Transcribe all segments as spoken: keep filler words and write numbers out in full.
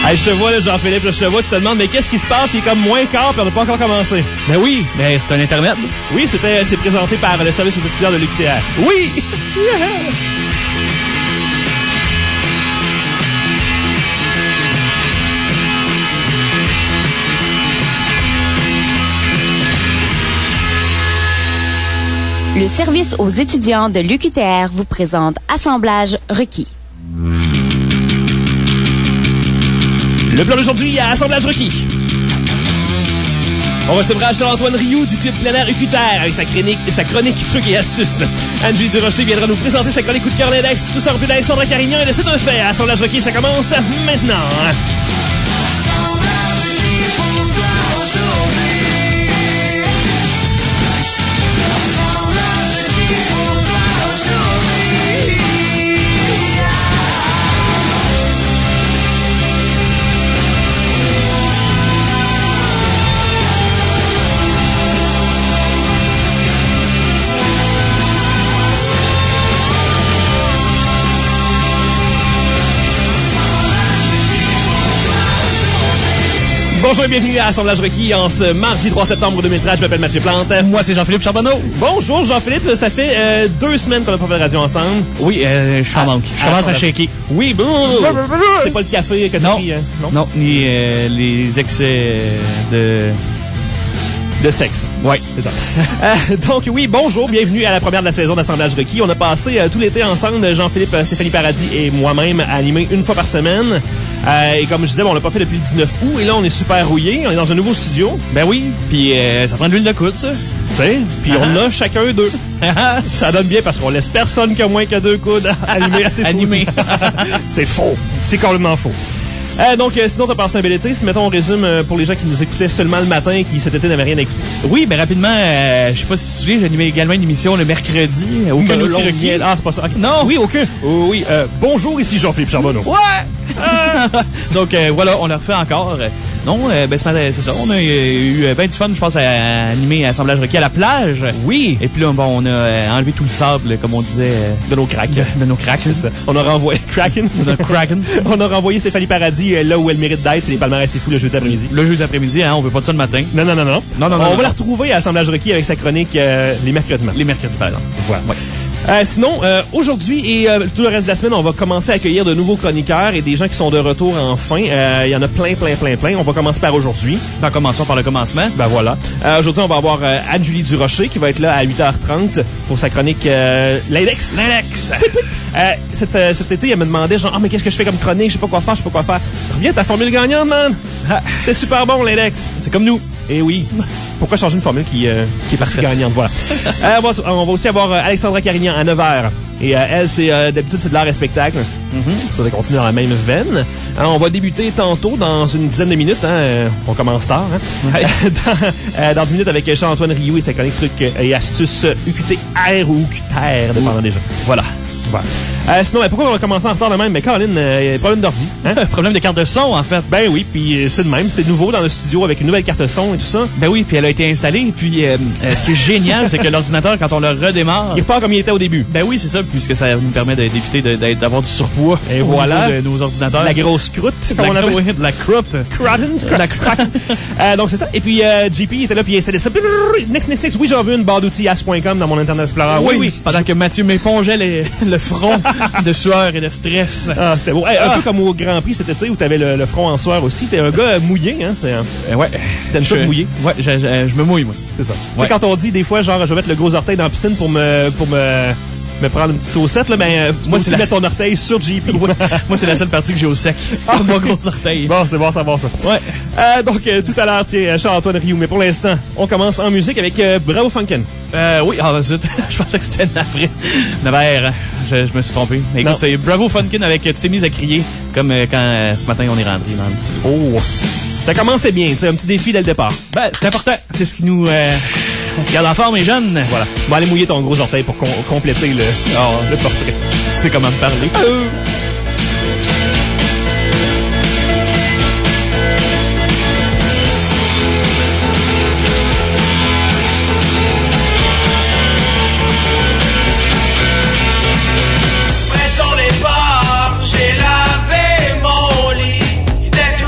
Hey, je te vois, là, Jean-Philippe, là, je te vois, tu te demandes, mais qu'est-ce qui se passe? Il est comme moins quart, puis on n'a pas encore commencé. Ben oui, mais c'est un Internet. Oui, c'était, c'est présenté par le service aux étudiants de l'U Q T R. Oui! Yeah. Le service aux étudiants de l'U Q T R vous présente Assemblage requis. Le bloc d'aujourd'hui à Assemblage requis. On recevra Charles-Antoine Rioux du club plein air U Q T R avec sa chronique, sa chronique trucs et astuces. Anne-Julie Durocher viendra nous présenter sa chronique coup de cœur l'index. Tout ça en plus d'Alexandre Carignan et de C'est un fait. Assemblage requis, ça commence maintenant. Bonjour et bienvenue à Assemblage requis en ce mardi trois septembre deux mille treize. Je m'appelle Mathieu Plante. Moi, c'est Jean-Philippe Charbonneau. Bonjour Jean-Philippe, ça fait euh, deux semaines qu'on n'a pas fait de radio ensemble. Oui, euh, je suis en manque. Je commence à shaker. Oui, bon. C'est pas le café que t'as Non. pris, hein? Non, non, ni euh, les excès de... de sexe. Oui, c'est ça. euh, donc oui, bonjour, bienvenue à la première de la saison d'Assemblage requis. On a passé euh, tout l'été ensemble, Jean-Philippe, euh, Stéphanie Paradis et moi-même, à animer une fois par semaine. Euh, et comme je disais, bon, on l'a pas fait depuis le dix-neuf août et là, on est super rouillé. On est dans un nouveau studio. Ben oui, puis euh, ça prend de l'huile de coude, ça. Tu sais, puis Ah. on a chacun deux. Ça donne bien parce qu'on laisse personne qui a moins que deux coudes animer assez fou. Animer. C'est faux. C'est complètement faux. Euh, donc, euh, sinon, t'as passé un bel été. Si, mettons, on résume euh, pour les gens qui nous écoutaient seulement le matin et qui, cet été, n'avaient rien à écouter. Oui, ben rapidement, euh, je sais pas si tu te souviens, j'animais également une émission le mercredi. Aucun outil requis. Ah, c'est pas ça. Okay. Non. Oui, aucun. Oh, oui. Euh, bonjour, ici Jean-Philippe Charbonneau. Ouais! Donc, euh, voilà, on le refait encore. Non, euh, ben c'est ça. On a eu ben du fun, je pense, à animer Assemblage requis à la plage. Oui. Et puis là, bon, on a euh, enlevé tout le sable, comme on disait. Euh, de nos cracks. De, de nos cracks. C'est ça. On a renvoyé... Kraken. De notre Kraken. On a renvoyé Stéphanie Paradis euh, là où elle mérite d'être. C'est les palmarès assez fous le jeudi après-midi. Le jeudi après-midi, hein, on veut pas de ça le matin. Non, non, non, non. Non, non, non. On non, va non. la retrouver à Assemblage requis avec sa chronique euh, les mercredis matins. Les mercredis, par exemple. Voilà. Ouais. Euh, sinon, euh, aujourd'hui et euh, tout le reste de la semaine, on va commencer à accueillir de nouveaux chroniqueurs et des gens qui sont de retour enfin. Euh, il y en a plein, plein, plein, plein. On va commencer par aujourd'hui. Ben, commençons par le commencement. Ben voilà. Euh, aujourd'hui, on va avoir euh, Anne-Julie Durocher qui va être là à huit heures trente pour sa chronique euh, L'Index. L'Index! euh, cet, euh, cet été, elle me demandait genre, ah, mais qu'est-ce que je fais comme chronique? Je sais pas quoi faire, je sais pas quoi faire. Reviens ta formule gagnante, man! Ah, c'est super bon, l'Index. C'est comme nous. Eh oui. Pourquoi changer une formule qui, euh, qui est partie gagnante? Voilà. euh, on, va, on va aussi avoir euh, Alexandra Carignan à neuf heures. Et euh, elle, c'est euh, d'habitude, c'est de l'art et spectacle. Mm-hmm. Ça va continuer dans la même veine. Alors, on va débuter tantôt, dans une dizaine de minutes. Hein, euh, on commence tard. Hein, ouais. dans, euh, dans dix minutes avec Charles-Antoine Rioux et sa chronique trucs et astuces U Q T R ou U Q T R, dépendant des gens. Voilà. Voilà. Euh, sinon, ben, pourquoi on va commencer en retard de même? Mais Caroline, euh, problème d'ordi. Hein? Problème de carte de son, en fait. Ben oui, puis c'est de même. C'est nouveau dans le studio avec une nouvelle carte son et tout ça. Ben oui, puis elle a été installée. Et puis, euh, euh, ce qui est génial, c'est que l'ordinateur, quand on le redémarre... Il repart comme il était au début. Ben oui, c'est ça, puisque ça nous permet d'éviter d'avoir du surpoids. Et voilà. De nos ordinateurs. La grosse croûte. La, on avait... de la croûte. Crotten. La croûte. euh, donc, c'est ça. Et puis, euh, J P était là, puis il installait ça. Next, next, next. Oui, j'en veux une barre d'outils as point com dans mon Internet Explorer. Oui, oui. oui. Pendant que Mathieu m'épongeait le front de sueur et de stress. Ah, c'était beau. Hey, un ah. peu comme au Grand Prix cet été où t'avais le, le front en sueur aussi. T'es un gars mouillé, hein? C'est, euh, ouais. T'aimes ça mouiller? Ouais, je, je, je me mouille, moi. C'est ça. Ouais. Tu sais, quand on dit des fois, genre, je vais mettre le gros orteil dans la piscine pour me, pour me, me prendre une petite saucette, là, ben, euh, moi, c'est la... mettre ton orteil sur J P. Moi, c'est la seule partie que j'ai au sec. Ah, mon gros orteil. Bon, c'est bon, ça va, ça. Ouais. Euh, donc, euh, tout à l'heure, tiens, Charles-Antoine Rioux. Mais pour l'instant, on commence en musique avec euh, Bravo Funkin'. Euh, oui, ah, ben, zut. Je pensais que c'était après. Navarre. Je, je me suis trompé. Mais écoute, c'est Bravo Funkin' avec Tu t'es mise à crier, comme euh, quand euh, ce matin on est rentré dans le studio. Oh! Ça commençait bien, tu sais, un petit défi dès le départ. Ben, c'est important. C'est ce qui nous euh, garde en forme, les jeunes. Voilà. Bon, allez mouiller ton gros orteil pour com compléter le, oh, le portrait. Tu sais comment me parler. Euh. Près sur les bords, j'ai lavé mon lit. Il était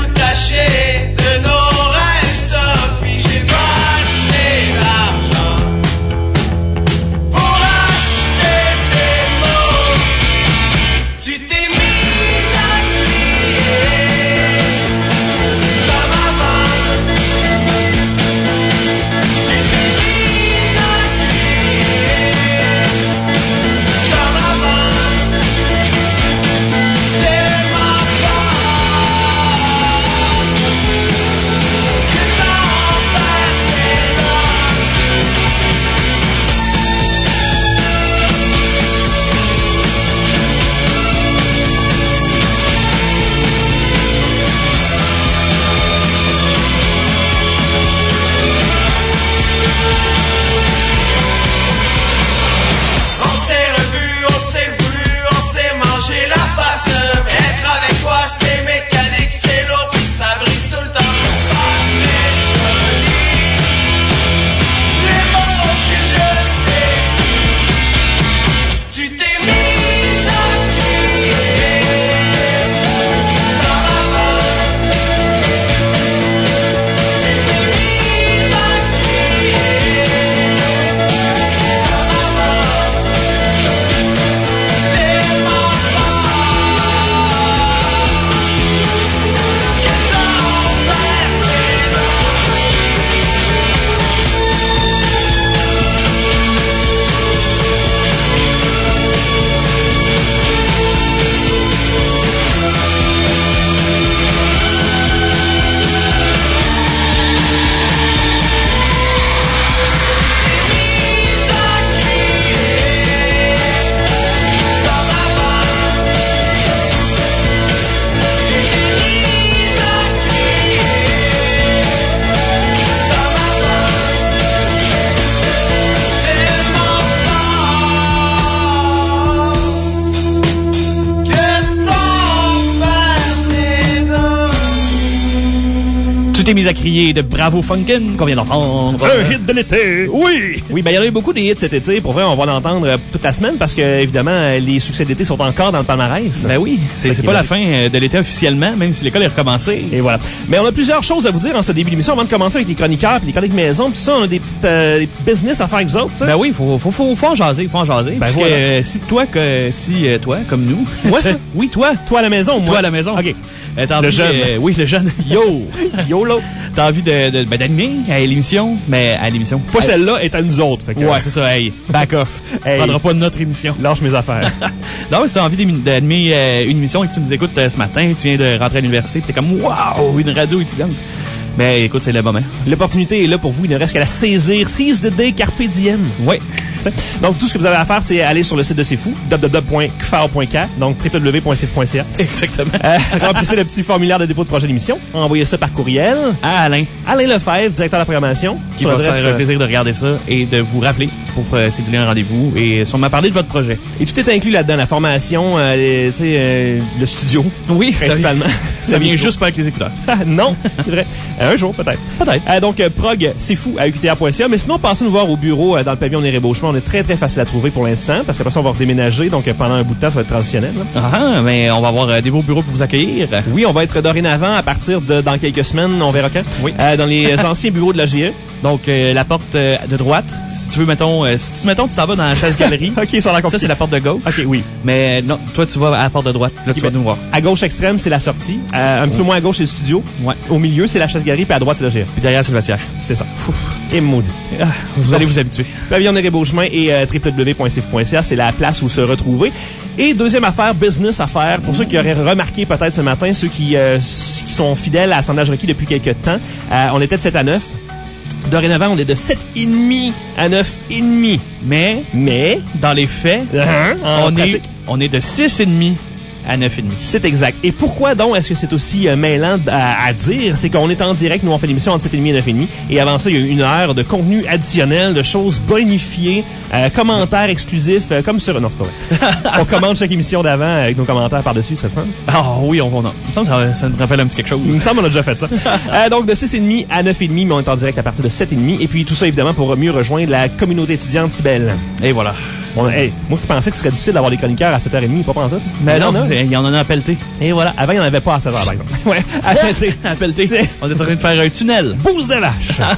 C'était mis à crier de Bravo Funkin qu'on vient d'entendre. Un hit de l'été! Oui! Oui, ben il y en a eu beaucoup des hits cet été. Pour vrai, on va l'entendre toute la semaine parce que, évidemment, les succès d'été sont encore dans le palmarès. Ben oui, c'est, c'est pas la fin de l'été officiellement, même si l'école est recommencée. Et voilà. Mais on a plusieurs choses à vous dire en ce début d'émission. Avant de commencer avec les chroniqueurs puis les chroniques maison, puis ça, on a des petites, euh, des petites business à faire avec vous autres. T'sais. Ben oui, faut, faut, faut, faut en jaser, faut en jaser. Ben parce voilà. que euh, si toi, que, si euh, toi, comme nous. Moi, ça? Oui, toi. Toi à la maison, moi. Toi à la maison. OK. Euh, t'as Le envie, jeune. Euh, oui, le jeune. Yo! YOLO. T'as envie de, de, ben, d'animer à l'émission, mais à l'émission. Pas celle-là est à nous autres. Fait que, Ouais, c'est ça, hey, back off. Hey. Tu prendras pas de notre émission. Lâche mes affaires. Non, mais si t'as envie d'animer euh, une émission et que tu nous écoutes euh, ce matin, tu viens de rentrer à l'université, pis t'es comme, waouh, une radio étudiante. Mais écoute, c'est le moment. L'opportunité est là pour vous. Il ne reste qu'à la saisir. Seize the day, carpe diem. Oui. Donc, tout ce que vous avez à faire, c'est aller sur le site de C'est Fou, w w w point q f a o point k, donc w w w point c f point c a. Exactement. Euh, remplissez le petit formulaire de dépôt de projet d'émission. Envoyez ça par courriel. À Alain. Alain Lefebvre, directeur de la programmation. Qui va se faire un plaisir de regarder ça et de vous rappeler pour euh, séduire un rendez-vous et sûrement parler de votre projet. Et tout est inclus là-dedans. La formation, euh, les, tu sais, euh, le studio. Oui, principalement. Ça, ça vient juste pas avec les écouteurs. Non, c'est vrai. Euh, un jour, peut-être. Peut-être. Euh, donc, euh, prog, c'est fou, à u q t r point c a. Mais sinon, passez nous voir au bureau euh, dans le pavillon des Rébauchements. On est très, très facile à trouver pour l'instant parce qu'après ça, on va redéménager. Donc, euh, pendant un bout de temps, ça va être transitionnel. Là. Ah, mais on va avoir euh, des beaux bureaux pour vous accueillir. Oui, on va être dorénavant à partir de dans quelques semaines, on verra quand. Oui. Euh, dans les anciens bureaux de la G E. Donc, euh, la porte euh, de droite, si tu veux, mettons, euh, si tu, mettons, tu t'en vas dans la chasse-galerie. OK, ça, ça, c'est la porte de gauche. OK, oui. Mais non, toi, tu vas à la porte de droite. Là, tu vas nous voir. À gauche extrême, c'est la sortie. Euh, un petit oui. peu moins à gauche, c'est le studio. Ouais. Au milieu, c'est la chasse-galerie, puis à droite, c'est la G E. Puis derrière, c'est le vestiaire. C'est ça. Ouf. Et maudit. Ah, vous allez vous habituer. Pavillon des Rébauchements et euh, w w w point c f point c a, c'est la place où se retrouver. Et deuxième affaire, business à faire. Pour ceux qui auraient remarqué peut-être ce matin, ceux qui, euh, qui sont fidèles à Assemblage requis depuis quelques temps, euh, on était de sept à neuf. Dorénavant, on est de sept virgule cinq à neuf virgule cinq. Mais, mais, dans les faits, uh-huh, on, pratique, est, on est de six virgule cinq à neuf virgule cinq. C'est exact. Et pourquoi donc est-ce que c'est aussi euh, mêlant à, à dire? C'est qu'on est en direct, nous on fait l'émission entre sept virgule cinq et neuf virgule cinq. Et avant ça, il y a eu une heure de contenu additionnel, de choses bonifiées, euh, commentaires exclusifs, euh, comme sur... Non, c'est pas vrai. On commande chaque émission d'avant avec nos commentaires par-dessus, c'est le fun. Ah oui, on, on, on, il me semble que ça, ça nous rappelle un petit quelque chose. Il me semble qu'on a déjà fait ça. euh, donc de six virgule cinq à neuf virgule cinq, mais on est en direct à partir de sept virgule cinq. Et puis tout ça, évidemment, pour mieux rejoindre la communauté étudiante si belle. Et voilà. Bon, hey, moi qui pensais que ce serait difficile d'avoir des chroniqueurs à sept heures trente, pas pour ça. Mais non, non, il y en a à pelleter. Et voilà. Avant, il n'y en avait pas à sept heures, par exemple. Ouais, à pelleter. À pelleter. On est en train de faire un tunnel. Bouse de vache.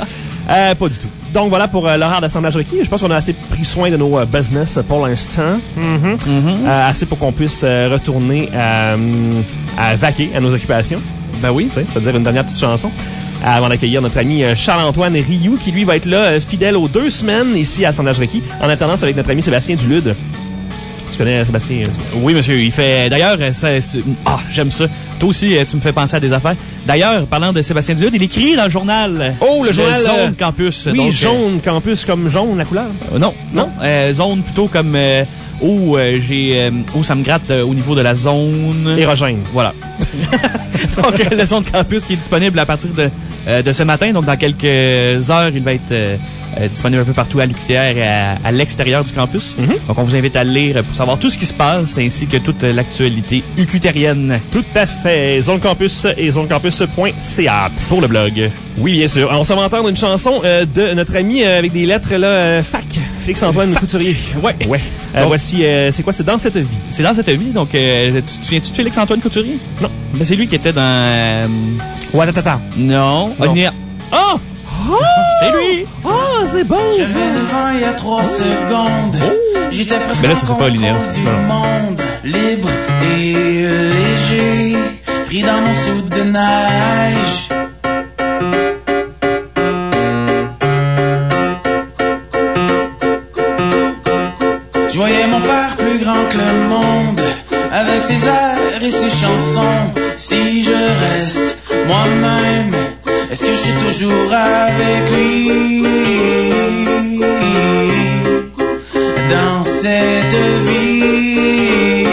euh, pas du tout. Donc voilà pour euh, l'horaire d'assemblage requis. Je pense qu'on a assez pris soin de nos euh, business pour l'instant. Mm-hmm. Mm-hmm. Euh, assez pour qu'on puisse euh, retourner à, à vaquer à nos occupations. Ben oui. C'est-à-dire une dernière petite chanson. Avant d'accueillir notre ami Charles-Antoine Rioux, qui lui va être là, fidèle aux deux semaines ici à Assemblage requis, en attendant avec notre ami Sébastien Dulude. Tu connais Sébastien? Oui, monsieur. Il fait... D'ailleurs, ça, ah, j'aime ça. Toi aussi, tu me fais penser à des affaires. D'ailleurs, parlant de Sébastien Dulude, il écrit dans le journal. Oh, le, le journal Zone euh, Campus. Oui, donc, jaune euh, Campus, comme jaune, la couleur? Euh, non, non. Euh, zone plutôt comme... Euh, où euh, j'ai euh, où ça me gratte euh, au niveau de la zone érogène. Voilà. Donc la zone campus qui est disponible à partir de euh, de ce matin. Donc dans quelques heures, il va être euh, euh, disponible un peu partout à l'U Q T R et à, à l'extérieur du campus. Mm-hmm. Donc on vous invite à le lire pour savoir tout ce qui se passe ainsi que toute l'actualité ucutérienne. Tout à fait. Zone Campus et zonecampus point c a pour le blog. Oui, bien sûr. On s'en va entendre une chanson euh, de notre ami euh, avec des lettres là, euh, fac. Félix-Antoine Couturier. Ouais. Ouais. Euh, donc, voici, euh, c'est quoi? C'est Dans cette vie. C'est Dans cette vie. Donc, euh, tu te souviens-tu de Félix-Antoine Couturier? Non. Ben, c'est lui qui était dans... Euh... Ouattatata. Non. non. On oh! Oh! C'est lui! Ah, oh, c'est bon! J'avais devant il y a trois secondes. Oh. J'étais presque ben là, ça, c'est pas linéaire, du monde. Libre et léger. Pris dans mon soude de neige. Je voyais mon père plus grand que le monde, avec ses airs et ses chansons. Si je reste moi-même, est-ce que je suis toujours avec lui? Dans cette vie.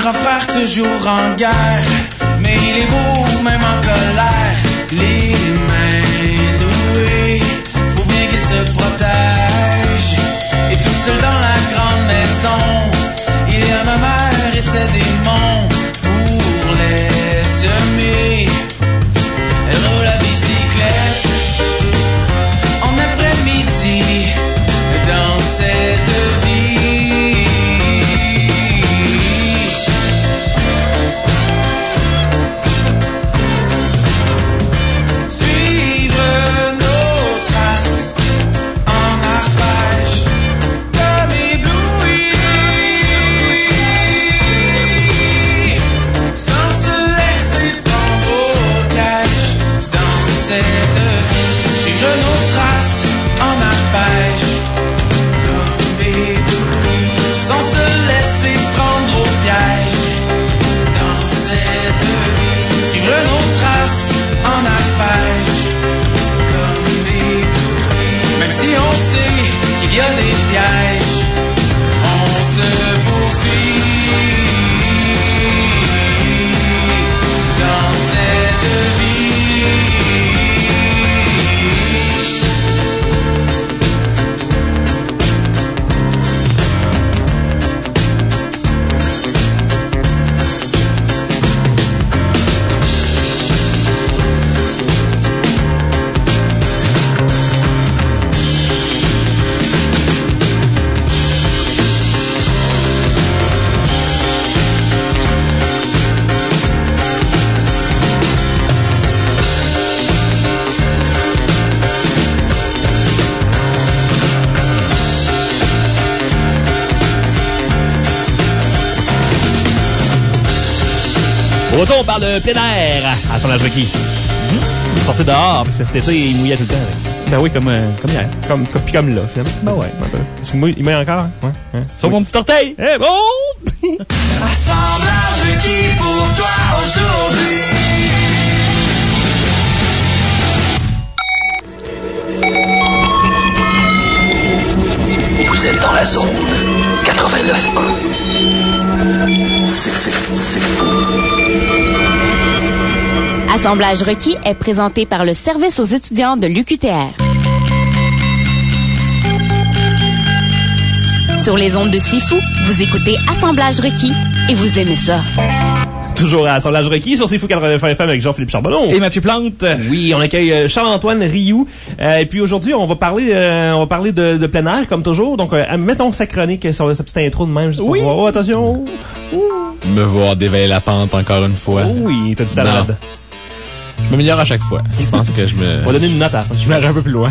grand frère toujours en guerre, mais il est beau même en colère. Les mains nouées, faut bien qu'il se protège. Et toute seule dans la grande maison, il y a ma mère et ses démons pour les semer. Elle roule la bicyclette en après-midi dans cette vie. Suivre nos traces en arpège comme ébloui, sans se laisser prendre au piège dans cette vie. Suivre nos traces en arpège comme ébloui, sans se laisser prendre au piège dans cette vie. Suivre nos traces en arpège comme ébloui, même si on sait qu'il y a des pièges, on se poursuit dans cette vie. Au retour, on parle de plein air à Assemblage Requis. Mm-hmm. Sortir dehors, parce que cet été, il mouillait tout le temps. Là. Ben oui, comme, euh, comme hier. Comme, comme, puis comme là, finalement. Ben ouais. Est-ce qu'il mouille, il mouille encore? Ouais. Hein? Sur oui. mon petit orteil! Eh bon! Assemblage Requis pour toi aujourd'hui. Vous êtes dans la zone quatre-vingt-neuf un. C'est, c'est, c'est fou. Assemblage Requis est présenté par le Service aux étudiants de l'U Q T R. Sur les ondes de Sifu, vous écoutez Assemblage Requis et vous aimez ça. Toujours à Assemblage Requis sur C F O quatre-vingt-neuf F M avec Jean-Philippe Charbonneau. Et Mathieu Plante. Oui, on accueille euh, Charles-Antoine Rioux. Euh, et puis aujourd'hui, on va parler euh, on va parler de, de plein air, comme toujours. Donc, euh, mettons sa chronique sur sa petite intro de même. Juste Oui. Pour voir. Oh, attention. Ouh. Me voir dévaler la pente encore une fois. Oui, t'as du talent Non. là-dedans. Je m'améliore à chaque fois. Je pense que je me... On va donner une note à la fin. Je m'arrête un peu plus loin.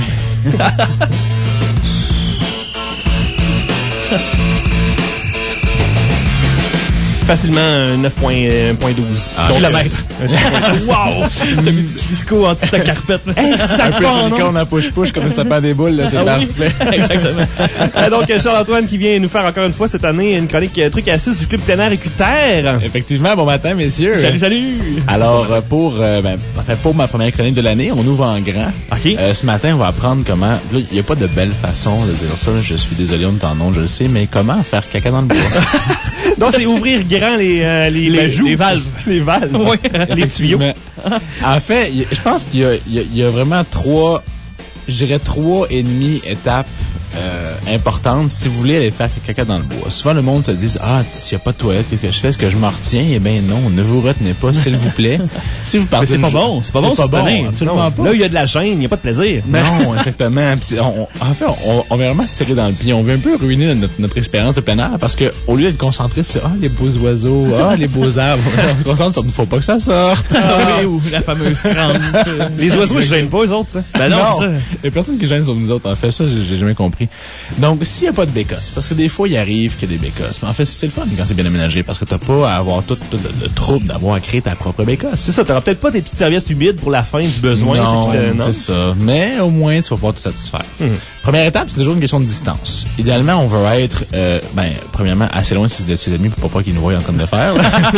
Facilement un neuf virgule douze Ah, kilomètres. Wow! T'as mis du Crisco en dessous de ta carpette. Hey, ça Un peu part, non? silicone en push-push comme un sapin des boules, là, c'est Ah oui? parfait. Exactement. Euh, donc, Charles-Antoine qui vient nous faire encore une fois cette année une chronique euh, truc à six du Club plein air et Q T R. Effectivement, bon matin, messieurs. Salut, salut! Alors, euh, pour, euh, ben, en fait, pour ma première chronique de l'année, on ouvre en grand. OK. Euh, ce matin, on va apprendre comment... Là, il n'y a pas de belle façon de dire ça. Je suis désolé, on est en ondes, je le sais, mais comment faire caca dans le bois? Donc, c'est ouvrir grand les, euh, les, les, les valves. Les valves. Oui. Les tuyaux. Mais, en fait, y- je pense qu'il y a, il y a- il y a vraiment trois, je dirais trois et demi étapes euh, importantes si vous voulez aller faire caca dans le bois. Souvent, le monde se dit, ah, s'il n'y a pas de toilette, qu'est-ce que je fais? Est-ce que je m'en retiens? Eh bien, non, ne vous retenez pas, s'il vous plaît. Si vous partez Mais c'est une pas jo- bon, c'est pas bon, c'est c'est pas pas bon, bon. absolument pas. Là où il y a de la gêne, il n'y a pas de plaisir. Non, exactement. Puis on- on- en fait, on, on veut vraiment se tirer dans le pied. On veut un peu ruiner notre, notre expérience de plein air parce que au lieu d'être concentré sur ah les beaux oiseaux, ah les beaux arbres, on se concentre sur il ne faut pas que ça sorte. Ah oui, ou la fameuse trempe. Les oiseaux, je gêne pas, eux autres. ça. Ben non, c'est ça. Il y a personne qui gêne sur nous autres. En fait, ça, j'ai j'ai jamais compris. Donc, s'il n'y a pas de bécosse, parce que des fois, il arrive qu'il y a des bécosses. Mais en fait, c'est le fun quand c'est bien aménagé parce que t'as pas à avoir tout, tout le, le trouble d'avoir à créer ta propre bécosse. C'est ça, t'auras peut-être pas tes petites serviettes humides pour la fin du besoin. Non, tu sais, qui te- non. c'est ça. Mais au moins, tu vas pouvoir tout satisfaire. Première étape, c'est toujours une question de distance. Idéalement, on veut être, euh, ben, premièrement, assez loin de ses amis pour pas qu'ils nous voient en train de le faire.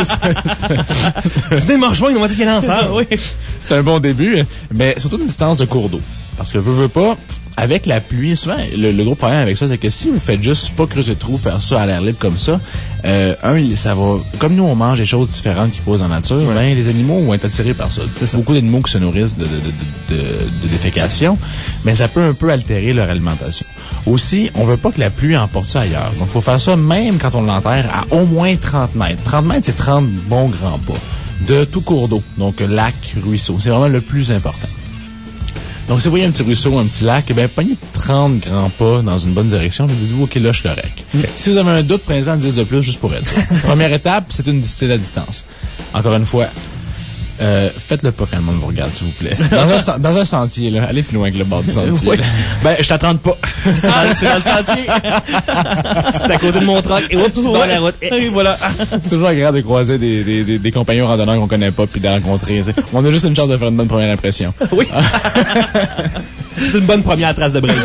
Venez me rejoindre, on va être ensemble. Oui. C'est un bon début, mais surtout une distance de cours d'eau. Parce que veux, veux pas, avec la pluie, souvent, le, le gros problème avec ça, c'est que si vous faites juste pas creuser de trou, faire ça à l'air libre comme ça, euh, un, ça va, comme nous, on mange des choses différentes qui posent en nature, ouais. ben, les animaux vont être attirés par ça. C'est beaucoup d'animaux qui se nourrissent de, de, de, de, de défécation, mais ça peut un peu altérer leur alimentation. Aussi, on veut pas que la pluie emporte ça ailleurs. Donc, faut faire ça même quand on l'enterre à au moins trente mètres. trente mètres, c'est trente bons grands pas. De tout cours d'eau. Donc, lac, ruisseau. C'est vraiment le plus important. Donc, si vous voyez un petit ruisseau, un petit lac, eh bien, pognez trente grands pas dans une bonne direction, puis dites-vous, OK, là, je suis correct. Okay. Si vous avez un doute, prenez-en dix de plus, juste pour être sûr. Première étape, c'est une c'est la distance. Encore une fois, euh, faites-le pas quand le monde vous regarde, s'il vous plaît. Dans un, dans un sentier, là. Allez plus loin que le bord du sentier. Oui. Ben, je t'attends pas. C'est dans, c'est dans le sentier. C'est à côté de mon truck. Et oups, dans la route. Et voilà. C'est toujours agréable de croiser des, des, des, des compagnons randonneurs qu'on connaît pas puis de rencontrer. T'sais. On a juste une chance de faire une bonne première impression. Oui. C'est une bonne première trace de break.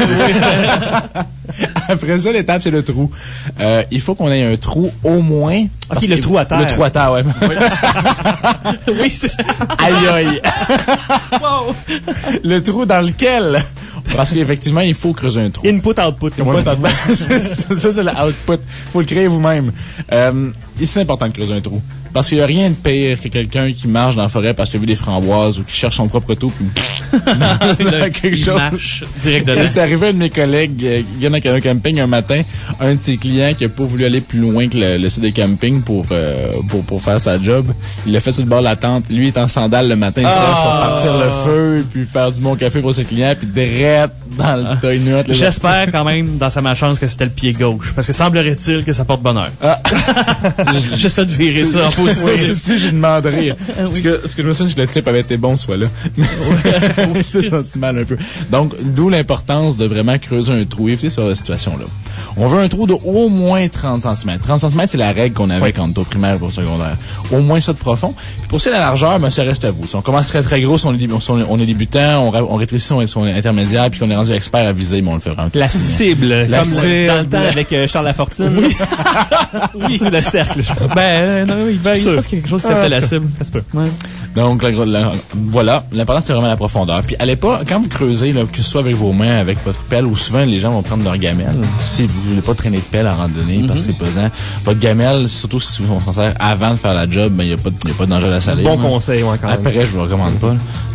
Après ça, l'étape, c'est le trou. Euh, il faut qu'on ait un trou au moins. OK, le trou à terre. Le trou à terre, ouais. Oui, oui c'est ça. Aïe, aïe. Wow. Le trou dans lequel? Parce qu'effectivement, il faut creuser un trou. Input, output. Input, output. Ça, c'est l'output. Il faut le créer vous-même. Euh, c'est important de creuser un trou. Parce qu'il n'y a rien de pire que quelqu'un qui marche dans la forêt parce qu'il a vu des framboises ou qui cherche son propre trou puis quelque chose. Marche direct dedans. C'est arrivé à un de mes collègues euh, qui vient dans un camping un matin, un de ses clients qui n'a pas voulu aller plus loin que le, le site des campings pour, euh, pour, pour faire sa job. Il l'a fait sur le bord de la tente. Lui, il est en sandales le matin, il se lève pour partir le feu puis faire du bon café pour ses clients puis direct dans le tas inut. J'espère quand même, dans sa malchance, que c'était le pied gauche. Parce que semblerait-il que ça porte bonheur. Ah. J'essaie de virer ça en positif. Oui, si, j'ai demandé. Ce que, ce que je me souviens, c'est que le type avait été bon, soit là. Oui, c'est senti mal un peu. Donc, d'où l'importance de vraiment creuser un trou, éviter sur la situation-là. On veut un trou de au moins trente centimètres. trente centimètres, c'est la règle qu'on avait oui. quand on était au primaire pour le secondaire. Au moins ça de profond. Puis pour ça, la largeur, ben, ça reste à vous. Si on commence très très gros, si on est, on est débutant, on, on rétrécit, on est, on est intermédiaire, puis qu'on est rendu expert à viser, mais on le fait vraiment. La cible. La comme cible. Dans le temps avec euh, Charles Lafortune. Oui. Oui, c'est le cercle. Ben, non, oui, ben, je pense qu'il y a quelque chose qui s'appelle ah, la cible. Ça se peut. Ouais. Donc, la, la, voilà. L'important, c'est vraiment la profondeur. Puis, à l'époque, quand vous creusez, là, que ce soit avec vos mains, avec votre pelle, ou souvent, les gens vont prendre leur gamelle. Si vous voulez pas traîner de pelle en randonnée, mm-hmm. parce que c'est pesant. Votre gamelle, surtout si vous s'en sert avant de faire la job, ben, il n'y a pas de, y a pas de danger à la salir. Bon hein. conseil, ouais, quand même. Après, je vous le recommande pas, là.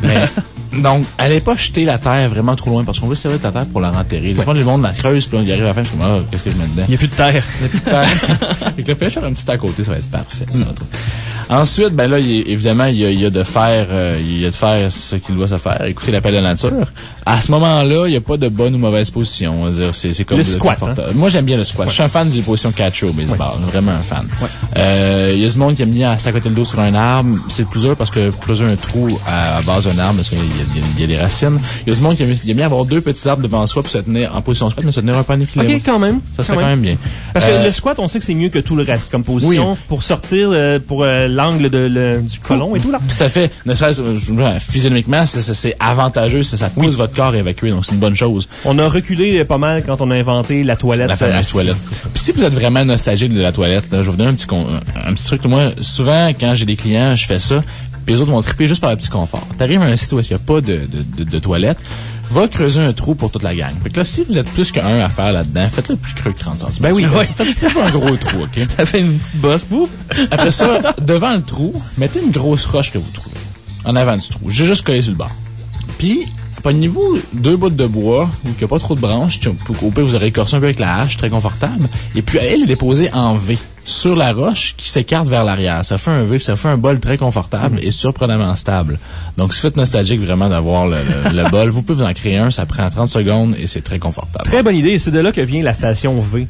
Mais, donc, allez pas jeter la terre vraiment trop loin, parce qu'on veut servir de la terre pour la renterrer. Des ouais. fois, le monde la creuse, puis on y arrive à la fin, je me dis, ah, qu'est-ce que je mets dedans? Il n'y a plus de terre. Il n'y a plus de terre. Fait que le fait de faire un petit à côté, ça va être parfait. Ça va trop. Ensuite, ben là, il, évidemment, il y, a, il y a de faire, euh, il y a de faire ce qu'il doit se faire, écouter l'appel de la nature. À ce moment-là, il n'y a pas de bonne ou mauvaise position. On va dire, c'est, c'est comme le squat. Hein? Moi, j'aime bien le squat. Ouais. Je suis un fan des positions catch au baseball. Ouais. Vraiment un fan. Ouais. Euh, il y a ce monde qui aime bien s'accoter le dos sur un arbre. C'est plus dur parce que creuser un trou à, à base d'un arbre, il y, a, il y a des racines. Il y a ce monde qui aime, qui aime bien avoir deux petits arbres devant soi pour se tenir en position squat, mais se tenir un peu en équilibre. OK, quand même. Ça serait quand même, quand même bien. Parce euh, que le squat, on sait que c'est mieux que tout le reste comme position oui. pour sortir, euh, pour euh, l'angle de, le, du colon et tout là. Tout à fait. Ne serait-ce, euh, physionomiquement, c'est, c'est avantageux. Ça, ça pousse oui. votre corps à évacuer, donc c'est une bonne chose. On a reculé pas mal quand on a inventé la toilette. La fameuse toilette. Puis si vous êtes vraiment nostalgique de la toilette, là, je vais vous donner un petit, con, un, un petit truc. Moi, souvent, quand j'ai des clients, je fais ça. Puis les autres vont triper juste par le petit confort. T'arrives à un site où il n'y a pas de, de, de, de toilette, va creuser un trou pour toute la gang. Fait que là, si vous êtes plus qu'un à faire là-dedans, faites-le plus creux que trente centimètres. Ben oui, ouais. Faites, faites un gros trou, OK? Ça fait une petite bosse, vous. Après ça, devant le trou, mettez une grosse roche que vous trouvez. En avant du trou. J'ai juste collé sur le bord. Puis, pognez-vous deux bouts de bois, où il n'y a pas trop de branches, au pire, vous aurez écorcé un peu avec la hache, très confortable. Et puis, allez les déposer en V sur la roche qui s'écarte vers l'arrière. Ça fait un V, ça fait un bol très confortable et surprenamment stable. Donc, si vous êtes nostalgique vraiment d'avoir le, le, le bol, vous pouvez vous en créer un, ça prend trente secondes et c'est très confortable. Très bonne idée. C'est de là que vient la station V.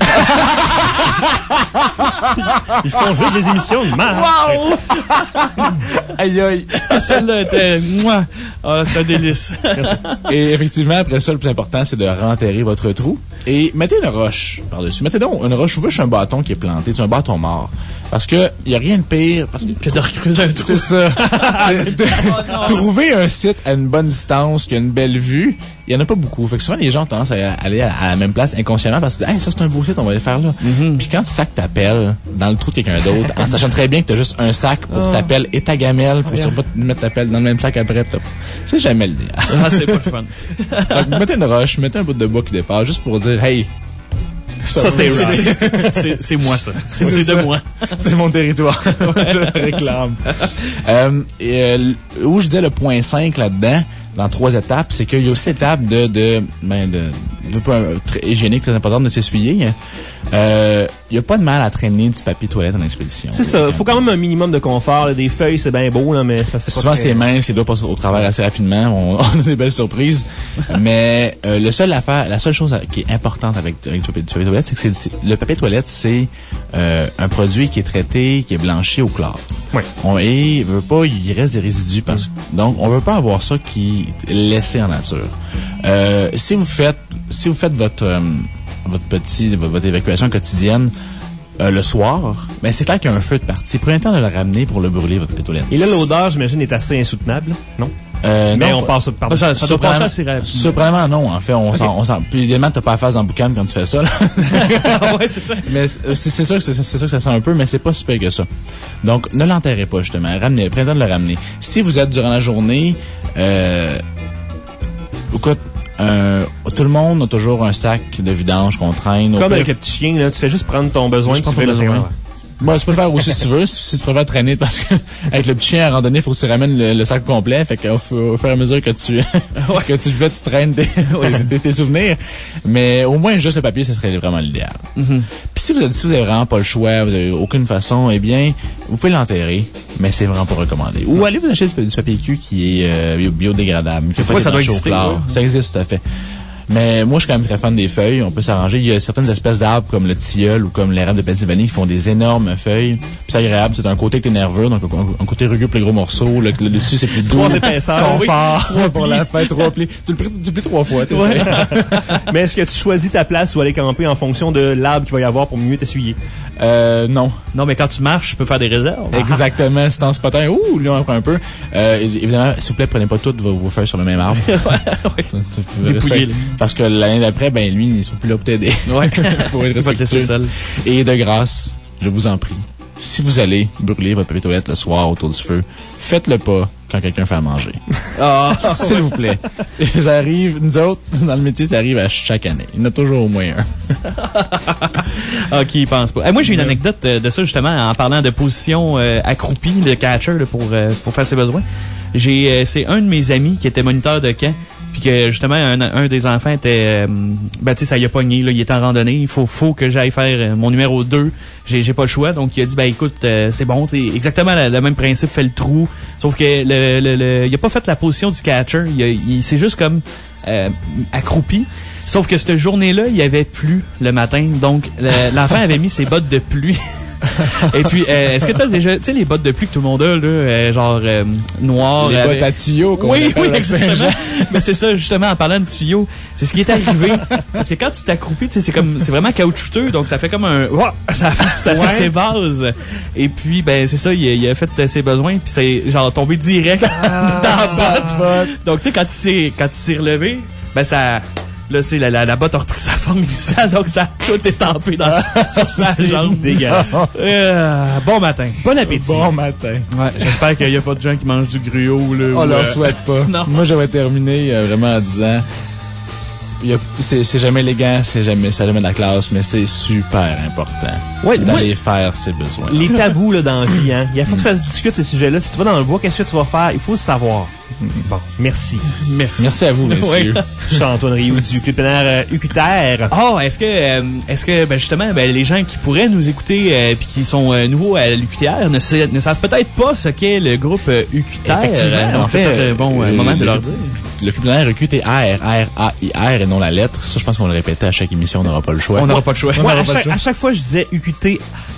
Ils font juste des émissions de marque. Wow! Aïe aïe. Celle-là était... Mouah! Oh, c'est un délice. Et effectivement, après ça, le plus important, c'est de renterrer votre trou. Et mettez une roche par-dessus. Mettez donc une roche. Vous voyez, un bâton qui est planté. C'est un bâton mort. Parce que y a rien de pire. Parce que, Que de recreuser un trou. c'est ça. De- de- trouver un site à une bonne distance, qui a une belle vue, il y en a pas beaucoup. Fait que souvent, les gens ont tendance à aller à, à la même place inconsciemment parce qu'ils disent, hey, ça, c'est un beau site, on va le faire là. Mm-hmm. Puis quand tu sacs ta pelle dans le trou de quelqu'un d'autre, en sachant très bien que t'as juste un sac pour ta pelle et ta gamelle, faut Yeah. pas mettre ta pelle dans le même sac après. t'as- C'est jamais le délire. Ah, c'est pas le fun. Donc, mettez une roche, mettez un bout de bois qui dépasse juste pour dire, hey, Ça, c'est right. C'est- c'est- C'est moi, ça. C'est C'est c'est de ça. moi. C'est mon territoire. Je le réclame. euh, et, euh, où je disais le point cinq là-dedans, dans trois étapes, c'est qu'il y a aussi l'étape de, de, ben, de, de pas un- très hygiénique, très importante de s'essuyer. Euh, il y a pas de mal à traîner du papier toilette en expédition. C'est ça. Faut quand même un minimum de confort. Là. Des feuilles, c'est bien beau, là, mais c'est parce que c'est pas Souvent, très- c'est mince, il doit passer au travers assez rapidement. On, on a des belles surprises. Mais euh, le seul affaire, la seule chose à- qui est importante avec, avec le papier, du papier toilette, c'est que c'est, c'est- le papier toilette, c'est euh, un produit qui est traité, qui est blanchi au chlore. Ouais. On, et il veut pas, il reste des résidus. Parce, donc, on veut pas avoir ça qui est laissé en nature. Euh, si vous faites, si vous faites votre, euh, votre petit, votre évacuation quotidienne, Euh, le soir, ben c'est clair qu'il y a un feu de partie. Prenez le temps de le ramener pour le brûler, votre papier toilette. Et là, l'odeur, j'imagine, est assez insoutenable, non? Euh, Mais non, on passe par Ah, ça, ça doit passer assez rapidement. Surprenamment, non. En fait, on s'en, on s'en, puis évidemment, t'as pas la face dans le boucan quand tu fais ça, là. Ouais, c'est ça. Mais c'est, c'est sûr que c'est, c'est sûr que ça sent un peu, mais c'est pas si pire que ça. Donc, ne l'enterrez pas, justement. Ramenez, prenez le temps de le ramener. Si vous êtes durant la journée, euh, écoute, euh, tout le monde a toujours un sac de vidange qu'on traîne. Au Comme pire- avec le petit chien, là, tu fais juste prendre ton besoin, Je puis tu prends fais ton le besoin. second. Bon, tu peux le faire aussi si tu veux, si, si tu préfères traîner, parce que avec le petit chien à randonnée, il faut que tu ramènes le, le sac complet. Fait qu'au fu- au fur et à mesure que tu, que tu le fais, tu traînes tes, tes, tes souvenirs. Mais au moins, juste le papier, ce serait vraiment l'idéal. Puis si vous, avez, si vous avez vraiment pas le choix, vous avez aucune façon, eh bien, vous pouvez l'enterrer, mais c'est vraiment pas recommandé. Ou allez vous acheter du, du papier cul qui est euh, bio- biodégradable. qui a C'est pas vrai, été ça doit blanchi au exister, chlore. ouais. Ça existe tout à fait. Mais moi, je suis quand même très fan des feuilles. On peut s'arranger. Il y a certaines espèces d'arbres comme le tilleul ou comme l'érable de Pennsylvanie qui font des énormes feuilles. Puis c'est agréable. C'est un côté que t'es nerveux, donc un, un côté rugueux pour les gros morceaux. Le, le dessus, c'est plus doux. Trois épaisseurs, oui. Confort pour la fin, trois plis. Tu le plis, tu le plies trois fois. t'es Ouais. sûr. Mais est-ce que tu choisis ta place ou aller camper en fonction de l'arbre qu'il va y avoir pour mieux t'essuyer? Euh, non. Non, mais quand tu marches, tu peux faire des réserves. Exactement. C'est en spotin. Ouh, là, on prend un peu. Euh, évidemment, s'il vous plaît, prenez pas toutes vos, vos feuilles sur le même arbre. Ça, ça, faut Dépouiller, respecter. là. Parce que l'année d'après, ben, lui, ils sont plus là pour t'aider. Ouais. Faut être Faut te laisser respectueux. seul. Et de grâce, je vous en prie, si vous allez brûler votre papier toilette le soir autour du feu, faites-le pas quand quelqu'un fait à manger. Ah, S'il vous plaît. Ça arrive, nous autres, dans le métier, ça arrive à chaque année. Il y en a toujours au moins un. ah, qui y pense pas. Eh, moi, j'ai une anecdote euh, de ça, justement, en parlant de position euh, accroupie, le catcher, là, pour, euh, pour faire ses besoins. J'ai, euh, c'est un de mes amis qui était moniteur de camp, puis que, justement, un, un des enfants était, euh, ben, tu sais, ça y a pogné, là, il est en randonnée, il faut, faut que j'aille faire euh, mon numéro deux, j'ai, j'ai pas le choix, donc il a dit, ben, écoute, euh, c'est bon, c'est exactement le, le même principe, fait le trou, sauf que le, le, le, il a pas fait la position du catcher, il, a, il c'est juste comme, euh, accroupi. Sauf que cette journée-là, il y avait plu le matin, donc le- l'enfant avait mis ses bottes de pluie. Et puis, euh, est-ce que t'as déjà, tu sais, les bottes de pluie que tout le monde a, là, euh, genre euh, noires. Les avec- bottes à tuyaux, qu'on Oui, appelle oui, avec exactement. Saint-Jean. Mais c'est ça, justement, en parlant de tuyaux, c'est ce qui est arrivé. Parce que quand tu t'accroupis, tu sais, c'est comme, c'est vraiment caoutchouteux, donc ça fait comme un, Ouah! ça, ça, ça Ouais. s'évase. Et puis, ben, c'est ça, il a, il a fait euh, ses besoins, puis c'est genre tombé direct dans la botte. Donc, tu sais, quand il s'est, quand il s'est relevé, ben, ça, là, c'est la, la, la botte a repris sa forme initiale, donc ça a tout étampé dans sa, sa jambe. Dégueulasse. Euh, bon matin. Bon appétit. Bon matin. Ouais, j'espère qu'il n'y a pas de gens qui mangent du gruau, là. On ou, leur euh, souhaite pas. non. Moi, j'avais terminé euh, vraiment en disant, il y a- c'est c'est jamais élégant, c'est jamais, c'est jamais de la classe, mais c'est super important Ouais, d'aller moi- faire ses besoins. Les tabous là, dans la vie, hein. Il faut que ça se discute, ces sujets-là. Si tu vas dans le bois, qu'est-ce que tu vas faire? Il faut le savoir. Bon, merci. Merci. Merci à vous, messieurs. Ouais. Je suis Antoine Rioux du Club plein air euh, U Q T R. Oh, est-ce que, euh, est-ce que, ben justement, ben, les gens qui pourraient nous écouter euh, puis qui sont euh, nouveaux à l'U Q T R ne, sa- ne savent peut-être pas ce qu'est le groupe euh, U Q T R. Effectivement, donc en c'est fait, peut-être un bon euh, euh, moment de le- leur dire. Le flux plein air U Q T R, R A I R et non la lettre. Ça, je pense qu'on le répétait à chaque émission, on n'aura pas le choix. On n'aura pas le choix. Moi, à chaque, à chaque fois, je disais U Q T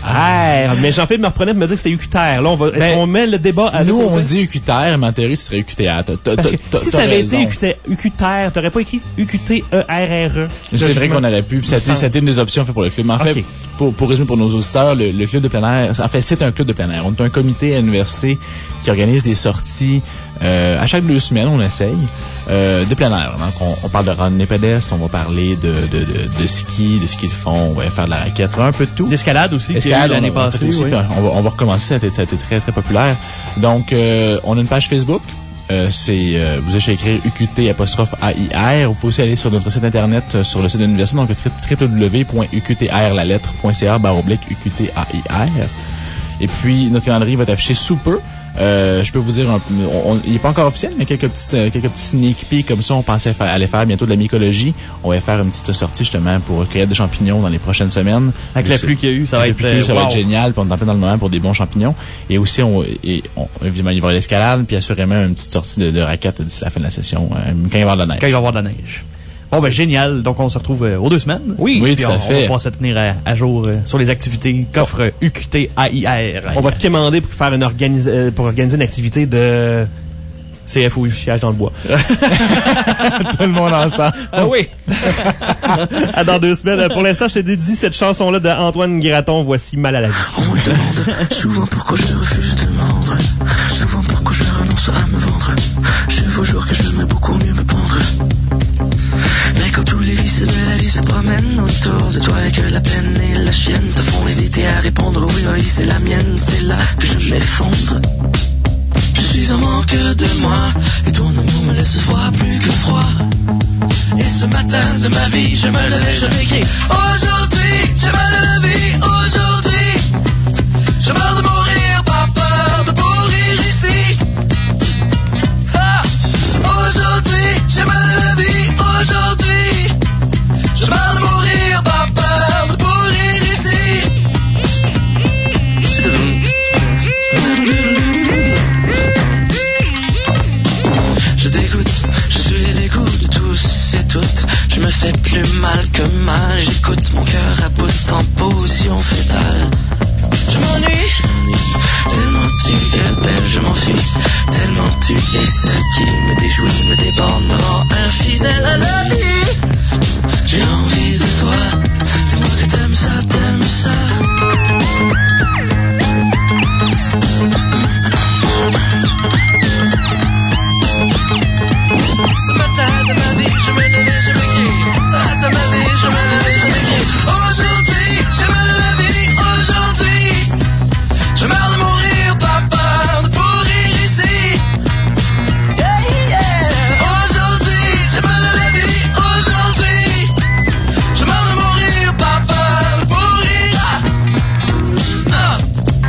Ah, mais Jean-Philippe me reprenait pour me dire que c'est U Q T R. Là, on va, est-ce Ben, qu'on met le débat à Nous, deux on côtés? dit U Q T R, mais en théorie, ce serait U Q T A. T'as- t'as- Parce que t'as- si t'as ça avait raison. été U Q T U Q T R, t'aurais pas écrit U Q T E R R E. C'est vrai qu'on aurait pu. Puis ça, Ça- c'était une des options fait pour le club. Mais en fait, Ok. pour, pour résumer pour nos auditeurs, le, le club de plein air, en fait, c'est un club de plein air. On est un comité à l'université qui organise des sorties euh, à chaque deux semaines, on essaye, euh, de plein air. Donc, on, on parle de randonnée pédestre, on va parler de, de, de, de ski, de ski de fond, on va faire de la raquette, un peu de tout. L'escalade aussi, qui a eu Escalade, l'année on a- on a fait passée. aussi, oui. puis on, va, on va recommencer, ça a été, ça a été très, très populaire. Donc, euh, on a une page Facebook. Euh, c'est, euh, vous achetez écrire U Q T apostrophe A I R. Vous pouvez aussi aller sur notre site internet, euh, sur le site de l'université, donc w w w point u q t r la lettre point c a barre oblique U Q T A I R. Et puis, notre calendrier va être affiché sous peu. Euh, je peux vous dire, un, on, on, il n'est pas encore officiel, mais quelques petites, euh, quelques petits sneak peeks comme ça. On pensait faire, aller faire bientôt de la mycologie. On va faire une petite sortie justement pour cueillir des champignons dans les prochaines semaines. Avec la pluie qu'il y a eu, ça va Avec être, la pluie, ça euh, va wow. être génial. Puis on est en plein dans le moment pour des bons champignons. Et aussi, on, et on, évidemment, il va y avoir l'escalade, puis assurément une petite sortie de, de raquettes d'ici la fin de la session, euh, quand il va y avoir de la neige. Quand il va y avoir de la neige. Bon, ben, génial. Donc, on se retrouve euh, aux deux semaines. Oui, Oui, Puis tout à on, fait. on va pouvoir se tenir à, à jour euh, sur les activités qu'offre euh, U Q T A I R. On va te commander pour faire une organise, euh, pour organiser une activité de C F O U. chiage dans le bois. Tout le monde ensemble. Ah oui! Ah, dans deux semaines. Pour l'instant, je te dédie cette chanson-là d'Antoine Graton. Voici Mal à la vie. On me demande souvent pourquoi je refuse de me rendre. Souvent pourquoi je renonce à me vendre. Je vous jure que j'aimerais beaucoup mieux me pendre. Mais quand tous les vices de la vie se promènent autour de toi et que la peine et la chienne te font hésiter à répondre oui, oui, c'est la mienne, c'est là que je m'effondre. Je suis en manque de moi et ton amour me laisse froid, plus que froid. Et ce matin de ma vie, je me levais, je m'écris aujourd'hui, j'ai mal à la vie, aujourd'hui. Je meurs de mourir, pas peur de mourir ici. Ah, aujourd'hui, j'ai mal à la vie, aujourd'hui. Je meurs de mourir, pas peur de mourir ici. Je dégoûte, je suis les dégoûts de tous et toutes. Je me fais plus mal que mal. J'écoute mon cœur à bout en position fétale. Je m'ennuie, je m'ennuie. Tellement tu es belle, je m'enfuis. Tellement tu es celle qui me déjouit, me déborde, me rend infidèle à la vie. J'ai envie de toi. Dis-moi que t'aimes ça, t'aimes ça. Ce matin de ma vie, je me levais, je m'écris. Ce matin de ma vie, je me levais, je m'écris. Aujourd'hui, j'ai mal à la vie, aujourd'hui. Je meurs de mourir, pas peur de pourrir ici. Yeah, yeah. Aujourd'hui, j'ai mal à la vie, aujourd'hui. Je meurs de mourir, pas peur de pourrir. Ah. Ah.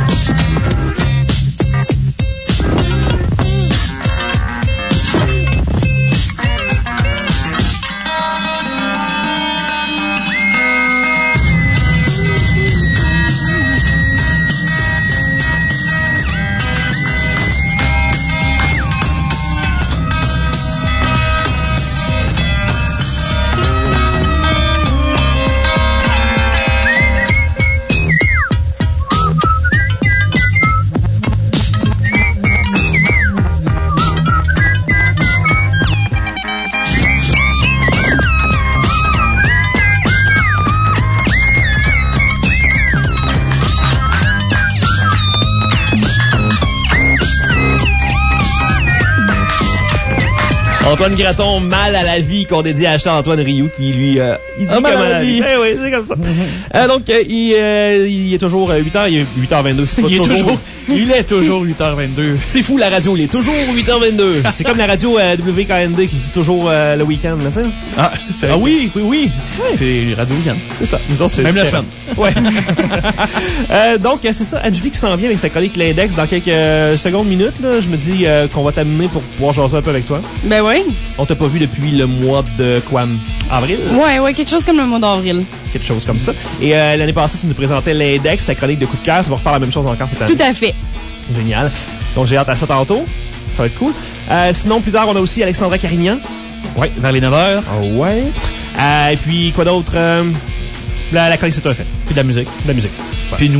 Antoine Graton, Mal à la vie, qu'on dédie à acheter Antoine Rioux, qui lui, euh, il dit Ah, mal que à la vie. Eh oui, c'est comme ça. Euh, donc, euh, il, euh, il est toujours euh, huit heures, il est huit heures vingt-deux. C'est pas Il est toujours... toujours, il est toujours huit heures vingt-deux. C'est fou, la radio, il est toujours huit heures vingt-deux. C'est comme la radio euh, W K N D qui dit toujours euh, le week-end, là, tu sais. Ah, ah oui, oui, oui. C'est Radio Weekend. C'est ça. Nous autres, c'est Même la différent. Ouais. euh, donc, euh, c'est ça. Angélique qui s'en vient avec sa chronique L'Index dans quelques euh, secondes, minutes. Là, je me dis euh, qu'on va t'amener pour pouvoir jaser un peu avec toi. Ben oui. On t'a pas vu depuis le mois de quoi? Avril? Ouais, ouais, quelque chose comme le mois d'avril. Quelque chose comme ça. Et euh, l'année passée, tu nous présentais L'Index, ta chronique de coup de cœur. Ça va refaire la même chose encore cette année. Tout à fait. Génial. Donc, j'ai hâte à ça tantôt. Ça va être cool. Euh, sinon, plus tard, on a aussi Alexandra Carignan. Ouais, vers les neuf heures. Ah ouais. Euh, et puis, quoi d'autre? Euh, la, la chronique, c'est un fait. Puis de la musique. De la musique. Ouais. Puis nous.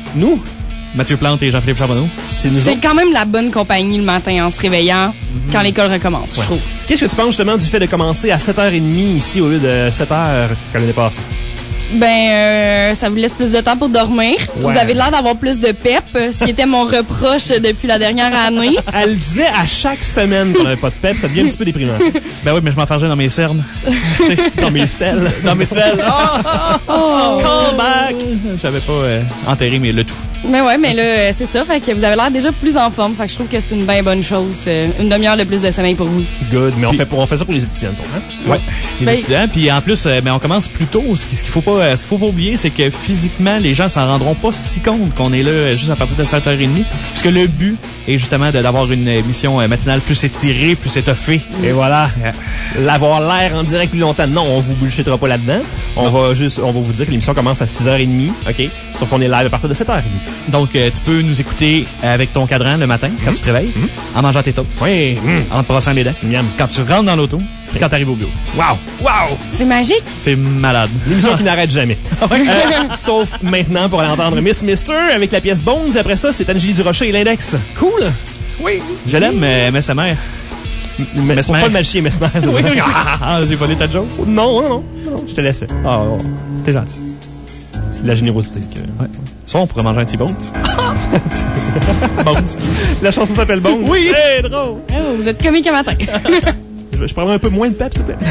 Nous? Mathieu Plante et Jean-Philippe Charbonneau. C'est nous C'est autres. quand même la bonne compagnie le matin en se réveillant mm-hmm. quand l'école recommence, Ouais. je trouve. Qu'est-ce que tu penses justement du fait de commencer à sept heures trente ici au lieu de sept heures quand l'année passée? Ben, euh, ça vous laisse plus de temps pour dormir. Ouais. Vous avez l'air d'avoir plus de pep, ce qui était mon reproche depuis la dernière année. Elle disait à chaque semaine qu'on n'avait pas de pep, ça devient un petit peu déprimant. Ben oui, mais je m'enfargeais dans mes cernes. Dans mes selles. Dans mes selles. Oh, oh, oh, call back! J'avais pas euh, enterré mais le tout. Mais ouais, mais là, euh, c'est ça. Fait que vous avez l'air déjà plus en forme. Fait que je trouve que c'est une bien bonne chose. Euh, une demi-heure de plus de sommeil pour vous. Good, mais on fait, pour, on fait ça pour les étudiants, hein? Ouais. Les Ben, étudiants. Puis en plus, euh, ben, on commence plus tôt. Ce qu'il ce qu'il faut pas, euh, ce qu'il faut pas oublier, c'est que physiquement, les gens s'en rendront pas si compte qu'on est là euh, juste à partir de sept heures trente. Puisque le but est justement de- d'avoir une émission euh, matinale plus étirée, plus étoffée. Et voilà. L'avoir l'air en direct plus longtemps. Non, on vous bullshittera pas là-dedans. On va juste, on va vous dire que l'émission commence à six heures trente, OK? Sauf qu'on est live à partir de sept heures trente. Donc, euh, tu peux nous écouter avec ton cadran le matin, quand tu te réveilles, en mangeant tes toasts, Oui. Mmh. en te brossant les dents, Miam. quand tu rentres dans l'auto, puis quand tu arrives au bureau. Wow. Wow. C'est magique. C'est malade. L'émission qui n'arrête jamais. Euh, sauf maintenant pour aller entendre Miss Mister avec la pièce Bones. Après ça, c'est Angélie Durocher et l'Index. Cool. Oui. Je l'aime, mais, mais sa mère. Mais Mesmer. faut pas le magicien Mesmer. c'est Oui, ça? oui. Ah, j'ai volé ta joke. Non, non, non, non. Je te laisse. Ah, oh, t'es gentil. C'est de la générosité. Que... Ouais. Soit on pourrait manger un petit Bones. Bones. La chanson s'appelle Bones. Oui. C'est drôle. Oh, vous êtes comique un matin. Je, je prendrais un peu moins de pep, s'il te plaît.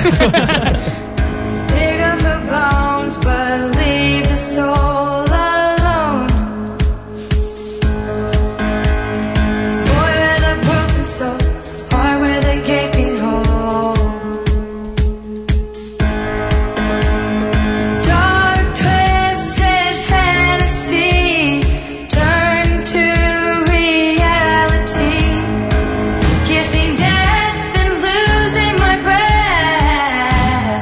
Dig up the bones, but leave the soul alone. Boy with a broken soul, heart with a gaping hole. Dark, twisted fantasy turned to reality. Kissing death and losing my breath.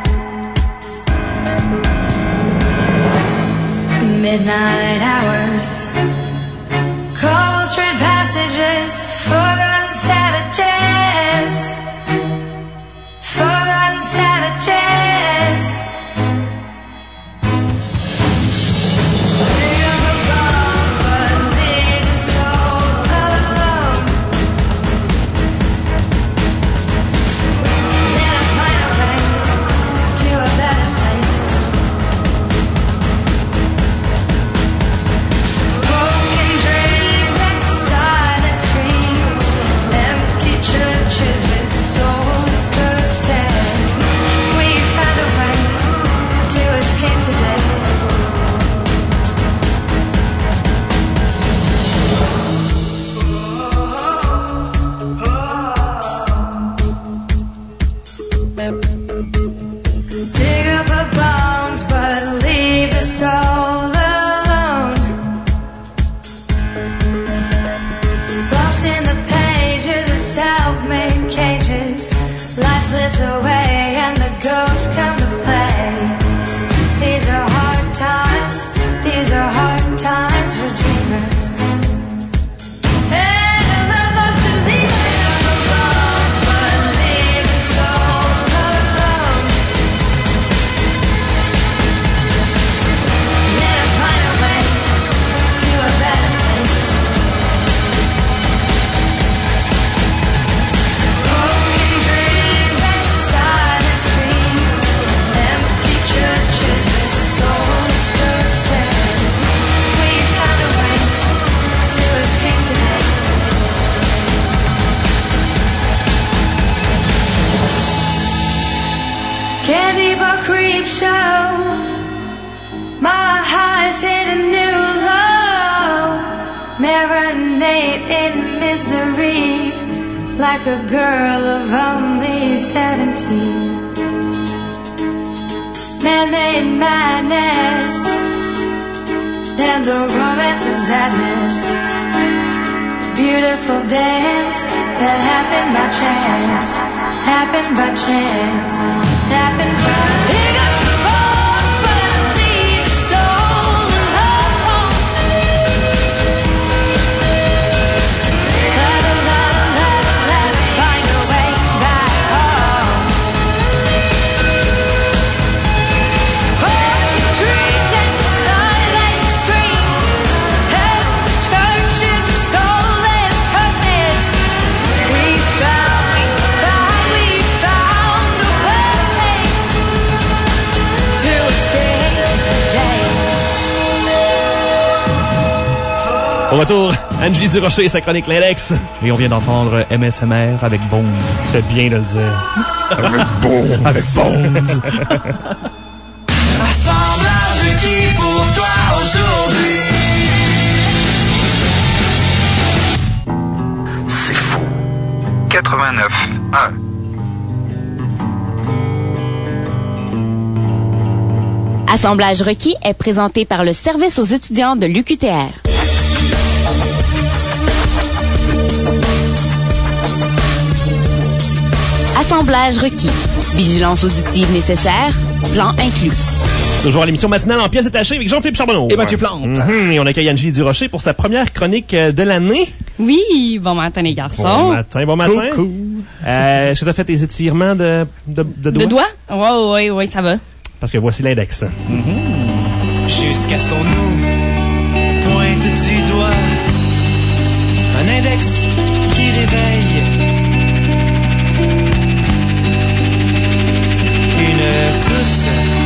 Midnight hours, cold straight passages, forgotten savages, forgotten savages. Dig up the bones, but leave the soul alone. Then I find a way to a better place. Broken dreams and silent screams, empty churches with soulless curses. We found a way to escape the day. Dig up her bones, but leave the soul alone. Lost in the pages of self-made cages, life slips away and the ghosts come to play. These are hard times, these are hard times for dreamers. And love lost believers. But leave the soul alone. Then I find a way to a better place. Broken dreams and silent screams, empty churches with soulless curses. We found a way to escape the day. Candy bar creep show. My highs hit a new low. Marinate in misery like a girl of only seventeen. Man-made madness and the romance of sadness. Beautiful dance that happened by chance. Happened by chance. Happened by Dig up the bones, but leave the soul alone. Let it, let it, let it, let it find a way back home. Broken dreams and silent screams, Au retour, Angie Durocher et sa chronique L'Index. Et on vient d'entendre M S M R avec Bones. C'est bien de le dire. Avec Bones. Avec Bones. Assemblage requis pour toi aujourd'hui. C'est faux. quatre-vingt-neuf un. Assemblage requis est présenté par le service aux étudiants de l'U Q T R. Assemblage requis. Vigilance auditive nécessaire. Plan inclus. Toujours à l'émission matinale en pièces détachées avec Jean-Philippe Charbonneau. Et Mathieu Plante. Mm-hmm. Et on accueille Angie Durocher pour sa première chronique de l'année. Oui, bon matin les garçons. Bon matin, bon matin. Coucou. Euh, Est-ce que tu as fait tes étirements de, de, de doigts? De doigts? Ouais, ouais, ouais, ça va. Parce que voici l'index. Jusqu'à ce qu'on nous pointe du doigt un index qui réveille une toute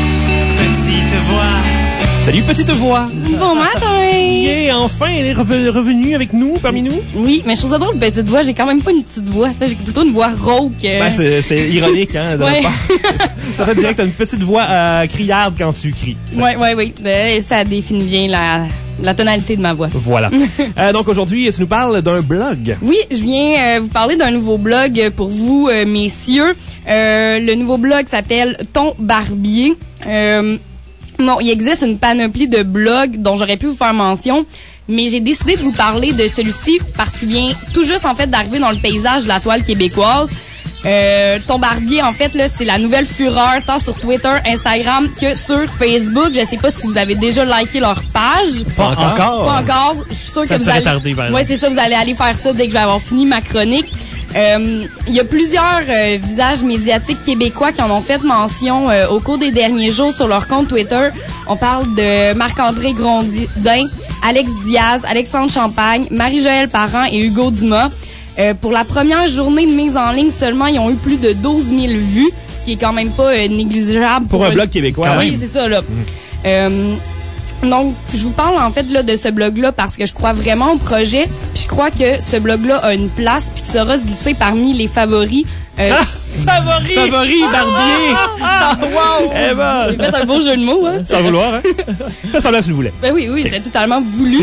petite voix. Salut, petite voix. Bon matin. Yeah, enfin, elle est reven- revenue avec nous, parmi nous. Oui, mais je trouve ça drôle, petite voix. J'ai quand même pas une petite voix. Tu sais, j'ai plutôt une voix rauque. euh. Ben, c'est- c'était ironique, hein. de Ouais. notre part. Ça te dirait que t'as une petite voix euh, criarde quand tu cries. Ouais, ouais, oui. Euh, ça définit bien la, la tonalité de ma voix. Voilà. euh, donc aujourd'hui, tu nous parles d'un blog. Oui, je viens euh, vous parler d'un nouveau blog pour vous, euh, messieurs. Euh, le nouveau blog s'appelle Ton Barbier. Euh, non, il existe une panoplie de blogs dont j'aurais pu vous faire mention, mais j'ai décidé de vous parler de celui-ci parce qu'il vient tout juste en fait d'arriver dans le paysage de la toile québécoise. Euh, Ton Barbier, en fait, là, c'est la nouvelle fureur, tant sur Twitter, Instagram que sur Facebook. Je sais pas si vous avez déjà liké leur page. Pas encore. Pas encore. Je suis sûre Ça que vous serait allez... tardé, par exemple. Ouais, c'est ça, vous allez aller faire ça dès que je vais avoir fini ma chronique. Euh, Il y a plusieurs euh, visages médiatiques québécois qui en ont fait mention euh, au cours des derniers jours sur leur compte Twitter. On parle de Marc-André Grondin, Alex Diaz, Alexandre Champagne, Marie-Joëlle Parent et Hugo Dumas. Euh, pour la première journée de mise en ligne seulement, ils ont eu plus de douze mille vues, ce qui est quand même pas euh, négligeable. Pour un blog québécois. Ah oui, même. c'est ça, là. Euh, donc, je vous parle en fait là de ce blog-là parce que je crois vraiment au projet. Puis je crois que ce blog-là a une place puis qu'il saura se glisser parmi les favoris. Euh, Ah! Favori! Favori, Barbier. Ah! Wow! Eh ben! J'ai fait un beau jeu de mots, hein? Sans vouloir, hein? Fais semblant que tu le voulais. Ben oui, oui, c'était totalement voulu.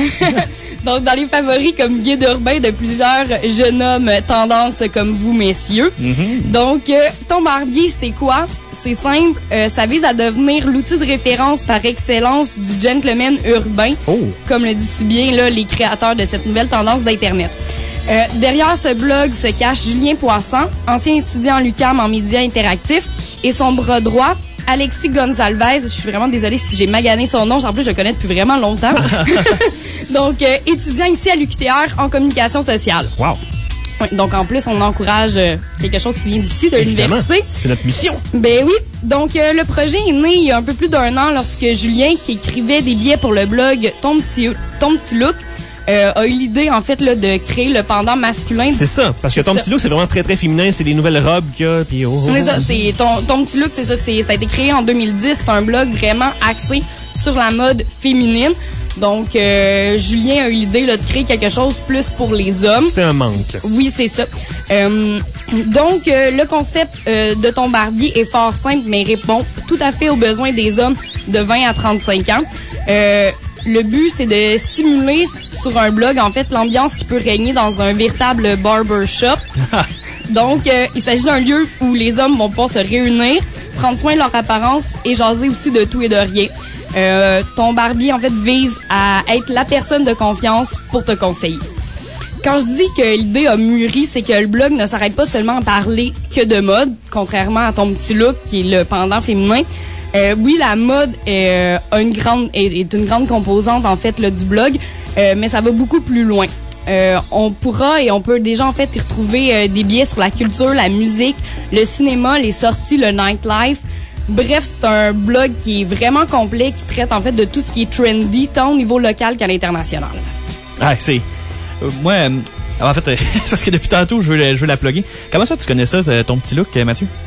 Donc, dans les favoris comme guide urbain de plusieurs jeunes hommes tendance comme vous, messieurs. Donc, euh, Ton Barbier, c'est quoi? C'est simple, euh, ça vise à devenir l'outil de référence par excellence du gentleman urbain, Oh! comme le dit si bien là, les créateurs de cette nouvelle tendance d'Internet. Euh, derrière ce blog se cache Julien Poisson, ancien étudiant en l'U Q A M en médias interactifs, et son bras droit, Alexis Gonzalez. Je suis vraiment désolée si j'ai magané son nom. En plus, je le connais depuis vraiment longtemps. Donc, euh, étudiant ici à l'U Q T R en communication sociale. Wow! Ouais, donc, en plus, on encourage euh, quelque chose qui vient d'ici, de Évidemment. l'université. C'est notre mission. Ben oui. Donc, euh, le projet est né il y a un peu plus d'un an lorsque Julien, qui écrivait des billets pour le blog Ton Petit, Ton Petit Look, euh, a eu l'idée, en fait, là, de créer le pendant masculin. C'est ça. Parce que ton ça. petit look, c'est vraiment très, très féminin. C'est les nouvelles robes qu'il y a. Puis oh, oh, C'est ça, oh. c'est ton, ton Petit Look, c'est ça, c'est, ça a été créé en deux mille dix. C'est un blog vraiment axé sur la mode féminine. Donc, euh, Julien a eu l'idée là, de créer quelque chose plus pour les hommes. C'était un manque. Oui, c'est ça. Euh, donc, euh, le concept euh, de Ton Barbier est fort simple, mais répond tout à fait aux besoins des hommes de vingt à trente-cinq ans. Euh, le but, c'est de simuler sur un blog, en fait, l'ambiance qui peut régner dans un véritable barbershop. Donc, euh, il s'agit d'un lieu où les hommes vont pouvoir se réunir, prendre soin de leur apparence et jaser aussi de tout et de rien. Euh, ton barbier, en fait, vise à être la personne de confiance pour te conseiller. Quand je dis que l'idée a mûri, c'est que le blog ne s'arrête pas seulement à parler que de mode, contrairement à Ton Petit Look, qui est le pendant féminin. Euh, oui, la mode est, euh, a une grande, est, est une grande composante, en fait, là, du blog, euh, mais ça va beaucoup plus loin. Euh, on pourra et on peut déjà en fait y retrouver euh, des billets sur la culture, la musique, le cinéma, les sorties, le nightlife. Bref, c'est un blog qui est vraiment complet, qui traite en fait de tout ce qui est trendy, tant au niveau local qu'à l'international. Ah, c'est... euh, moi, euh, en fait, euh, c'est parce que depuis tantôt, je veux, le- je veux la plugger. Comment ça, tu connais ça, t- ton petit look, euh, Mathieu?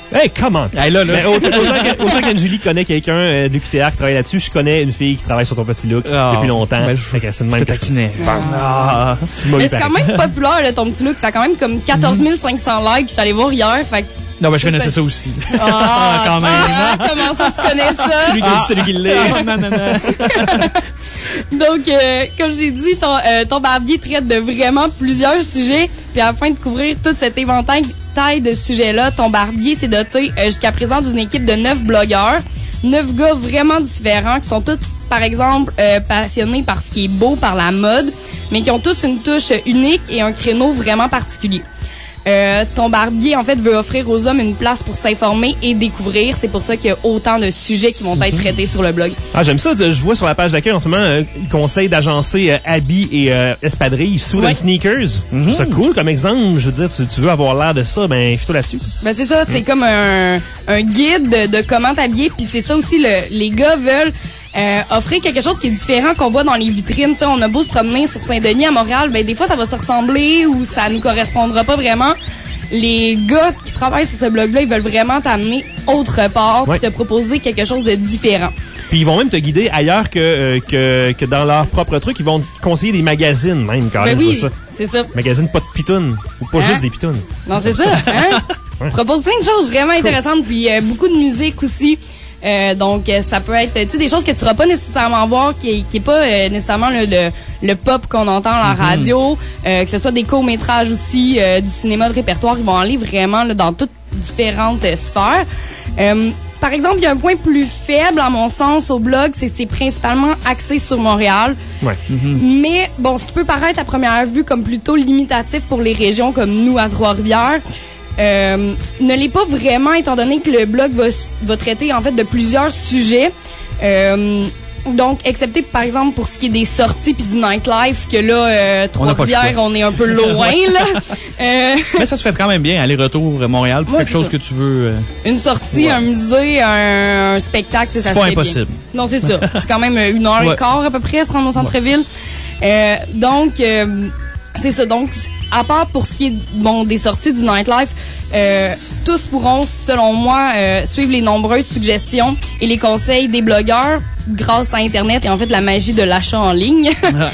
Hey, comment? Hey, là, là. Mais autant, autant, que, autant qu'Anne-Julie connaît quelqu'un euh, de l'U Q T R qui travaille là-dessus, je connais une fille qui travaille sur ton petit look Oh, depuis longtemps. ben, je- fait que c'est de même Je que te je taquinais. Ah. Tu m'as eu Mais c'est quand pareil. même populaire, là, ton petit look. Ça a quand même comme quatorze mille cinq cents likes. Je suis allée voir hier. Fait que, Non, ben, je connaissais ça aussi. ah, Quand même. ah, comment ça, tu connais ça? Celui qui a dit celui qui l'est. Ah, non, non, non. Donc, euh, comme j'ai dit, ton, euh, ton barbier traite de vraiment plusieurs sujets. Puis afin de couvrir tout cet éventail de sujets-là, ton barbier s'est doté euh, jusqu'à présent d'une équipe de neuf blogueurs. Neuf gars vraiment différents qui sont tous, par exemple, euh, passionnés par ce qui est beau, par la mode, mais qui ont tous une touche unique et un créneau vraiment particulier. Euh, ton barbier, en fait, veut offrir aux hommes une place pour s'informer et découvrir. C'est pour ça qu'il y a autant de sujets qui vont être traités sur le blog. Ah, j'aime ça. Je vois sur la page d'accueil en ce moment, euh, ils conseillent d'agencer euh, habits et euh, espadrilles sous Ouais. les sneakers. Je trouve ça cool comme exemple. Je veux dire, tu, tu veux avoir l'air de ça, ben, fais-toi là-dessus. Ben c'est ça, c'est comme un, un guide de, de comment t'habiller. Puis c'est ça aussi, le, les gars veulent euh, offrir quelque chose qui est différent qu'on voit dans les vitrines. Tu sais, on a beau se promener sur Saint-Denis à Montréal, ben des fois ça va se ressembler ou ça nous correspondra pas vraiment. Les gars qui travaillent sur ce blog-là, ils veulent vraiment t'amener autre part, Ouais. puis te proposer quelque chose de différent. Puis ils vont même te guider ailleurs que, euh, que, que dans leur propre truc. Ils vont te conseiller des magazines même, quand Ben même. oui, je vois ça. c'est ça. Magazines pas de pitounes. Ou pas Hein? juste des pitounes. Non, c'est ça. Hein? Ouais. Propose plein de choses vraiment intéressantes, puis euh, beaucoup de musique aussi. Euh, donc, euh, ça peut être, tu sais, des choses que tu vas pas nécessairement voir, qui, qui est pas euh, nécessairement le, le, le pop qu'on entend à la radio, euh, que ce soit des courts-métrages aussi, euh, du cinéma de répertoire, ils vont aller vraiment là, dans toutes différentes euh, sphères. Euh, par exemple, il y a un point plus faible, à mon sens, au blog, c'est que c'est principalement axé sur Montréal. Ouais. Mais, bon, ce qui peut paraître à première vue comme plutôt limitatif pour les régions comme nous à Trois-Rivières, euh, ne l'est pas vraiment, étant donné que le blog va, va traiter, en fait, de plusieurs sujets. Euh, donc, excepté, par exemple, pour ce qui est des sorties puis du nightlife, que là, euh, On n'a pas le Trois-Rivières, choix. on est un peu loin, là. Euh, Mais ça se fait quand même bien, aller-retour Montréal, pour Ouais, quelque c'est chose ça. que tu veux. euh, une sortie, Ouais. un musée, un, un spectacle, tu sais, ça C'est se pas fait bien. impossible. Non, c'est ça. C'est quand même une heure Ouais. et quart à peu près, se rendre au centre-ville. Euh, donc, euh, c'est ça. Donc, à part pour ce qui est bon des sorties du nightlife, euh, tous pourront, selon moi, euh, suivre les nombreuses suggestions et les conseils des blogueurs grâce à Internet et en fait la magie de l'achat en ligne.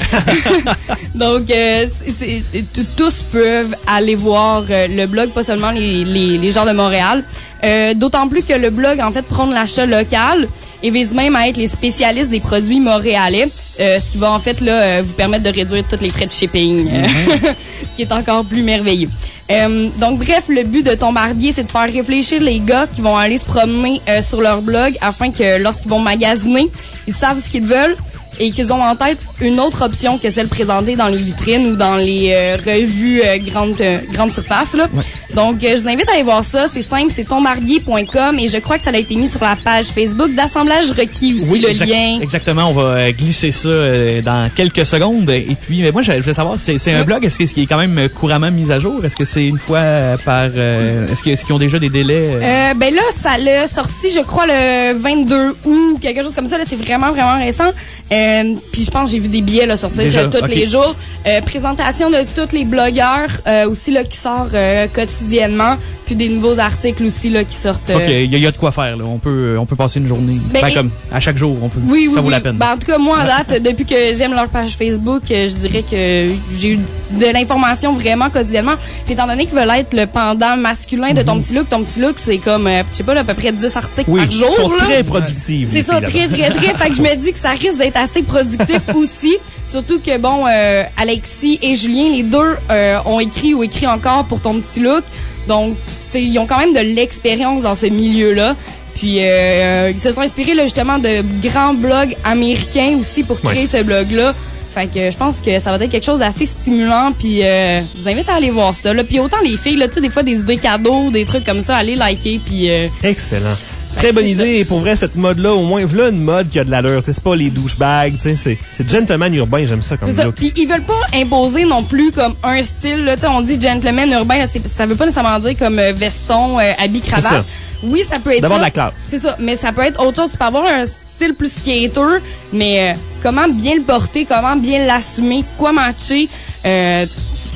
Donc, euh, c'est- c'est- t- tous peuvent aller voir euh, le blog, pas seulement les, les, les gens de Montréal. Euh, D'autant plus que le blog, en fait, prône l'achat local et vise même à être les spécialistes des produits montréalais, euh, ce qui va en fait là euh, vous permettre de réduire tous les frais de shipping, euh, ce qui est encore plus merveilleux. Euh, donc bref, le but de ton barbier, c'est de faire réfléchir les gars qui vont aller se promener euh, sur leur blog afin que lorsqu'ils vont magasiner, ils savent ce qu'ils veulent et qu'ils ont en tête une autre option que celle présentée dans les vitrines ou dans les euh, revues euh, grande, euh, grande surface. Là. Donc, euh, je vous invite à aller voir ça. C'est simple, c'est tonbarbier point com et je crois que ça a été mis sur la page Facebook d'Assemblage Requis aussi, le exact- lien. Exactement, on va euh, glisser ça euh, dans quelques secondes. Et puis, mais moi, je je voulais savoir, c'est c'est un blog, est-ce que- ce qui est quand même euh, couramment mis à jour? Est-ce que c'est une fois euh, par... euh, est-ce que- est-ce qu'ils ont déjà des délais? euh? Euh, ben là, ça l'a sorti, je crois, le vingt-deux août, quelque chose comme ça. Là, c'est vraiment, vraiment récent. Euh, puis je pense que j'ai vu des billets là, sortir Déjà? euh, tous Ok. les jours. Euh, présentation de tous les blogueurs euh, aussi là qui sort euh, quotidiennement. Puis des nouveaux articles aussi là qui sortent. euh, OK, il y, a- il y a de quoi faire. Là. On peut on peut passer une journée. Ben, Ben, et- comme à chaque jour, on peut. Oui, oui, ça vaut oui. la peine. Ben, en tout cas, moi, à date, depuis que j'aime leur page Facebook, euh, je dirais que j'ai eu de l'information vraiment quotidiennement. Puis étant donné qu'ils veulent être le pendant masculin de ton petit look, ton petit look, c'est comme, euh, je sais pas, là, à peu près dix articles Oui, par jour. ils sont là. très productifs. C'est les ça, filles, très, là-bas. très, très. Fait que je me dis que ça risque d'être assez productif aussi. Surtout que, bon, euh, Alexis et Julien, les deux, euh, ont écrit ou écrit encore pour ton petit look. Donc, tu sais, ils ont quand même de l'expérience dans ce milieu-là. Puis, euh, ils se sont inspirés, là, justement, de grands blogs américains aussi pour créer Ouais. ce blog-là. Fait que je pense que ça va être quelque chose d'assez stimulant. Puis, euh, je vous invite à aller voir ça. Là. Puis, autant les filles, là, tu sais, des fois, des idées cadeaux, des trucs comme ça, allez liker. Puis, euh, Excellent. Très bonne c'est idée. Et pour vrai, cette mode-là, au moins, voilà une mode qui a de l'allure. Tu sais, c'est pas les douchebags, tu sais, c'est, c'est gentleman urbain. J'aime ça comme c'est ça. look. Puis ils veulent pas imposer non plus comme un style. Là, tu sais, on dit gentleman urbain, là, c'est- ça veut pas nécessairement dire comme euh, veston, euh, habit, C'est ça. cravate. Oui, ça peut être D'avoir ça. de la classe. C'est ça, mais ça peut être autre chose. Tu peux avoir un style plus skater, mais euh, comment bien le porter, comment bien l'assumer, quoi matcher. Euh,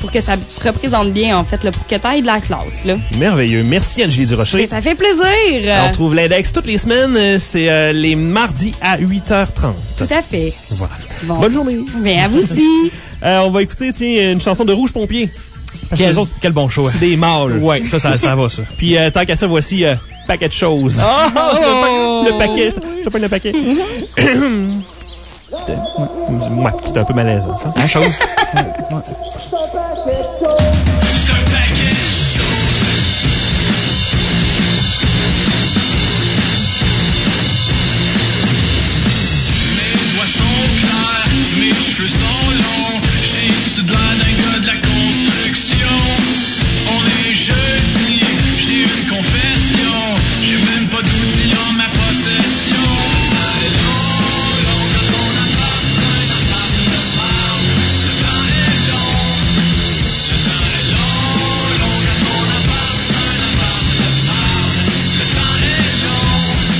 pour que ça te représente bien, en fait, là, pour que tu ailles de la classe. Là. Merveilleux. Merci, Anne-Julie Durocher. Et ça fait plaisir. On retrouve l'index toutes les semaines. euh, C'est euh, les mardis à huit heures trente. Tout à fait. Voilà. Bon. Bonne journée. Bien, à vous aussi. Euh, on va écouter, tiens, une chanson de Rouge Pompier. Parce que Quel, les autres, quel bon show. c'est des mâles. Ouais, ça, ça, ça va, ça. Puis euh, tant qu'à ça, voici euh, Paquet de choses. Oh! Le paquet. Je pas le paquet. C'était ouais, c'était un peu malaisant, ça. La chose. Mes cheveux sont longs, j'ai issu de l'air d'un gars de la construction. On est jeudi, j'ai une confession, j'ai même pas d'outils en ma possession. Ça est long, long quand on appartient, un appart de marde. Le temps est long, le temps est long, long quand on appartient, un appart de marde. Le temps est long.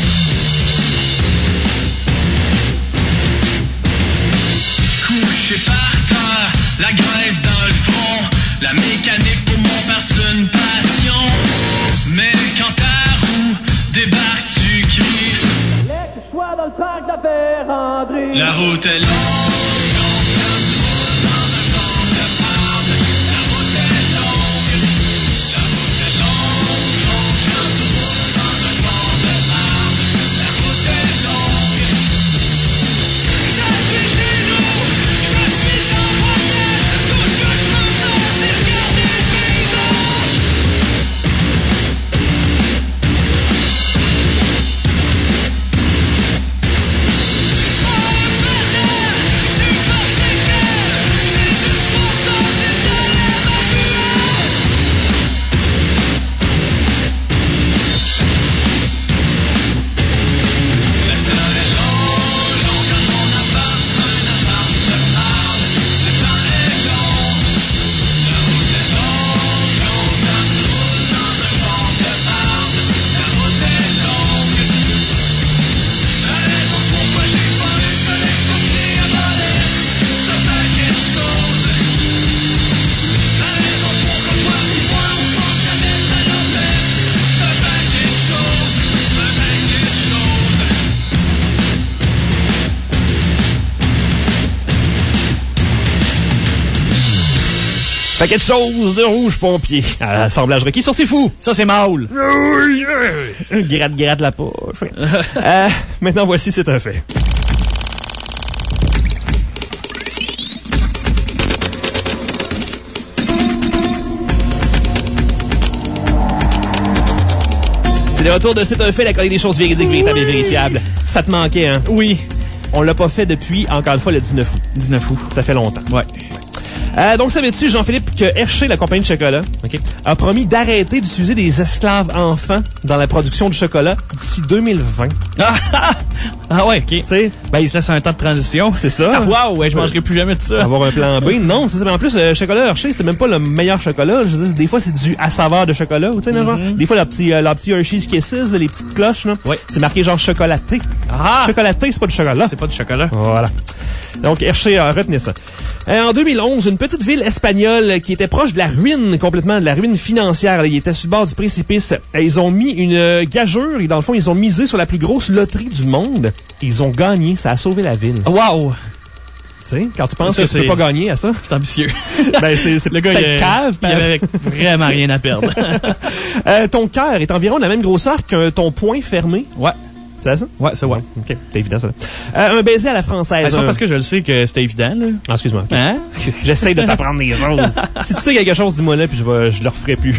Couché par terre, la graisse dans le front. La mécanique pour mon père c'est une passion. Mais quand ta roue débarque, tu cries. Fallait que je sois dans le parc de la Vérandrie. La route est longue, longue quand tu roules dans un champ de marde. La route est longue, la route est longue, longue quand tu roules dans un champ de marde. La route est longue. Je suis chez nous, je suis en voyage. Tout ce que je peux faire, c'est regarder le paysage. Paquet de choses de Rouge Pompier. À l'assemblage requis sur C'est Fou. Ça, c'est Maul. Gratte, gratte la poche. euh, maintenant, voici C'est un fait. C'est le retour de C'est un fait, la chronique des choses véridiques, véritables et vérifiables. Ça te manquait, hein? Oui. On l'a pas fait depuis, encore une fois, le dix-neuf août. dix-neuf août. Ça fait longtemps. Ouais. Euh, donc, savais-tu, Jean-Philippe, que Hershey, la compagnie de chocolat, okay, a promis d'arrêter d'utiliser des esclaves enfants dans la production de chocolat d'ici deux mille vingt? Ah, ah ouais, OK. Tu sais, ben, il se laisse un temps de transition. C'est ça. Ah, wow, ouais, je mangerai plus jamais de ça. Avoir un plan B. Non, c'est ça. Mais en plus, le chocolat Hershey, c'est même pas le meilleur chocolat. Je veux dire, des fois, c'est du à saveur de chocolat. Tu sais, mm-hmm. genre, des fois, leur petit, euh, leur petit Hershey's Kisses, là, les petites cloches, là, ouais. C'est marqué genre chocolaté. Ah! Chocolaté, c'est pas du chocolat. C'est pas du chocolat. Voilà. Donc, Hershey, euh, retenez ça. Euh, en deux mille onze, une petite ville espagnole qui était proche de la ruine, complètement, de la ruine financière. Là, ils étaient sur le bord du précipice. Et ils ont mis une euh, gageure et dans le fond, ils ont misé sur la plus grosse loterie du monde. Et ils ont gagné. Ça a sauvé la ville. Wow! Tu sais, quand tu penses ça, que tu peux pas gagner à ça. C'est ambitieux. Ben, c'est, c'est le gars, peut-être il, cave. Il avait vraiment rien à perdre. euh, ton cœur est environ de la même grosseur que ton poing fermé. Ouais. C'est ça? Ouais, c'est ouais. OK, c'est évident, ça. Euh, un baiser à la française. C'est pas un... parce que je le sais que c'était évident, là. Ah, excuse-moi. Okay. Hein? J'essaie de t'apprendre des choses. Si tu sais quelque chose, dis-moi là, puis je vais, je le referai plus.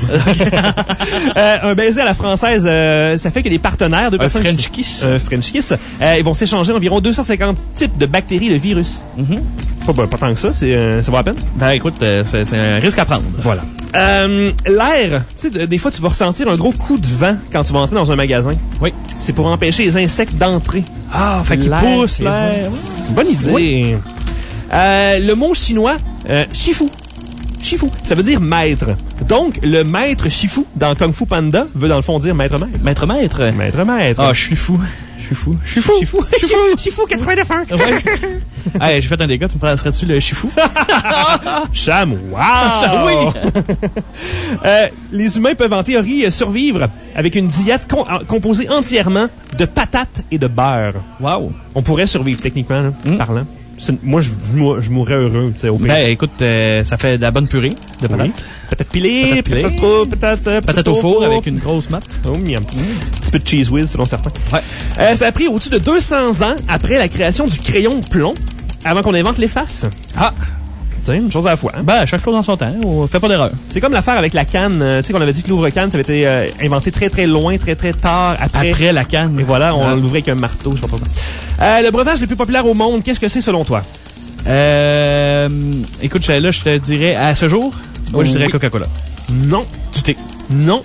euh, un baiser à la française, euh, ça fait que les partenaires de un personnes... French kiss. Un French kiss. Euh, ils vont s'échanger environ deux cent cinquante types de bactéries de virus. Mm-hmm. Pas, pas, pas tant que ça, c'est, euh, ça vaut la peine? Ben, écoute, euh, c'est, c'est un risque à prendre. Voilà. Euh, l'air, tu sais, des fois, tu vas ressentir un gros coup de vent quand tu vas entrer dans un magasin. Oui. C'est pour empêcher les insectes d'entrer. Ah, fait qu'ils poussent l'air. C'est une bonne idée. Oui. Euh, le mot chinois, euh, shifu. Shifu, ça veut dire maître. Donc, le maître Shifu dans Kung Fu Panda veut dans le fond dire maître maître. Maître maître. Maître maître. Ah, je suis fou. Je suis fou. Je suis fou. Shifu. Shifu. Shifu quatre-vingt-neuf ans. Ouais. Hey, j'ai fait un dégât, tu me passerais-tu le chifou? Cham, wow! Oui! euh, les humains peuvent en théorie survivre avec une diète com- composée entièrement de patates et de beurre. Wow! On pourrait survivre techniquement, là, Mm. parlant. C'est- Moi, je, je, je mourrais heureux, tu sais, au pire. Ben, écoute, euh, ça fait de la bonne purée de patates. Oui. Peut-être pilé, Peut-être pilé. peut-être trop, peut-être... euh, Patate au four avec une grosse matte. Oh, miam. Un petit peu de cheese whiz, selon certains. Ouais. Euh, ça a pris au-dessus de deux cents ans après la création du crayon plomb, avant qu'on invente l'efface. Ah! Tu sais, une chose à la fois. Hein? Ben, chaque chose dans son temps. On fait pas d'erreur. C'est comme l'affaire avec la canne. euh, tu sais qu'on avait dit que l'ouvre-canne, ça avait été euh, inventé très très loin, très très tard après. Après la canne. Et voilà, on Ah. l'ouvrait avec un marteau, je sais pas trop. Euh, le breuvage le plus populaire au monde, qu'est-ce que c'est selon toi? Euh, écoute, là, je te dirais, à ce jour, moi, je Oui. dirais Coca-Cola. Non. Du thé. Non.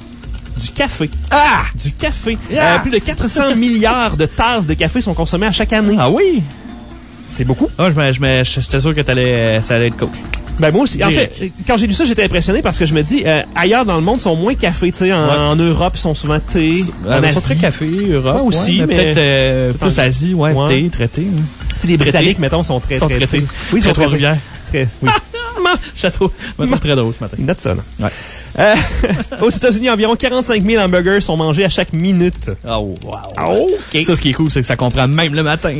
Du café. Ah! Du café. Ah! Euh, plus de quatre cents milliards de tasses de café sont consommées à chaque année. Ah oui? C'est beaucoup. Ah, je me, je me, j'étais sûr que t'allais, ça allait être Coke. Ben moi aussi. En Direct. fait, quand j'ai lu ça, j'étais impressionné parce que je me dis, euh, ailleurs dans le monde, ils sont moins café. Tu sais, en, Ouais. en Europe, ils sont souvent thé. En Euh, ils sont Asie. très café, Europe. Ouais, aussi, ouais, mais- peut-être euh, plus en- Asie, ouais, Ouais. thé, traité. hein. Tu sais, les Britanniques, mettons, sont très, Ils sont très, traités. thé. Oui, ils sont Très très, Trois-Rivières. très, oui. Château. Je me trouve très drôle ce matin. Note ça, là. Ouais. Euh, aux États-Unis, environ quarante-cinq mille hamburgers sont mangés à chaque minute. Oh, wow. Ah, OK. Ça, ce qui est cool, c'est que ça comprend même le matin.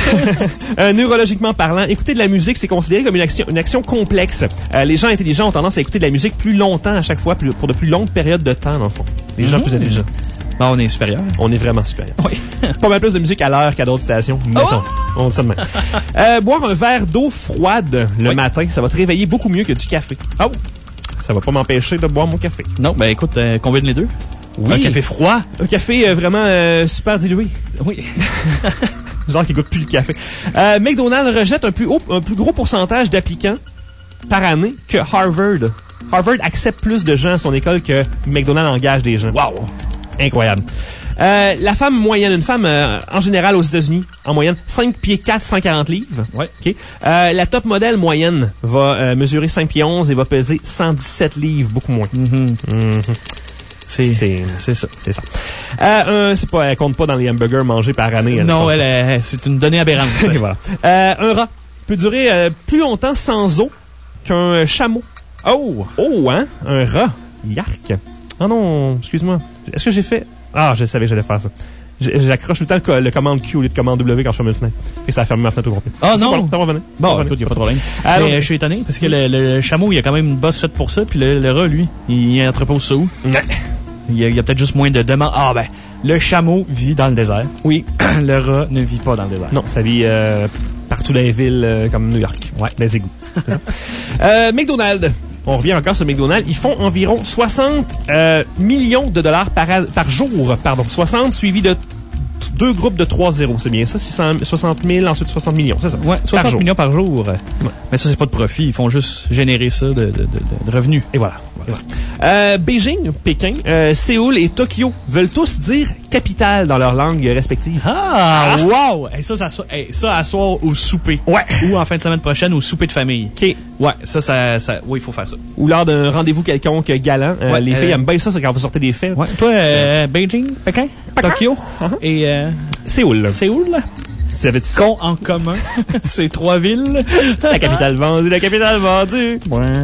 Euh, neurologiquement parlant, écouter de la musique, c'est considéré comme une action, une action complexe. Euh, les gens intelligents ont tendance à écouter de la musique plus longtemps à chaque fois, plus- pour de plus longues périodes de temps, dans le fond. Les gens Mhm. plus intelligents. Bon, on est supérieur. On est vraiment supérieur. Oui. Pas mal plus de musique à l'heure qu'à d'autres stations, mettons. On dit ça de même. Euh, boire un verre d'eau froide le Oui. matin, ça va te réveiller beaucoup mieux que du café. Oh. Ça va pas m'empêcher de boire mon café. Non, ben écoute, euh, combine les deux. Oui. Un café froid. Un café euh, vraiment euh, super dilué. Oui. Genre qui goûte plus le café. Euh, McDonald's rejette un plus, haut, un plus gros pourcentage d'applicants par année que Harvard. Harvard accepte plus de gens à son école que McDonald's engage des gens. Wow! Incroyable. Euh, la femme moyenne, une femme euh, en général aux États-Unis, en moyenne, cinq pieds quatre, cent quarante livres. Ouais. OK. Euh, la top modèle moyenne va euh, mesurer cinq pieds onze et va peser cent dix-sept livres, beaucoup moins. Mhm. Mhm. C'est, C'est c'est ça. c'est ça. Euh, un, c'est pas, elle compte pas dans les hamburgers mangés par année. elle, je Non, pense elle, pas. est- c'est une donnée aberrante. Et voilà. Euh, un rat peut durer euh, plus longtemps sans eau qu'un chameau. Oh! Oh, hein? Un rat. Yark. Ah non, excuse-moi. Est-ce que j'ai fait... Ah, je savais que j'allais faire ça. J'ai- J'accroche tout le temps le, co- le commande Q au lieu de commande W quand je ferme une fenêtre. Et ça a fermé ma fenêtre au complet. Ah C'est non! pas long, ça va revenir. Ça Bon, va écoute, revenir. il n'y a pas de problème. Ah, Mais non. je suis étonné parce que le, le chameau, il y a quand même une bosse faite pour ça, puis le, le rat, lui, il entrepose ça où? Ouais. Il y a, il y a peut-être juste moins de demandes. Ah ben, le chameau vit dans le désert. Oui. Le rat ne vit pas dans le désert. Non, ça vit euh, partout dans les villes euh, comme New York. Ouais. Dans les égouts. C'est ça. euh, McDonald's. On revient encore sur McDonald's. Ils font environ soixante euh, millions de dollars par, a- par jour. Pardon. soixante suivi de t- deux groupes de trois zéros. C'est bien ça? six cents, soixante mille, ensuite soixante millions. C'est ça? Ouais, Par soixante jour. millions par jour. Mais ça, c'est pas de profit. Ils font juste générer ça de, de, de, de revenus. Et voilà. Et voilà. Euh, Beijing, Pékin, euh, Séoul et Tokyo veulent tous dire capitale dans leur langue respective. Ah, wow! Hey, ça, ça, ça, hey, ça, à soir au souper. Ouais. Ou en fin de semaine prochaine au souper de famille. OK. Ouais, ça, ça, ça, oui, il faut faire ça. Ou lors d'un rendez-vous quelconque galant. Euh, Ouais, les euh, filles aiment bien ça, c'est quand vous sortez des fêtes. Ouais. Toi, euh, Beijing, Pékin, Tokyo Uh-huh. et euh, Séoul. Séoul, Ça veut dire ça? qu'ont en commun ces trois villes. La capitale vendue, la capitale vendue.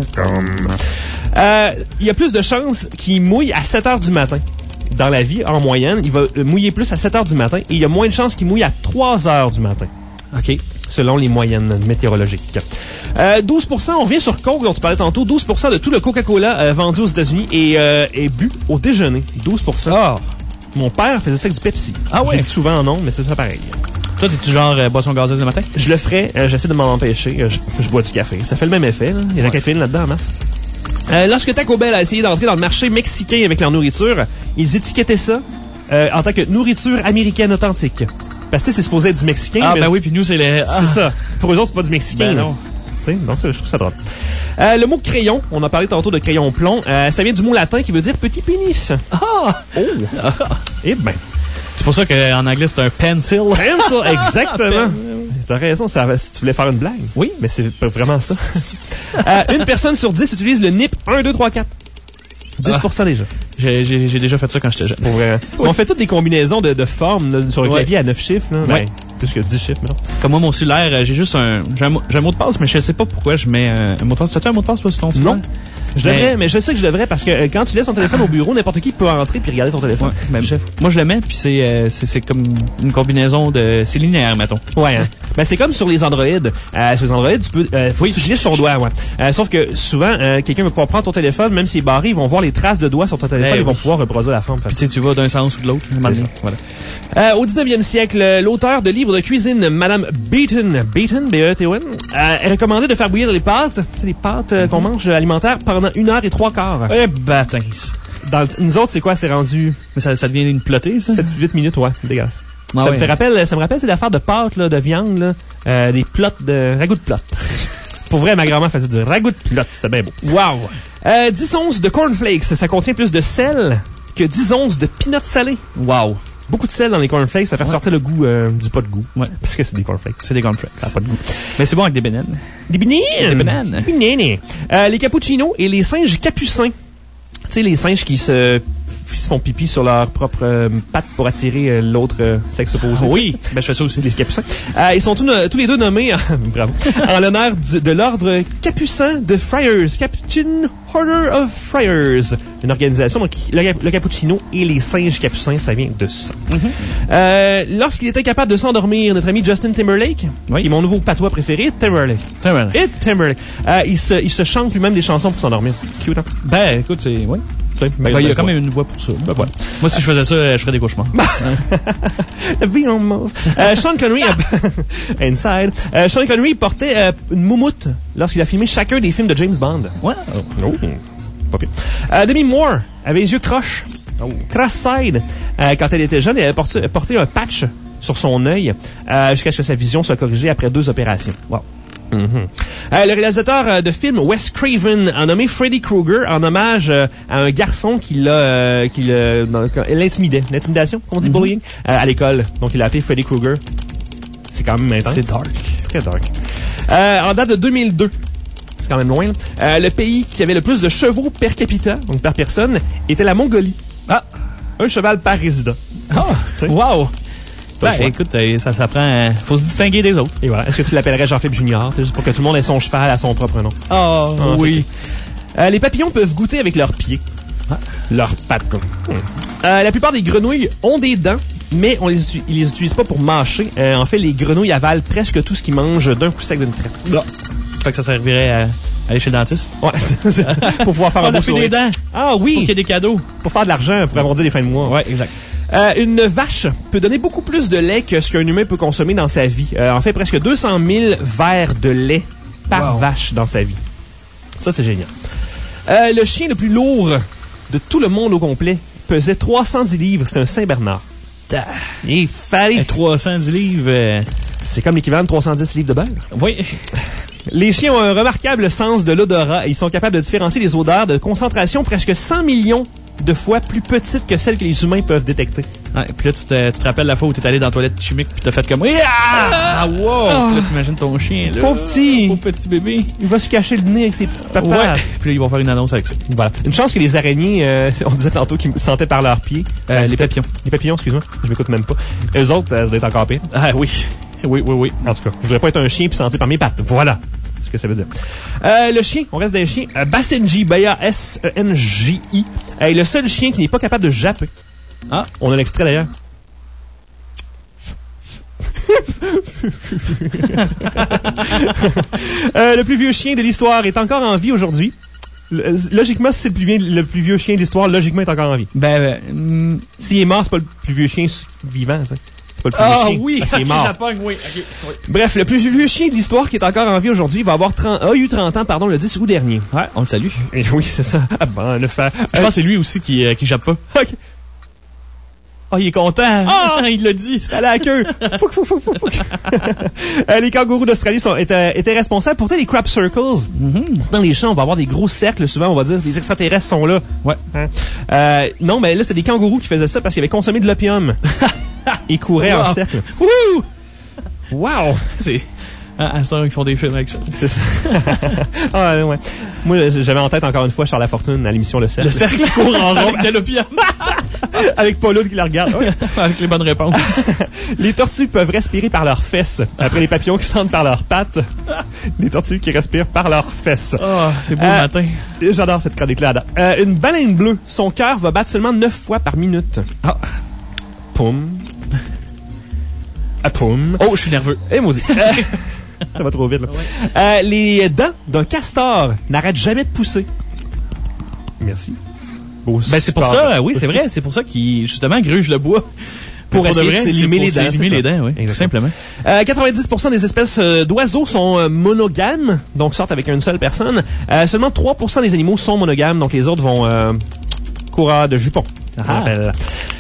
Euh, il y a plus de chances qu'il mouille à sept heures du matin. Dans la vie, en moyenne, il va euh, mouiller plus à sept heures du matin et il y a moins de chances qu'il mouille à trois heures du matin. OK. Selon les moyennes météorologiques. Euh, douze pour cent, on revient sur Coke, dont tu parlais tantôt, douze pour cent de tout le Coca-Cola euh, vendu aux États-Unis est, euh, est bu au déjeuner. douze pour cent. Ah. Mon père faisait ça avec du Pepsi. Ah ouais? Je le dis souvent en ondes, mais c'est ça pareil. Toi, t'es-tu genre euh, boisson gazeuse le matin? Je le ferais, euh, j'essaie de m'en empêcher. euh, je, je bois du café. Ça fait le même effet, là. Il y a de la caféine là-dedans en masse. Euh, lorsque Taco Bell a essayé d'entrer dans le marché mexicain avec leur nourriture, ils étiquetaient ça euh, en tant que nourriture américaine authentique. Parce que c'est supposé être du mexicain. Ah, mais ben oui, puis nous, c'est les... c'est ça. Pour eux autres, c'est pas du mexicain. Ben là. non. Tu sais, donc ça, je trouve ça drôle. Euh, le mot crayon, on a parlé tantôt de crayon plomb, euh, ça vient du mot latin qui veut dire petit pénis. Ah! Oh! Eh ben. C'est pour ça qu'en anglais, c'est un pencil. Pencil, exactement. T'as raison, ça, si tu voulais faire une blague. Oui. Mais c'est pas vraiment ça. euh, une personne sur dix utilise le N I P un, deux, trois, quatre. dix pour cent déjà. J'ai, j'ai, j'ai déjà fait ça quand j'étais jeune. Pour vrai. On fait toutes des combinaisons de, de formes là, sur le Ouais. clavier à neuf chiffres. Là. Ouais. Ben, plus que dix chiffres, non? Comme moi, mon cellulaire, euh, j'ai juste un, j'ai un, mot- j'ai un mot de passe, mais je sais pas pourquoi je mets un, un mot de passe. T'as-tu un mot de passe, toi, sur ton cellulaire? Non. Je Mais- devrais, mais je sais que je devrais parce que euh, quand tu laisses ton téléphone au bureau, n'importe qui peut entrer puis regarder ton téléphone. Ouais, ben, Chef. moi, je le mets, puis c'est, euh, c'est, c'est comme une combinaison de... C'est linéaire, mettons. Ouais, hein. Ben, c'est comme sur les Android. Euh, sur les Android, tu peux, euh, faut que tu glisses ton doigt, ouais. Euh, sauf que souvent, euh, quelqu'un va pouvoir prendre ton téléphone, même s'il est barré, ils vont voir les traces de doigts sur ton téléphone, Eh ils vont oui. pouvoir reproduire la forme. Puis tu sais, tu vas d'un sens ou de l'autre. C'est ça. Voilà. Euh, au dix-neuvième siècle, l'auteur de livres de cuisine, Madame Beaton, Beaton, B E T O N, euh, est recommandé de faire bouillir les pâtes, tu sais, les pâtes euh, qu'on mange euh, alimentaires pendant une heure et trois quarts. Eh, bâtins. Dans le- nous autres, c'est quoi? C'est rendu Mais ça, ça devient une plotée, ça? sept huit minutes, ouais, dégueulasse. Ah ça ouais. me fait rappel, ça me rappelle, c'est l'affaire de pâtes, là, de viande, là, euh, des plots de, ragoût de plot. Pour vrai, ma grand-mère faisait du ragoût de plot, c'était bien beau. Wow! Euh, dix onces de cornflakes, ça contient plus de sel que dix onces de peanuts salés. Wow! Beaucoup de sel dans les cornflakes, ça fait Ouais. sortir le goût euh, du pas de goût. Ouais. Parce que c'est des cornflakes. C'est des cornflakes. Ça n'a pas de goût. Mais c'est bon avec des bananes. Des bananes! Des bananes. Des bananes. Euh, les cappuccinos et les singes capucins. Tu sais, les singes qui se, qui se font pipi sur leur propre euh, patte pour attirer euh, l'autre euh, sexe opposé. Oui, ben je fais ça aussi. Les capucins. Euh, ils sont tous, tous les deux nommés, bravo, en l'honneur du- de l'ordre capucin de Friars, Capuchin Order of Friars. Une organisation, donc le, le cappuccino et les singes capucins, ça vient de ça. Euh, lorsqu'il était capable de s'endormir, notre ami Justin Timberlake, Oui. qui est mon nouveau patois préféré, Timberlake. Timberlake. Et Timberlake. Euh, il, se, il se chante lui-même des chansons pour s'endormir. Cute, hein? Ben, écoute, c'est... Oui. Ben, Ben, il y a quand même une voix pour ça. Ben, voilà. Moi, si je faisais ça, je ferais des cauchemars. La vie en mauve. Euh, Sean Connery, a- Inside. Euh, Sean Connery portait euh, une moumoute lorsqu'il a filmé chacun des films de James Bond. Ouais. Oh, pas pire. Euh, Demi Moore avait les yeux croches. Cross-side. Euh, quand elle était jeune, elle avait porté, porté un patch sur son œil euh, jusqu'à ce que sa vision soit corrigée après deux opérations. Wow. Mhm. Euh, le réalisateur euh, de film Wes Craven a nommé Freddy Krueger en hommage euh, à un garçon qui l'a euh, qui l'a- dans- l'intimidait. L'intimidation, on dit bullying, euh, à l'école. Donc il l'a appelé Freddy Krueger. C'est quand même intense. C'est dark. Très dark. Euh, en date de deux mille deux, c'est quand même loin, là, euh, le pays qui avait le plus de chevaux per capita, donc par personne, était la Mongolie. Ah! Un cheval par résident. Ah! Tu sais. Wow! Pas le Ben, choix. écoute, euh, ça s'apprend... euh, faut se distinguer des autres. Et voilà. Est-ce que tu l'appellerais Jean-Philippe Junior? C'est juste pour que tout le monde ait son cheval à son propre nom. Oh, Ah, oui. Euh, les papillons peuvent goûter avec leurs pieds. Leurs pattes. Hmm. Euh, la plupart des grenouilles ont des dents, mais on les, uti- ils les utilisent pas pour mâcher. Euh, en fait, les grenouilles avalent presque tout ce qu'ils mangent d'un coup sec d'une traite. Là. Fait que ça servirait à aller chez le dentiste. Ouais, c'est- c'est- pour pouvoir faire un On beau a fait sourire. des dents. Ah Pour oui, qu'il y ait des cadeaux. pour faire de l'argent, pour arrondir les fins de mois. Ouais, exact. Euh, une vache peut donner beaucoup plus de lait que ce qu'un humain peut consommer dans sa vie. Euh, en fait, presque deux cent mille verres de lait par Wow. vache dans sa vie. Ça, c'est génial. Euh, le chien le plus lourd de tout le monde au complet pesait trois cent dix livres. C'est un Saint-Bernard. Il fallait... Et trois cent dix livres... euh, C'est comme l'équivalent de trois cent dix livres de beurre. Oui. Les chiens ont un remarquable sens de l'odorat et ils sont capables de différencier les odeurs de concentration presque cent millions de fois plus petites que celles que les humains peuvent détecter. Ouais, puis là, tu te, tu te rappelles la fois où t'es allé dans la toilette chimique puis t'as fait comme... Ah! Wow! Puis là, t'imagines ton chien, là. Pauvre petit. Pauvre petit bébé. Il va se cacher le nez avec ses petites papates. Ouais. Puis là, ils vont faire une annonce avec ça. Voilà. Une chance que les araignées, euh, on disait tantôt qu'ils sentaient par leurs pieds. Euh, Euh, les c'était- papillons. Les papillons, excuse-moi. Je m'écoute même pas. Eux autres, euh, ça doit être encore pire. Ah oui. Oui, oui, oui. En tout cas, je voudrais pas être un chien puis sentir par mes pattes. Voilà. C'est ce que ça veut dire. Euh, le chien, on reste des chiens. Euh, Basenji, B A S E N J I, euh, est le seul chien qui n'est pas capable de japper. Ah. On a l'extrait d'ailleurs. Euh, le plus vieux chien de l'histoire est encore en vie aujourd'hui. Le- Logiquement, si c'est le plus, vieux, le plus vieux chien de l'histoire, logiquement, il est encore en vie. Ben, ben, hum, S'il est mort, c'est pas le plus vieux chien vivant, tu sais. C'est pas le plus ah vieux chien. oui! Parce qu'il est Ok, mort. Japon, oui. Ok, oui. Bref, le plus vieux chien de l'histoire qui est encore en vie aujourd'hui va avoir trente, a eu trente ans, pardon, le dix août dernier. Ouais, on le salue. Et oui, c'est ça. Ah bon, le fait. Je pense que c'est lui aussi qui, euh, qui jappe pas. Ok. Oh, il est content. Ah! il l'a dit. À la queue. Fouc, fouc, fouc, fouc, fouc. Euh, les kangourous d'Australie sont, étaient, étaient responsables pour les crop circles. C'est dans les champs, on va avoir des gros cercles, souvent, on va dire, les extraterrestres sont là. Ouais. Hein? Euh, non, mais là, c'était des kangourous qui faisaient ça parce qu'ils avaient consommé de l'opium. Ils couraient en Wow. cercle. Wouhou! Wow! C'est... À, à ce temps, ils font des films avec ça. C'est ça. Ah, ouais. Moi, j'avais en tête encore une fois Charles Lafortune à l'émission Le Cercle. Le cercle court en rond avec Galopia. Avec Paul qui la regarde. Ouais. Avec les bonnes réponses. Les tortues peuvent respirer par leurs fesses. Après les papillons qui sentent par leurs pattes. Les tortues qui respirent par leurs fesses. Oh, c'est beau Euh, le matin. J'adore cette chronique-là. Euh, une baleine bleue, son cœur va battre seulement neuf fois par minute. Ah. Poum. Ah, poum. Oh, je suis nerveux. Eh, maudit. Ça va trop vite, là. Euh, les dents d'un castor n'arrêtent jamais de pousser. Merci. Beau Ben, c'est pour sport. ça, oui, c'est vrai. C'est pour ça qu'ils, justement, grugent le bois. Pour de essayer de vrai, s'élimer c'est les pour dents, s'élimer c'est les ça. dents, oui. Exactement. Tout simplement. Euh, quatre-vingt-dix pour cent des espèces euh, d'oiseaux sont euh, monogames, donc sortent avec une seule personne. Euh, seulement trois pour cent des animaux sont monogames, donc les autres vont euh, courir de jupons. Ah. Euh,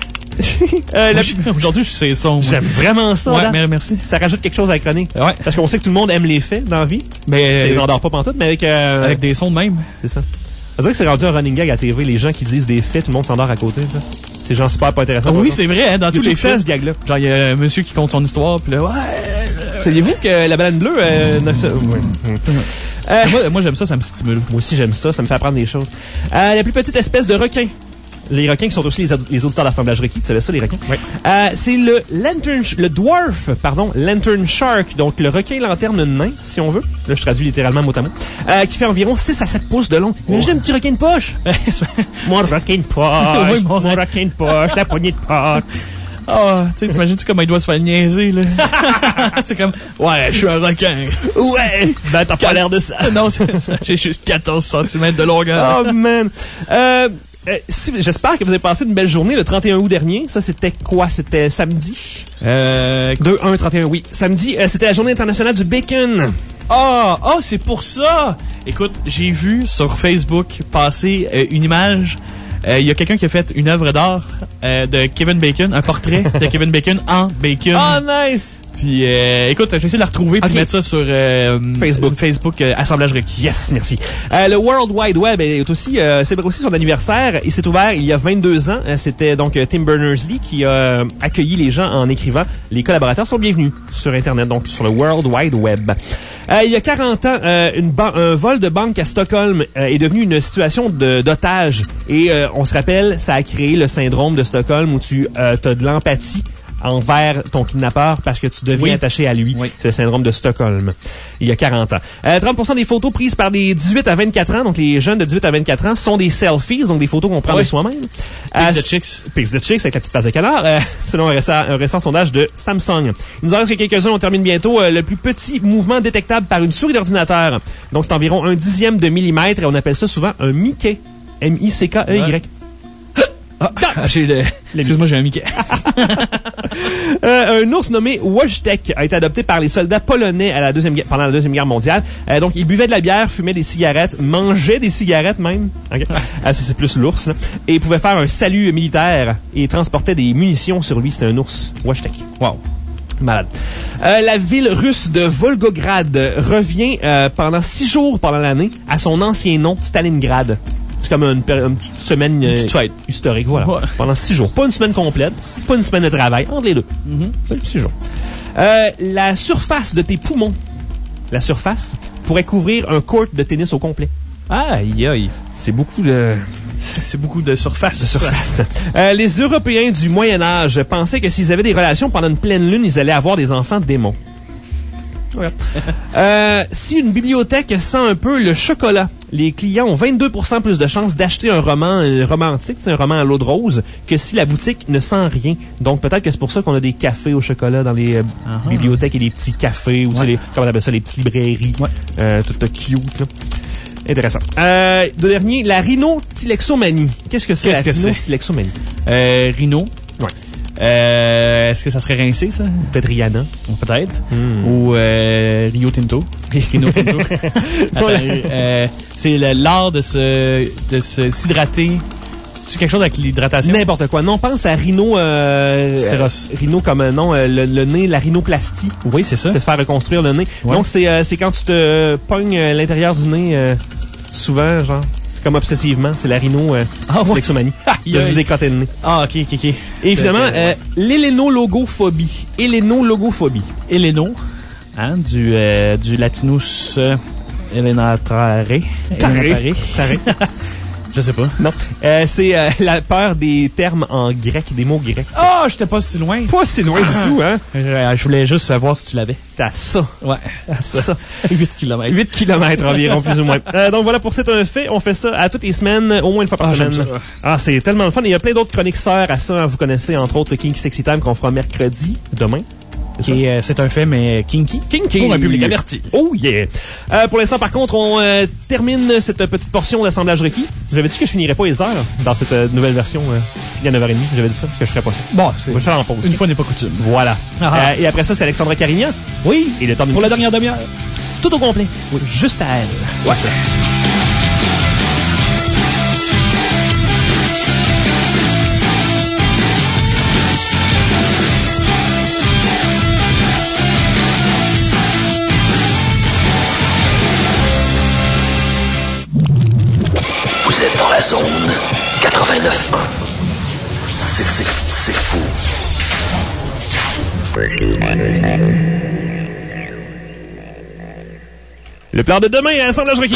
la- Aujourd'hui, c'est sombre. J'aime vraiment ça. Ouais, Dan. mais merci. Ça rajoute quelque chose à la chronique. Ouais. Parce qu'on sait que tout le monde aime les faits dans la vie. Mais Ça les endort pas pantoute, mais avec... euh, avec des sons de même. C'est ça. On dirait que c'est rendu un running gag à T V. Les gens qui disent des faits, tout le monde s'endort à côté. Ça. C'est genre super pas intéressant. Ah, oui, c'est vrai, hein, dans Il y a tous les tout le temps, films. ce gag-là. Genre, il y a un monsieur qui compte son histoire, puis là, ouais. Saviez-vous que la baleine bleue... Euh, n'a ça- ouais. Euh, Moi, moi j'aime ça, ça me stimule. Moi aussi, j'aime ça. Ça me fait apprendre des choses. Euh, la plus petite espèce de requin. Les requins qui sont aussi les, les auditeurs d'assemblage requis. Tu savais ça, les requins? Oui. Euh, c'est le lantern, le dwarf, pardon, lantern shark. Donc, le requin lanterne nain, si on veut. Là, je traduis littéralement mot à mot. Euh, qui fait environ six à sept pouces de long. Imagine un petit requin de poche. Mon requin de poche. Oui, mon mon requin de poche. La poignée de poche. Ah, tu sais, t'imagines-tu comment il doit se faire niaiser, là? C'est comme, ouais, je suis un requin. Ouais. Ben, t'as pas l'air de ça. Non, c'est ça. J'ai juste quatorze centimètres de longueur. Oh, man. Euh, euh, si, j'espère que vous avez passé une belle journée le trente et un août dernier. Ça, c'était quoi? C'était samedi? Euh, deux un trente et un, oui. Samedi, euh, c'était la journée internationale du bacon. Ah, oh, c'est pour ça! Écoute, j'ai vu sur Facebook passer euh, une image. Il euh, y a quelqu'un qui a fait une œuvre d'art euh, de Kevin Bacon, un portrait de Kevin Bacon en bacon. Oh, nice! Puis, euh, écoute, je vais essayer de la retrouver puis Ok. mettre ça sur euh, Facebook. Facebook euh, Assemblage requis. Yes, merci. Euh, le World Wide Web est aussi, euh, célèbre aussi son anniversaire. Il s'est ouvert il y a vingt-deux ans. Euh, C'était donc euh, Tim Berners-Lee qui a euh, accueilli les gens en écrivant « Les collaborateurs sont bienvenus » sur Internet, donc sur le World Wide Web. Euh, il y a quarante ans, euh, une ban- un vol de banque à Stockholm euh, est devenu une situation de- d'otage. Et euh, on se rappelle, ça a créé le syndrome de Stockholm où tu euh, as de l'empathie envers ton kidnappeur parce que tu deviens Oui. attaché à lui. Oui. C'est le syndrome de Stockholm. Il y a quarante ans. Euh, trente pour cent des photos prises par des dix-huit à vingt-quatre ans, donc les jeunes de dix-huit à vingt-quatre ans, sont des selfies, donc des photos qu'on prend Oui. de soi-même. Pics de Euh, chicks. Pics de chicks avec la petite face de canard, euh, selon un récent, un récent sondage de Samsung. Il nous en reste que quelques-uns, on termine bientôt. Euh, le plus petit mouvement détectable par une souris d'ordinateur. Donc c'est environ un dixième de millimètre et on appelle ça souvent un Mickey. M I C K E Y. Ouais. Ah, j'ai le... Excuse-moi, j'ai un Mickey. Euh, un ours nommé Wojtek a été adopté par les soldats polonais à la deuxième, guerre- pendant la Deuxième Guerre mondiale. Euh, donc, il buvait de la bière, fumait des cigarettes, mangeait des cigarettes même. Okay. Ah, ça, c'est plus l'ours. Là. Et il pouvait faire un salut militaire et transportait des munitions sur lui. C'était un ours. Wojtek. Wow. Malade. Euh, la ville russe de Volgograd revient euh, pendant six jours pendant l'année à son ancien nom, Stalingrad. C'est comme une, péri- une petite semaine euh, petite fête. historique, voilà. Ouais. Pendant six jours. Pas une semaine complète, pas une semaine de travail, entre les deux. Mm-hmm. Six jours. Euh, la surface de tes poumons, la surface, pourrait couvrir un court de tennis au complet. Aïe, aïe. C'est beaucoup de... C'est beaucoup de surface. de surface. Euh, les Européens du Moyen-Âge pensaient que s'ils avaient des relations pendant une pleine lune, ils allaient avoir des enfants démons. Ouais. euh, si une bibliothèque sent un peu le chocolat, les clients ont vingt-deux pour cent plus de chances d'acheter un roman euh, romantique, c'est un roman à l'eau de rose, que si la boutique ne sent rien. Donc peut-être que c'est pour ça qu'on a des cafés au chocolat dans les euh, Uh-huh. bibliothèques et des petits cafés, ou tu sais, les, comment on appelle ça, les petites librairies, Ouais. euh, tout cute. Là. Intéressant. Euh, le dernier, la rhinotylexomanie. Qu'est-ce que c'est Qu'est-ce la que c'est? rhinotylexomanie? Euh, Rhino. Ouais. Euh, est-ce que ça serait rincé, ça? Peut-être Rihanna. Peut-être. Hmm. Ou euh, Rio Tinto. Rhino Tinto. Attends, euh, c'est le- l'art de se, de se s'hydrater. C'est-tu quelque chose avec l'hydratation? N'importe quoi. Non, pense à rhino... Euh, Céros. euh, rhino comme un nom, euh, le, le nez, la rhinoplastie. Oui, c'est ça. C'est faire reconstruire le nez. Ouais. Donc, c'est euh, c'est quand tu te pognes euh, l'intérieur du nez, euh, souvent, genre, c'est comme obsessivement. C'est la rhino euh, Ah, ouais. tylexomanie. Aïe, De se aïe. décoter le nez. Ah, ok, ok, ok. Et finalement, Euh, euh, l'hélénologophobie. Hélénologophobie. Héléno. Hein, du, euh, du Latinus euh, Elena Trare. Taré. Taré. Je sais pas. Non. Euh, c'est euh, la peur des termes en grec, des mots grecs. Oh, j'étais pas si loin. Pas si loin du tout, hein? Je, je voulais juste savoir si tu l'avais. T'as ça. Ouais. T'as ça. huit kilomètres. huit kilomètres environ, plus ou moins. Euh, donc voilà, pour C'est un fait, on fait ça à toutes les semaines, au moins une fois par Ah, semaine. j'aime ça. Ah, c'est tellement le fun. Et il y a plein d'autres chroniques sœurs à ça. Hein. Vous connaissez, entre autres, le Kinky Sexy Time qu'on fera mercredi, demain. Qui est, euh, c'est un fait, mais kinky. Kinky. Pour un public averti. Oh yeah. Euh, pour l'instant, par contre, on euh, termine cette petite portion d'assemblage requis. J'avais dit que je finirais pas les heures dans cette euh, nouvelle version. Euh, il y a neuf heures trente. J'avais dit ça, que je ferais pas ça. Bon, c'est... Moi, je serai en pause. Une fois n'est pas coutume. Voilà. Ah. Euh, et après ça, c'est Alexandra Carignan. Oui. Et le temps d'une Pour la pause. dernière demi-heure. Tout au complet. Oui. Juste à elle. Ouais. Vous êtes dans la zone quatre-vingt-neuf un. C'est, c'est, c'est fou. Le plan de demain, assemblage requis.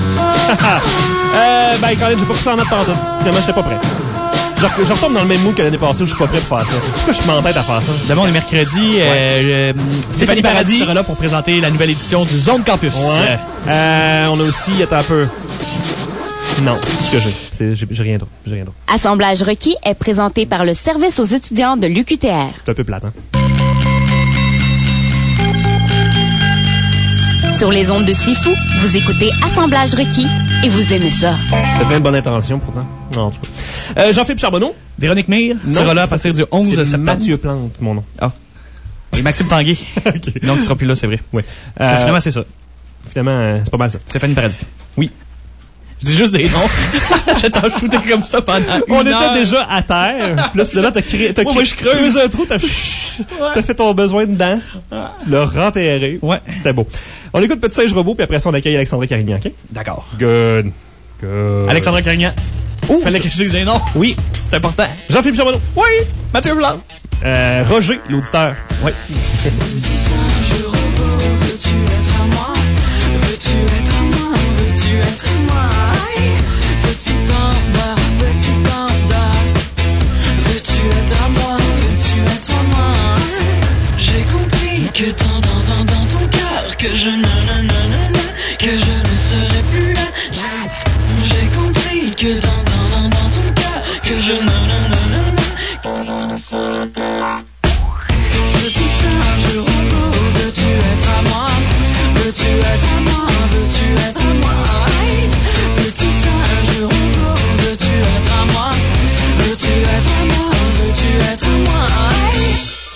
euh, ben, Colin, j'ai pas pu ça en note tantôt. Finalement, j'étais pas prêt. Je, je retourne dans le même mood que l'année passée où je suis pas prêt pour faire ça. Pourquoi je m'entête à faire ça? Demain, on est mercredi. Euh, euh, Stéphanie Paradis sera là pour présenter la nouvelle édition du Zone Campus. Ouais. Euh, on a aussi, attends un peu. Non, c'est ce que j'ai. C'est, j'ai, j'ai rien d'autre. J'ai rien d'autre. Assemblage requis est présenté par le service aux étudiants de l'U Q T R. C'est un peu plate, hein? Sur les ondes de Sifu, vous écoutez Assemblage requis et vous aimez ça. C'était plein de bonnes intentions, pourtant. Non, en tout cas. Euh, Jean-Philippe Charbonneau. Véronique Mire Non, sera là à ça, partir c'est- du onze c'est septembre. Mathieu Plante, mon nom. Ah. Et Maxime Tanguay. OK. Donc, il sera plus là, c'est vrai. Ouais. Euh, Euh, finalement, c'est ça. finalement, euh, c'est pas mal ça. Stéphanie Paradis. Oui. Je dis juste des noms. Je t'en shooté comme ça pendant On une était heure. déjà à terre. Puis là, finalement, t'as créé, t'as Ouais, créé, moi, je creuse. creusé un trou, t'as, chut, t'as fait ton besoin dedans. Tu l'as renterré. Ouais. C'était beau. On écoute Petit Singe Robot, puis après ça, on accueille Alexandra Carignan, OK? D'accord. Good. Good. Alexandra Carignan. Ouh, Fallait que je dise des noms. Oui. C'est important. Jean-Philippe Charbonneau. Oui. Mathieu Blanc. Euh, Roger, l'auditeur. Oui. Petit singe robot, veux-tu être à moi? Veux-tu être à moi? Veux-tu être à moi? Aïe. Petit panda, petit panda, veux-tu être à moi? Veux-tu être à moi? J'ai compris que dans, dans, dans, dans ton cœur, que je ne, ne, ne, ne, ne, que je ne serai plus là. J'ai compris que dans, dans, dans, dans ton cœur, que je ne, ne, ne, ne, ne, que je ne serai plus là. Petit singe robot, veux-tu être à moi? Veux-tu être à moi? Veux-tu être à moi? Aïe. Petit singe robot, veux-tu être à moi? Veux-tu être à moi? Veux-tu être à moi? Aïe.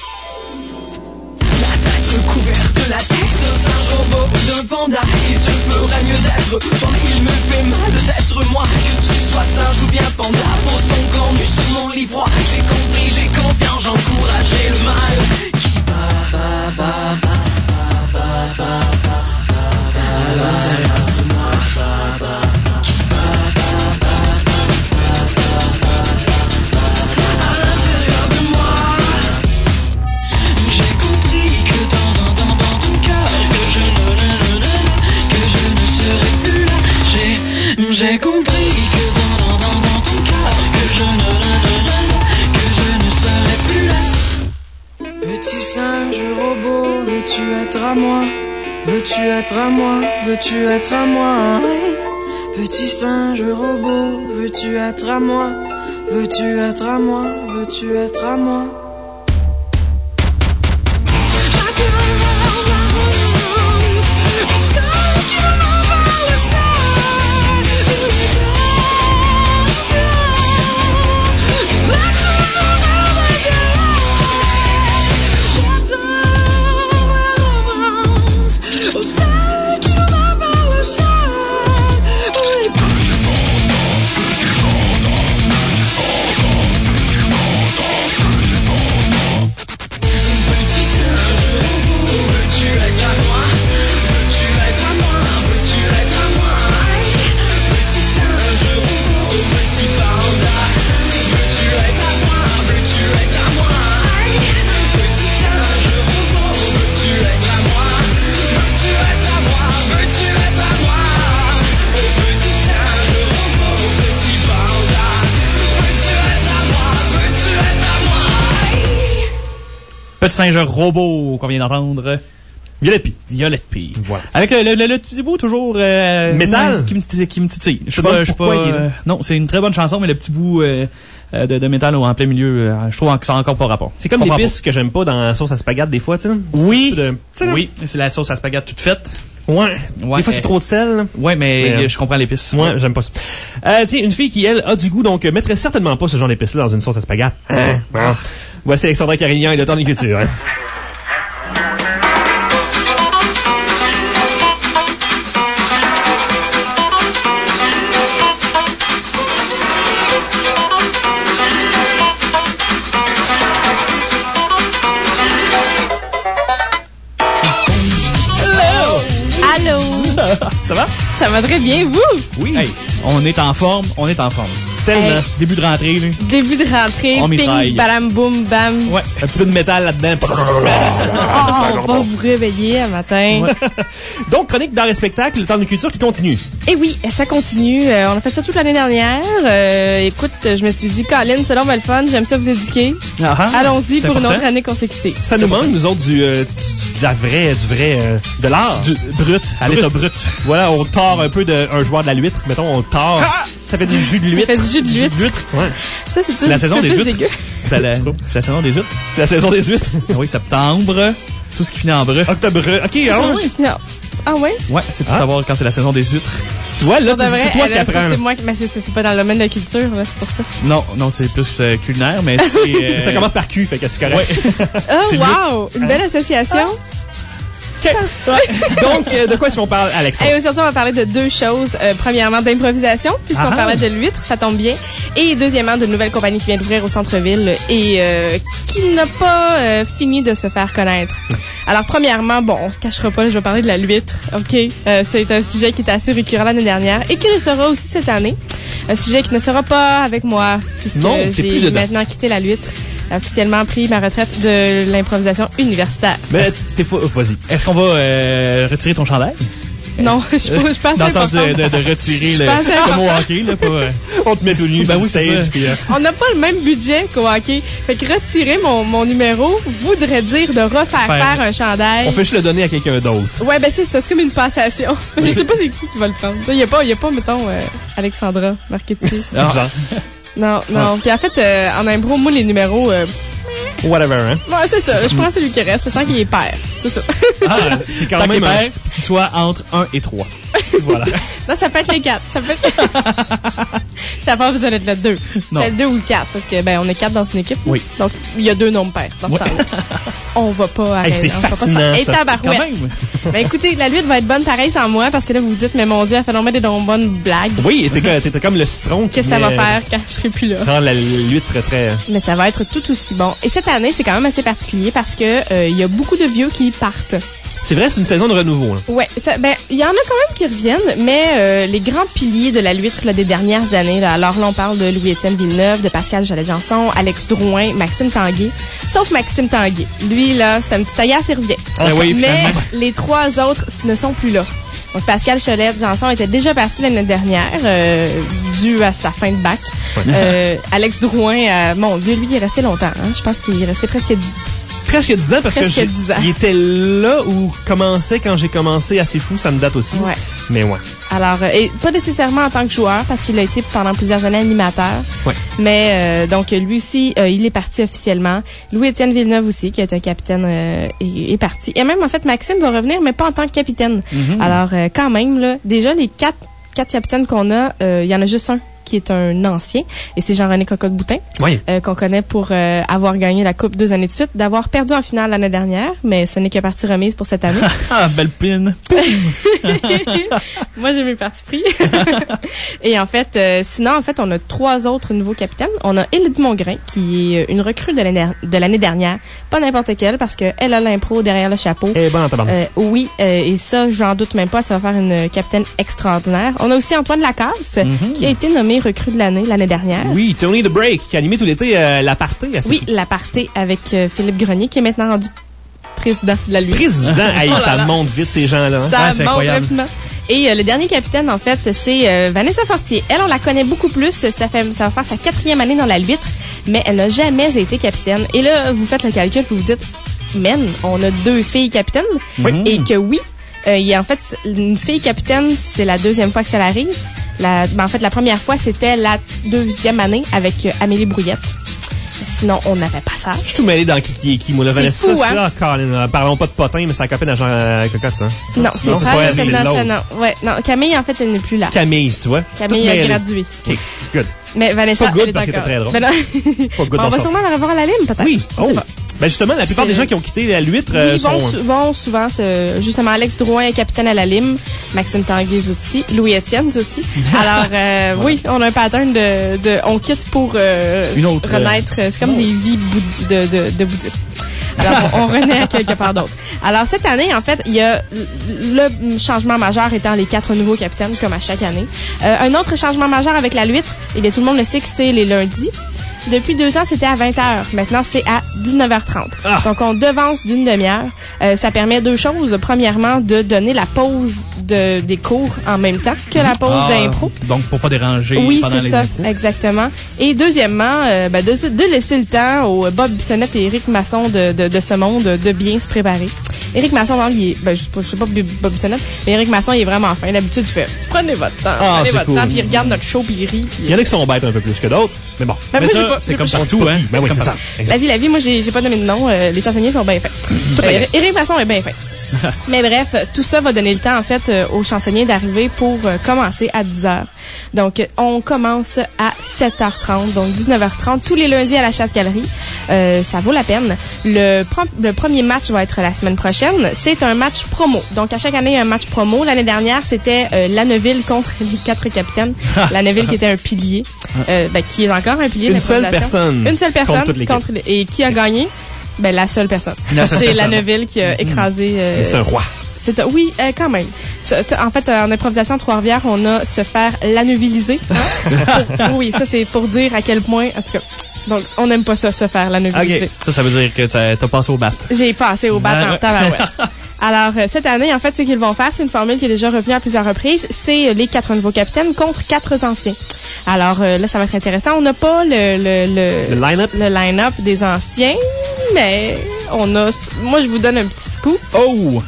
La tête recouverte de latex, un singe robot d'un panda. Il te ferait mieux d'être toi, il me fait mal d'être moi. Que tu sois singe ou bien panda, pose ton corps nu sur mon lit froid. J'ai compris, j'ai confiance, j'encouragerai le mal. Qui bat, bat, bat, bat, bat, bat, bat, bat, bat, à l'intérieur de moi. Qui bat, bat, bat, bat, bat, bat, bat, bat, à l'intérieur de moi. J'ai compris que dans, dans, dans, dans ton cœur, que je ne, ne, ne, ne, que je ne serai plus là. J'ai, j'ai compris que dans, dans, dans, dans ton cœur, que je ne, ne, ne, ne, que je ne serai plus là. Petit singe robot, veux-tu être à moi? Veux-tu être à moi? Veux-tu être à moi? Petit singe robot, veux-tu être à moi? Veux-tu être à moi? Veux-tu être à moi? Thank you. Petit singe robot qu'on vient d'entendre. Violette Pie. Violette Pie. Voilà. Avec le, le, le, le petit bout toujours... Euh, métal? Qui me, qui me titille. Je sais sais pas, pas je sais pas... pourquoi il est là. Euh, non, c'est une très bonne chanson, mais le petit bout euh, euh, de, de métal en plein milieu, euh, je trouve que ça n'a encore pas rapport. C'est comme l'épice que j'aime pas dans la sauce à spaghetti des fois, tu sais. Oui. De, oui, c'est la sauce à spaghetti toute faite. Ouais. ouais. Des fois, c'est trop de sel. Ouais, mais, mais euh, je comprends l'épice. Moi, ouais, j'aime pas ça. Euh, tiens, une fille qui, elle, a du goût, donc, euh, mettrait certainement pas ce genre d'épice-là dans une sauce à spaghetti. Hein? Bon. Voici Alexandra Carignan et le temps de culture. Hein? Ça va? Ça va très bien, vous? Oui. Hey, on est en forme, on est en forme. Tellement. Hey. Début de rentrée, là. Début de rentrée, On mitraille. ping, balam, boum, bam. Ouais. Un petit peu de métal là-dedans. Oh, on va vous réveiller un matin. Ouais. Donc, chronique d'art et spectacle, le temps de culture qui continue. Et oui, ça continue. Euh, on a fait ça toute l'année dernière. Euh, écoute, je me suis dit, Colin, c'est long, le fun, j'aime ça vous éduquer. Ah, Allons-y pour important. une autre année consécutive. Ça nous manque, nous autres, du, euh, du, du, de la vraie, du vrai, euh, de l'art. Du brut, à l'état brut. Voilà, on tord un peu d'un joueur de la l'huître. Mettons, on tord. Ah! Ça fait du jus de l'huître. Ça fait du jus de l'huître. Ouais. Ça, c'est, c'est la saison des huîtres. C'est la, c'est la saison des huîtres. C'est la saison des huîtres. Ah oui, septembre. Tout ce qui finit en breu. Octobre. OK, alors. Ah ouais? Ouais, c'est pour ah. savoir quand c'est la saison des huîtres. Tu vois, là, vrai, c'est toi qui apprends. C'est moi qui, mais c'est, c'est pas dans le domaine de la culture, là, c'est pour ça. Non, non, c'est plus euh, culinaire, mais c'est... Euh... Ça commence par Q, fait que c'est correct. Ouais. Oh, wow! Une belle association. Ah. Okay. Donc, euh, de quoi est-ce qu'on parle, Alexandre? Et aujourd'hui, on va parler de deux choses. Euh, premièrement, d'improvisation, puisqu'on ah parlait de l'huître, ça tombe bien. Et deuxièmement, d'une nouvelle compagnie qui vient d'ouvrir au centre-ville et euh, qui n'a pas euh, fini de se faire connaître. Alors, premièrement, bon, on se cachera pas, là, je vais parler de la l'huître, OK? Euh, c'est un sujet qui était assez récurrent l'année dernière et qui le sera aussi cette année. Un sujet qui ne sera pas avec moi, puisque non, j'ai maintenant quitté la l'huître. Officiellement pris ma retraite de l'improvisation universitaire. Mais t'es fou, vas-y. Est-ce qu'on va euh, retirer ton chandail? Non, je, je pense Dans le sens de, de, de retirer le, comme au hockey, là, pas, euh... on te met tout nu. Ben oui, c'est ça. Puis, euh... On n'a pas le même budget qu'au hockey. Fait que retirer mon, mon numéro voudrait dire de refaire faire, faire un chandail. On fait juste le donner à quelqu'un d'autre. Ouais, ben c'est ça, c'est comme une passation. Je sais pas c'est qui qui va le prendre. Il y a pas, y a pas, mettons, euh, Alexandra marqué dessus. Ah. Non, non. Puis en fait, euh, en impro, moi, les numéros... Euh, whatever, hein? Ouais, c'est ça. Je prends celui qui reste. C'est tant qu'il est pair. C'est ça. Ah, c'est quand tant même... qu'il est pair, qu'il soit entre un et trois. Voilà. Non, ça peut être les quatre. Ça peut être... ça n'a pas besoin d'être le deux. Non. C'est le deux ou le quatre, parce que, ben, on est quatre dans une équipe. Oui. Donc, il y a deux nombres pairs dans ce ouais. temps-là. On va pas arrêter. Hey, c'est fascinant, Et ça. tabarouette. Quand même. Ben, écoutez, la lutte va être bonne pareil sans moi, parce que là, vous vous dites, mais mon Dieu, elle fait normalement des donc bonnes blagues. Oui, t'étais, t'étais comme le citron. Qu'est-ce que ça va faire quand je serai plus là? Rendre la l'huître très... Mais ça va être tout aussi bon. Et cette année, c'est quand même assez particulier parce que euh, il y a beaucoup de vieux qui partent. C'est vrai, c'est une saison de renouveau. Là. Ouais, ça, ben il y en a quand même qui reviennent, mais euh, les grands piliers de la l'huître là, des dernières années, là, alors là on parle de Louis-Étienne Villeneuve, de Pascal Jolet-Janson, Alex Drouin, Maxime Tanguay, sauf Maxime Tanguay. Lui là, c'est un petit agace, il revient. Ah, oui, mais finalement. les trois autres ne sont plus là. Donc Pascal Jolet-Janson était déjà parti l'année dernière, euh, dû à sa fin de bac. Ouais. Euh, Alex Drouin, euh, mon Dieu, lui il est resté longtemps. Hein? Je pense qu'il est resté presque Presque dix ans, parce Presque que dix ans. il était là où commençait quand j'ai commencé assez fou, ça me date aussi. Ouais. Mais ouais. Alors, euh, et pas nécessairement en tant que joueur, parce qu'il a été pendant plusieurs années animateur. Ouais. Mais euh, donc lui aussi, euh, il est parti officiellement. Louis-Étienne Villeneuve aussi, qui est un capitaine, euh, est, est parti. Et même en fait, Maxime va revenir, mais pas en tant que capitaine. Mm-hmm. Alors euh, quand même là, déjà les quatre quatre capitaines qu'on a, il euh, y en a juste un qui est un ancien, et c'est Jean-René Cocotte-Boutin, Oui. euh, qu'on connaît pour euh, avoir gagné la Coupe deux années de suite, d'avoir perdu en finale l'année dernière, mais ce n'est que partie remise pour cette année. Ah, belle pine. Moi, j'ai mes partis pris. Et en fait, euh, sinon, en fait, on a trois autres nouveaux capitaines. On a Élodie Mongrain, qui est une recrue de l'année, de l'année dernière. Pas n'importe quelle, parce qu'elle a l'impro derrière le chapeau. Eh ben, tabarnak. Euh, oui, euh, et ça, j'en doute même pas, ça va faire une capitaine extraordinaire. On a aussi Antoine Lacasse, Mm-hmm. qui a été nommé recrue de l'année, l'année dernière. Oui, Tony the Break, qui a animé tout l'été euh, l'aparté. Oui, l'aparté avec euh, Philippe Grenier, qui est maintenant rendu président de la L U I. Président, hey, Oh là ça là. monte vite ces gens-là. Hein? Ça Ouais, c'est monte incroyable. rapidement. Et euh, le dernier capitaine, en fait, c'est euh, Vanessa Fortier. Elle, on la connaît beaucoup plus. Ça fait, ça va faire sa quatrième année dans la l'huître, mais elle n'a jamais été capitaine. Et là, vous faites le calcul, vous vous dites, men, on a deux filles capitaines. Oui. Et que oui, euh, il y a en fait une fille capitaine, c'est la deuxième fois que ça l'arrive. La, ben, en fait, la première fois, c'était la deuxième année avec euh, Amélie Brouillette. Sinon, on n'avait pas ça. Je suis tout mêlé dans qui qui est qui. Moi, le C'est Vanessa, fou, ça, hein? ah, Colin, euh, parlons pas de potin, mais c'est la copine à Jean euh, Cocotte, ça. Non, c'est Non, pas c'est pas elle, c'est c'est non, l'autre. c'est non. Ouais, non, Camille, en fait, elle n'est plus là. Camille, tu vois. Camille Tout a mêlé. gradué. OK, good. Mais Vanessa, Pas good elle est parce que encore. t'es très drôle. Ben non. Pas good on dans va ça. sûrement la revoir à la Lime, peut-être. Oui. On Oh. sait pas. Ben justement, la plupart C'est- des gens qui ont quitté la Luître euh, Oui, ils vont, sont... sou- vont souvent, ce- justement, Alex Drouin est capitaine à la Lime, Maxime Tanguay aussi, Louis Étienne aussi. Alors, euh, oui, on a un pattern de, de on quitte pour euh, Une autre, renaître. C'est comme des vies boud- de, de, de bouddhistes. Alors, on, on renaît à quelque part d'autre. Alors, cette année, en fait, il y a le changement majeur étant les quatre nouveaux capitaines, comme à chaque année. Euh, un autre changement majeur avec la Luître, eh bien, tout le monde le sait que c'est les lundis. Depuis deux ans, c'était à vingt heures. Maintenant, c'est à dix-neuf heures trente. Ah. Donc, on devance d'une demi-heure. Euh, ça permet deux choses. Premièrement, de donner la pause de, des cours en même temps que la pause Ah, d'impro. Donc, pour pas déranger Oui, pendant c'est les ça, impros. exactement. Et deuxièmement, euh, ben, de, de laisser le temps au Bob Bissonnette et Éric Masson de, de, de ce monde de bien se préparer. Éric Masson, non, il est, ben, je sais pas, je sais pas Bob Bissonnette, mais Éric Masson, il est vraiment fin. D'habitude, il fait prenez votre temps, Ah, prenez c'est votre cool. temps, puis il regarde notre show, puis il rit. Puis, Il y en a qui sont bêtes un peu plus que d'autres, mais bon. Ben, Mais moi, j'ai ça, pas- c'est j'ai comme pas- partout, hein? Ben oui, comme c'est ça. partout. La vie, la vie, moi, j'ai j'ai pas donné de nom. Euh, les chansonniers sont bien faits. Euh, Éric Masson est bien fait. Mais bref, tout ça va donner le temps, en fait, euh, aux chansonniers d'arriver pour euh, commencer à dix heures. Donc, euh, on commence à sept heures trente, donc dix-neuf heures trente, tous les lundis à la Chasse-Galerie. Euh, ça vaut la peine. Le, pro- le premier match va être la semaine prochaine. C'est un match promo. Donc, à chaque année, il y a un match promo. L'année dernière, c'était euh, Lanneville contre les quatre capitaines. Lanneville qui était un pilier, euh, ben, qui est encore un pilier Une seule d'improvisation. personne Une seule personne contre toute l'équipe. contre les- et qui a gagné? Ben, la seule personne. La seule C'est personne. Lanneville qui a écrasé... euh, Mais c'est un roi. c'est un- oui, euh, quand même. Ça, t- En fait, euh, en improvisation Trois-Rivières, on a se faire l'anneviliser. Hein? Pour- oui, ça, c'est pour dire à quel point... En tout cas, donc, on n'aime pas ça, se faire l'anneviliser. OK. Ça, ça veut dire que t'as t'as passé au bat. J'ai passé au bat Ben, en tabarouette. Alors, euh, cette année, en fait, ce qu'ils vont faire, c'est une formule qui est déjà revenue à plusieurs reprises. C'est euh, les quatre nouveaux capitaines contre quatre anciens. Alors, euh, là, ça va être intéressant. On n'a pas le, le, le, Le line-up. le line-up des anciens, mais on a... Moi, je vous donne un petit scoop. Oh!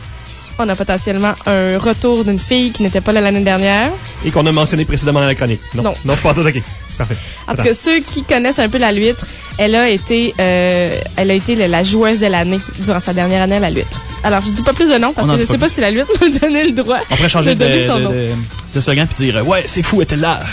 On a potentiellement un retour d'une fille qui n'était pas là l'année dernière. Et qu'on a mentionné précédemment dans la chronique. Non. Non. Non, pas tout, OK. Parfait. En tout Attends. cas, ceux qui connaissent un peu la Luître, elle a été, euh, elle a été le- la joueuse de l'année durant sa dernière année à la Luître. Alors, je dis pas plus de noms parce On en que je dit sais pas pas si la Luître m'a donné le droit On pourrait changer de de, donner son de, nom. de, de slogan puis dire « Ouais, c'est fou, était là!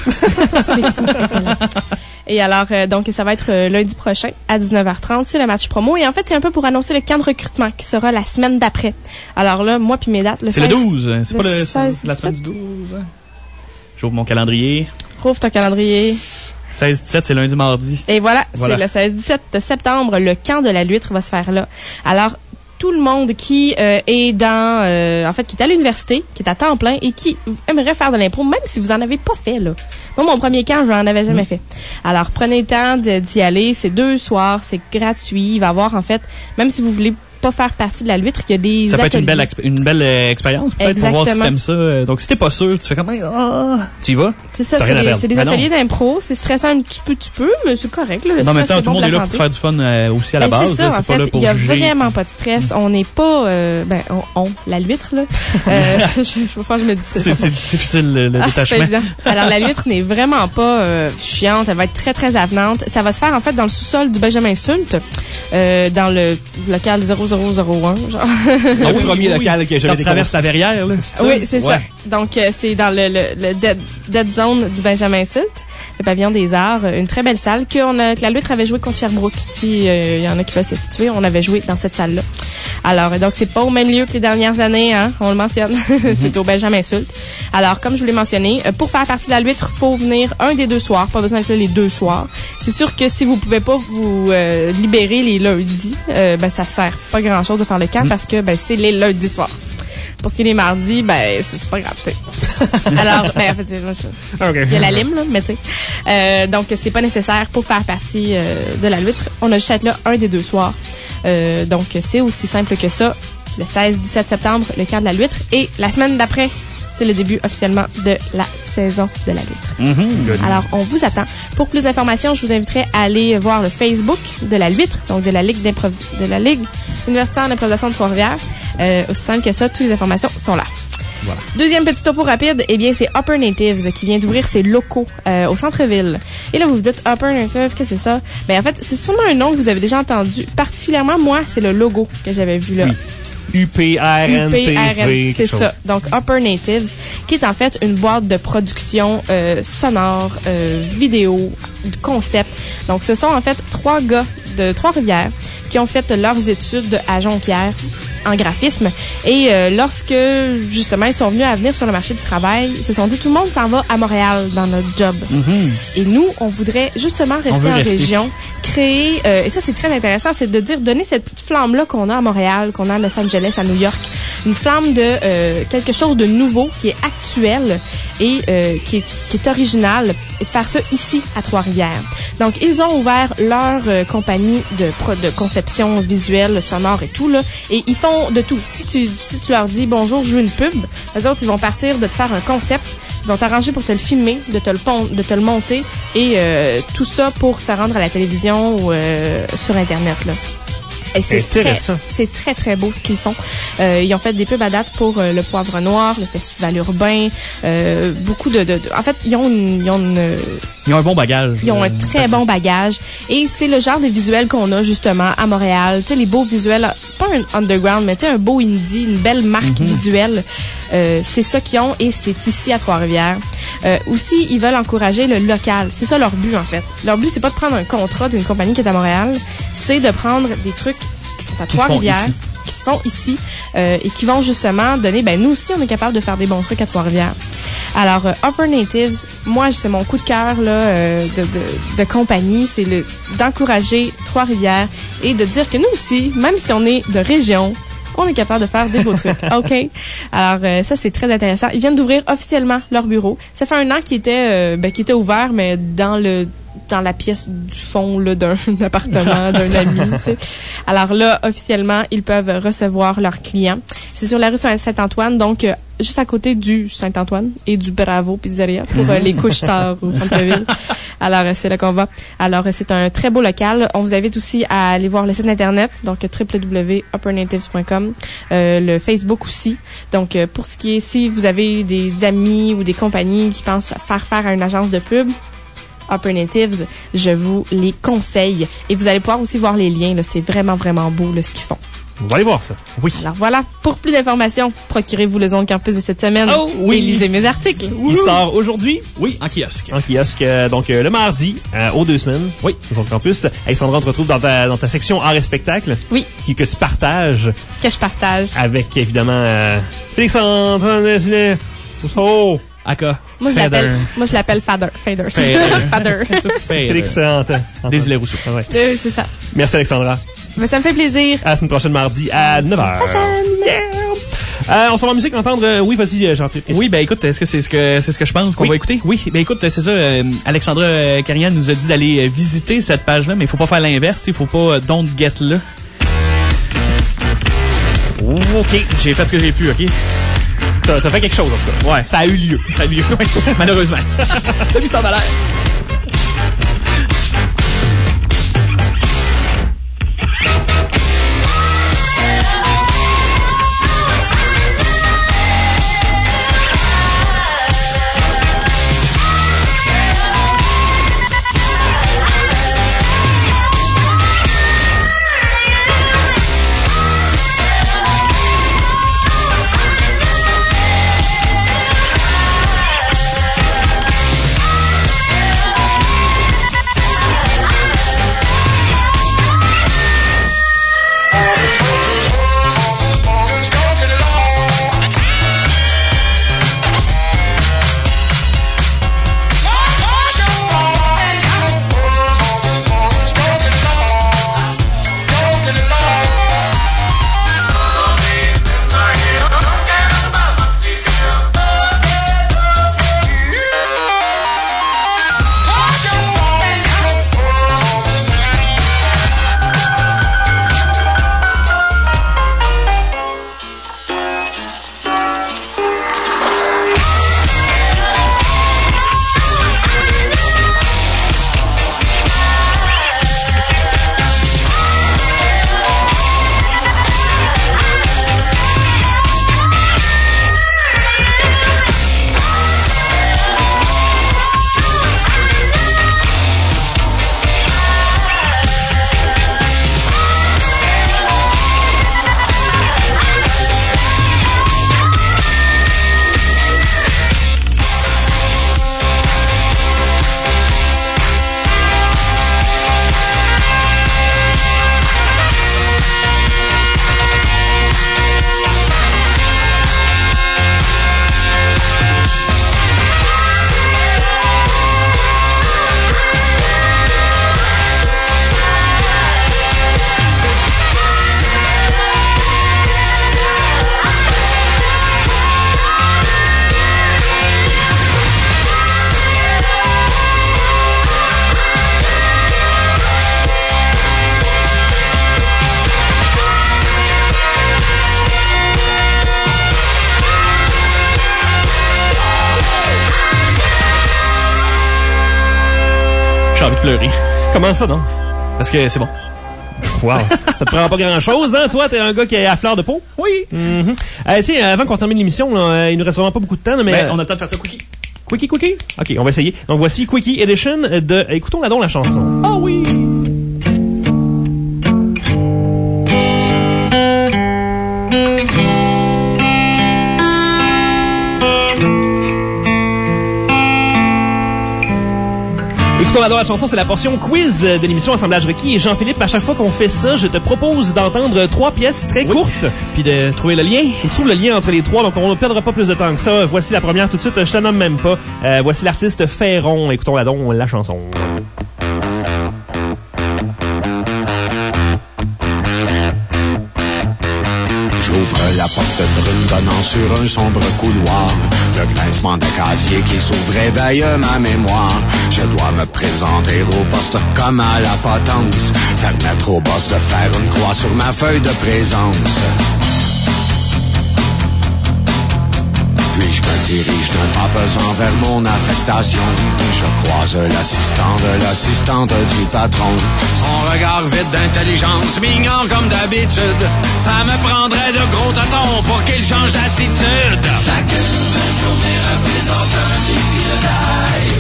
Et alors, euh, donc, ça va être euh, lundi prochain à dix-neuf heures trente. C'est le match promo. Et en fait, c'est un peu pour annoncer le camp de recrutement qui sera la semaine d'après. Alors là, moi puis mes dates, le C'est le seize douze. C'est pas le le, seize, c'est la semaine du douze. hein? J'ouvre mon calendrier. Rouvre ton calendrier. seize dix-sept, c'est lundi, mardi. Et voilà, Voilà. c'est le seize dix-sept septembre. Le camp de la Luître va se faire là. Alors, tout le monde qui euh, est dans, euh, en fait, qui est à l'université, qui est à temps plein et qui aimerait faire de l'impro, même si vous en avez pas fait, là. Moi, mon premier camp, je n'en avais jamais fait. Alors, prenez le temps de- d'y aller. C'est deux soirs, c'est gratuit. Il va y avoir, en fait, même si vous voulez pas faire partie de la Luître, il y a des Ça peut être une belle, ateliers. exp- une belle euh, expérience, peut-être, pour voir si Exactement. t'aimes ça. Euh, Donc, si t'es pas sûr, tu fais comme, ah, tu y vas. C'est ça, T'as c'est rien à des, perdre. c'est des Ben non. ateliers d'impro. C'est stressant un petit peu, tu peux, mais c'est correct, là. Le Mais en même stress, temps, c'est tout le bon monde est pour là la pour santé. faire du fun euh, aussi à la Ben, base. c'est ça, là, en c'est pas là fait, pour il y a juger. vraiment pas de stress. On n'est pas, euh, ben, on, on, la Luître, là. Euh, je, je, je, je me dis ça. C'est c'est difficile, le, le Ah, c'est pas détachement. évident. Alors, la Luître n'est vraiment pas euh, chiante. Elle va être très, très avenante. Ça va se faire, en fait, dans le sous-sol du Benjamin Sult, euh, dans le local zéro zéro zéro un, genre. Le Ah oui, premier oui, local oui. que Quand j'avais tu traverses la verrière, là, c'est ça? Oui, c'est ça. Ouais. Donc, euh, c'est dans le, le, le dead, dead zone du Benjamin Sult, le pavillon des arts, euh, une très belle salle que, on a, que la Luître avait joué contre Sherbrooke. Si euh, il y en a qui peuvent se situer, on avait joué dans cette salle-là. Alors, euh, donc, c'est pas au même lieu que les dernières années, hein, on le mentionne. C'est au Benjamin Sult. Alors, comme je vous l'ai mentionné, euh, pour faire partie de la Luître, faut venir un des deux soirs. Pas besoin d'être là les deux soirs. C'est sûr que si vous pouvez pas vous euh, libérer les lundis, euh, ben, ça sert pas grand-chose de faire le camp parce que, ben, c'est les lundis soirs. Pour ce qui est des mardis, ben, c'est c'est pas grave, tu sais. Alors, ben, en fait, c'est- moi, je- OK. il y a la lime, là, mais tu sais. Euh, donc, c'est pas nécessaire pour faire partie euh, de la Luître. On a juste à être là un des deux soirs. Euh, donc, c'est aussi simple que ça. Le seize dix-sept septembre, le camp de la Luître. Et la semaine d'après, c'est le début officiellement de la saison de la L'Huître. Mm-hmm. Alors, on vous attend. Pour plus d'informations, je vous inviterai à aller voir le Facebook de la L'Huître, donc de la Ligue d'improv... de la Ligue universitaire d'improvisation de Trois-Rivières. Euh, aussi simple que ça, toutes les informations sont là. Voilà. Deuxième petit topo rapide, eh bien, c'est Upper Natives qui vient d'ouvrir ses locaux euh, au centre-ville. Et là, vous vous dites, Upper Natives, qu'est-ce que c'est ça? Ben, en fait, c'est sûrement un nom que vous avez déjà entendu. Particulièrement, moi, c'est le logo que j'avais vu là. Oui. U P R N T V, c'est ça. Donc, Upper Natives, qui est en fait une boîte de production euh, sonore, euh, vidéo, de concept. Donc, ce sont en fait trois gars de Trois-Rivières qui ont fait leurs études à Jonquière en graphisme. Et euh, lorsque, justement, ils sont venus à venir sur le marché du travail, ils se sont dit, tout le monde s'en va à Montréal dans notre job. Mm-hmm. Et nous, on voudrait justement rester en rester. région, créer, euh, et ça, c'est très intéressant, c'est de dire, donner cette petite flamme-là qu'on a à Montréal, qu'on a à Los Angeles, à New York, une flamme de euh, quelque chose de nouveau, qui est actuel et euh, qui, est, qui est original, et de faire ça ici, à Trois-Rivières. Donc, ils ont ouvert leur euh, compagnie de, pro, de conception visuelle, sonore et tout, là, et ils font de tout. Si tu, si tu leur dis bonjour, je veux une pub, les autres, ils vont partir de te faire un concept, ils vont t'arranger pour te le filmer, de te le, pon- de te le monter, et euh, tout ça pour se rendre à la télévision ou euh, sur Internet, là. Et c'est très, c'est très, très beau ce qu'ils font. Euh, ils ont fait des pubs à date pour euh, le Poivre Noir, le Festival urbain, euh, beaucoup de, de, de... En fait, ils ont une... Ils ont, une, ils ont un bon bagage. Ils ont un très bon bagage. Et c'est le genre de visuels qu'on a, justement, à Montréal. Tu sais, les beaux visuels, pas un underground, mais tu sais, un beau indie, une belle marque mm-hmm. visuelle. Euh, c'est ça qu'ils ont et c'est ici à Trois-Rivières. Euh, aussi, ils veulent encourager le local. C'est ça leur but, en fait. Leur but, c'est pas de prendre un contrat d'une compagnie qui est à Montréal, c'est de prendre des trucs qui sont à Trois-Rivières, qui se font ici, euh, et qui vont justement donner, ben nous aussi, on est capable de faire des bons trucs à Trois-Rivières. Alors, euh, Upper Natives, moi, c'est mon coup de cœur là euh, de, de, de compagnie, c'est le d'encourager Trois-Rivières et de dire que nous aussi, même si on est de région, on est capable de faire des beaux trucs. OK? Alors, euh, ça, c'est très intéressant. Ils viennent d'ouvrir officiellement leur bureau. Ça fait un an qu'ils étaient, euh, ben, qu'ils étaient ouverts, mais dans le dans la pièce du fond là, d'un appartement d'un ami. T'sais. Alors là, officiellement, ils peuvent recevoir leurs clients. C'est sur la rue Saint-Antoine, donc euh, juste à côté du Saint-Antoine et du Bravo Pizzeria pour euh, les couches tard au centre-ville. Alors, euh, c'est là qu'on va. Alors, euh, c'est un très beau local. On vous invite aussi à aller voir le site Internet, donc w w w point upper natives point com, euh, le Facebook aussi. Donc, euh, pour ce qui est, si vous avez des amis ou des compagnies qui pensent faire faire à une agence de pub, Upper Natives, je vous les conseille. Et vous allez pouvoir aussi voir les liens. Là, c'est vraiment, vraiment beau là, ce qu'ils font. On va aller voir ça. Oui. Alors voilà, pour plus d'informations, procurez-vous le Zone Campus de cette semaine oh, oui. et lisez mes articles. Il sort aujourd'hui. Oui, en kiosque. En kiosque, euh, donc euh, le mardi, euh, aux deux semaines. Oui. Zone Campus. Alexandra, on te retrouve dans ta, dans ta section art et spectacle. Oui. Qui, que tu partages. Que je partage. Avec, évidemment, euh, Félix-Antoine... Oh! Aka. Moi, je l'appelle, moi, je l'appelle Fader. Fader. Fader. Fader. Félix-Antoine. Désolé, Rousseau. Ah ouais. euh, c'est ça. Merci, Alexandra. Mais ça me fait plaisir. À la semaine prochaine, mardi, à neuf heures. Prochaine. Yeah. Euh, on s'en va en musique entendre. Euh, oui, vas-y, Jean-Philippe. Oui, ben écoute, est-ce que c'est ce que c'est ce que je pense qu'on oui. va écouter? Oui, ben écoute, c'est ça. Euh, Alexandra euh, Carignan nous a dit d'aller euh, visiter cette page-là, mais il faut pas faire l'inverse. Il faut pas euh, don't get là. OK. J'ai fait ce que j'ai pu, OK? T'as, t'as fait quelque chose, en tout cas. Ouais. Ça a eu lieu. Ça a eu lieu. Malheureusement. Salut, c'est en valeur. Yeah. J'ai envie de pleurer. Comment ça, non? Parce que c'est bon. Wow. Ça te prend pas grand-chose, hein? Toi, t'es un gars qui est à fleur de peau? Oui. Mm-hmm. Euh, tiens, avant qu'on termine l'émission, là, il nous reste vraiment pas beaucoup de temps, là, mais... Ben, on a le temps de faire ça quickie. Quickie, quickie? OK, on va essayer. Donc, voici Quickie Edition de... Écoutons-la donc, la chanson. Ah oui! Écoutons la chanson, c'est la portion quiz de l'émission Assemblage requis. Et Jean-Philippe, à chaque fois qu'on fait ça, je te propose d'entendre trois pièces très oui. courtes. Puis de trouver le lien. On trouve le lien entre les trois, donc on ne perdra pas plus de temps que ça. Voici la première tout de suite, je te nomme même pas. Euh, voici l'artiste Ferron. Écoutons-la donc, la chanson. J'ouvre la porte brune donnant sur un sombre couloir. Le grincement de casier qui s'ouvre réveille ma mémoire. Je dois me présenter au poste comme à la potence. Permettre au boss de faire une croix sur ma feuille de présence. Puis je me dirige d'un pas pesant vers mon affectation. Je croise l'assistant de l'assistante du patron. Son regard vide d'intelligence m'ignore comme d'habitude. Ça me prendrait de gros tâtons pour qu'il change d'attitude. Chaque nouvelle journée représente un défi de taille.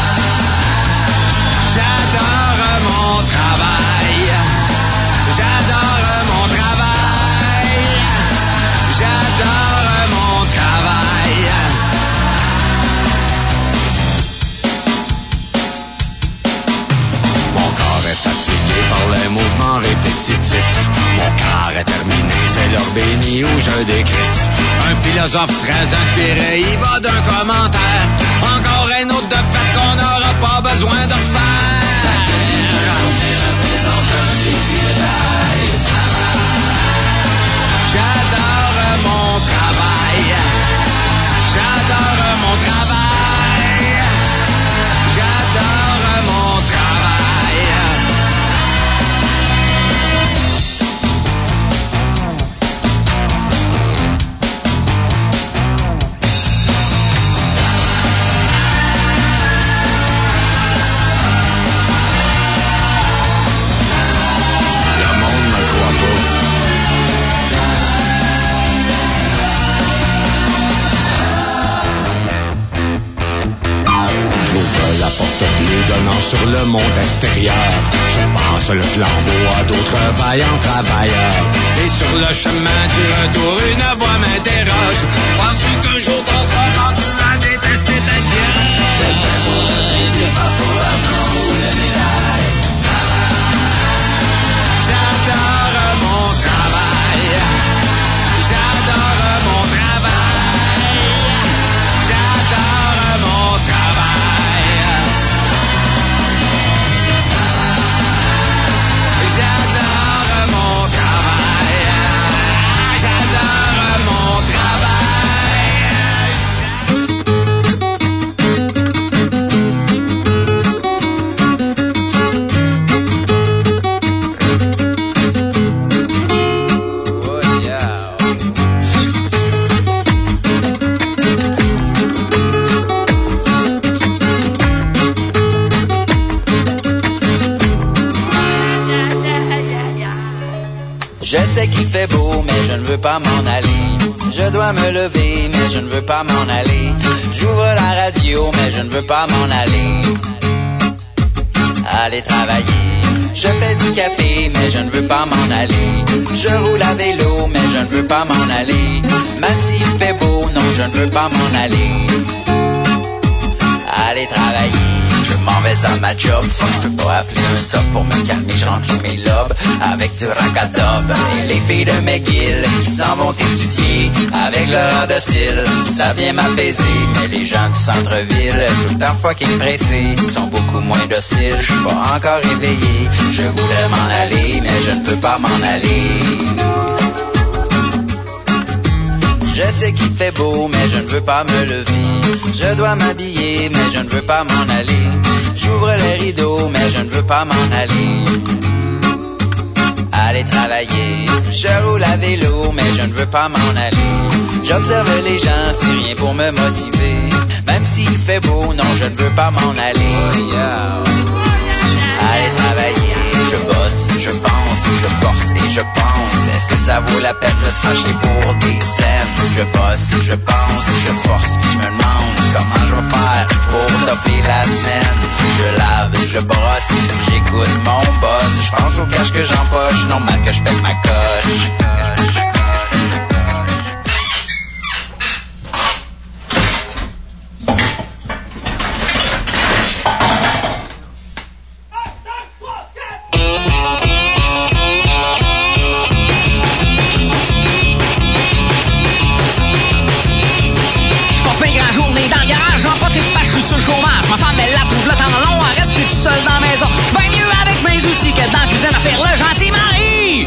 J'adore mon travail. J'adore mon travail. J'adore mon travail. Mon corps est fatigué par les mouvements répétitifs. Mon quart est terminé, c'est l'heure bénie où je décrisse. Un philosophe très inspiré, il va d'un commentaire. Encore un autre de fait qu'on n'aura pas besoin de refaire. J'adore mon travail. J'adore mon travail. J'adore mon travail. Le monde me croit pas. J'ouvre la porte bleue donnant sur le monde extérieur. Je passe le flambeau à d'autres vaillants travailleurs. Et sur le chemin du retour, une voix m'interroge. Penses-tu qu'un jour t'en seras rendu à détester ta gueule? C'est fait pour le plaisir, pas pour l'argent ou les médailles. J'adore mon travail. J'adore mon travail. J'adore mon travail. J'adore mon travail. J'adore mon Je sais qu'il fait beau, mais je ne veux pas m'en aller. Je dois me lever, mais je ne veux pas m'en aller. J'ouvre la radio, mais je ne veux pas m'en aller. Aller travailler. Je fais du café, mais je ne veux pas m'en aller. Je roule à vélo, mais je ne veux pas m'en aller. Même s'il fait beau, non, je ne veux pas m'en aller. Aller travailler. Je m'en vais à ma job, fuck, je peux pas appeler un sub pour me calmer, je remplis mes lobes avec du racadop. Et les filles de McGill qui s'en vont étudier avec leur docile, ça vient m'apaiser. Mais les gens du centre-ville, tout le temps fucking pressés, sont beaucoup moins dociles, je suis pas encore réveillé. Je voudrais m'en aller, mais je ne peux pas m'en aller. Je sais qu'il fait beau, mais je ne veux pas me lever. Je dois m'habiller, mais je ne veux pas m'en aller. J'ouvre les rideaux, mais je ne veux pas m'en aller. Aller travailler. Je roule à vélo, mais je ne veux pas m'en aller. J'observe les gens, c'est rien pour me motiver. Même s'il fait beau, non, je ne veux pas m'en aller. Oh, yeah. aller travailler. Je bosse, je pense, je force et je pense. Est-ce que ça vaut la peine de se racheter pour des scènes? Je bosse, je pense, je force, je me demande comment je vais faire pour toffer la semaine. Je lave, je brosse, j'écoute mon boss. Je pense au cash que j'empoche, normal que je pète ma coche. Ma femme, elle la trouve le temps long à rester tout seul dans la maison. J'suis bien mieux avec mes outils que dans la cuisine à faire le gentil mari.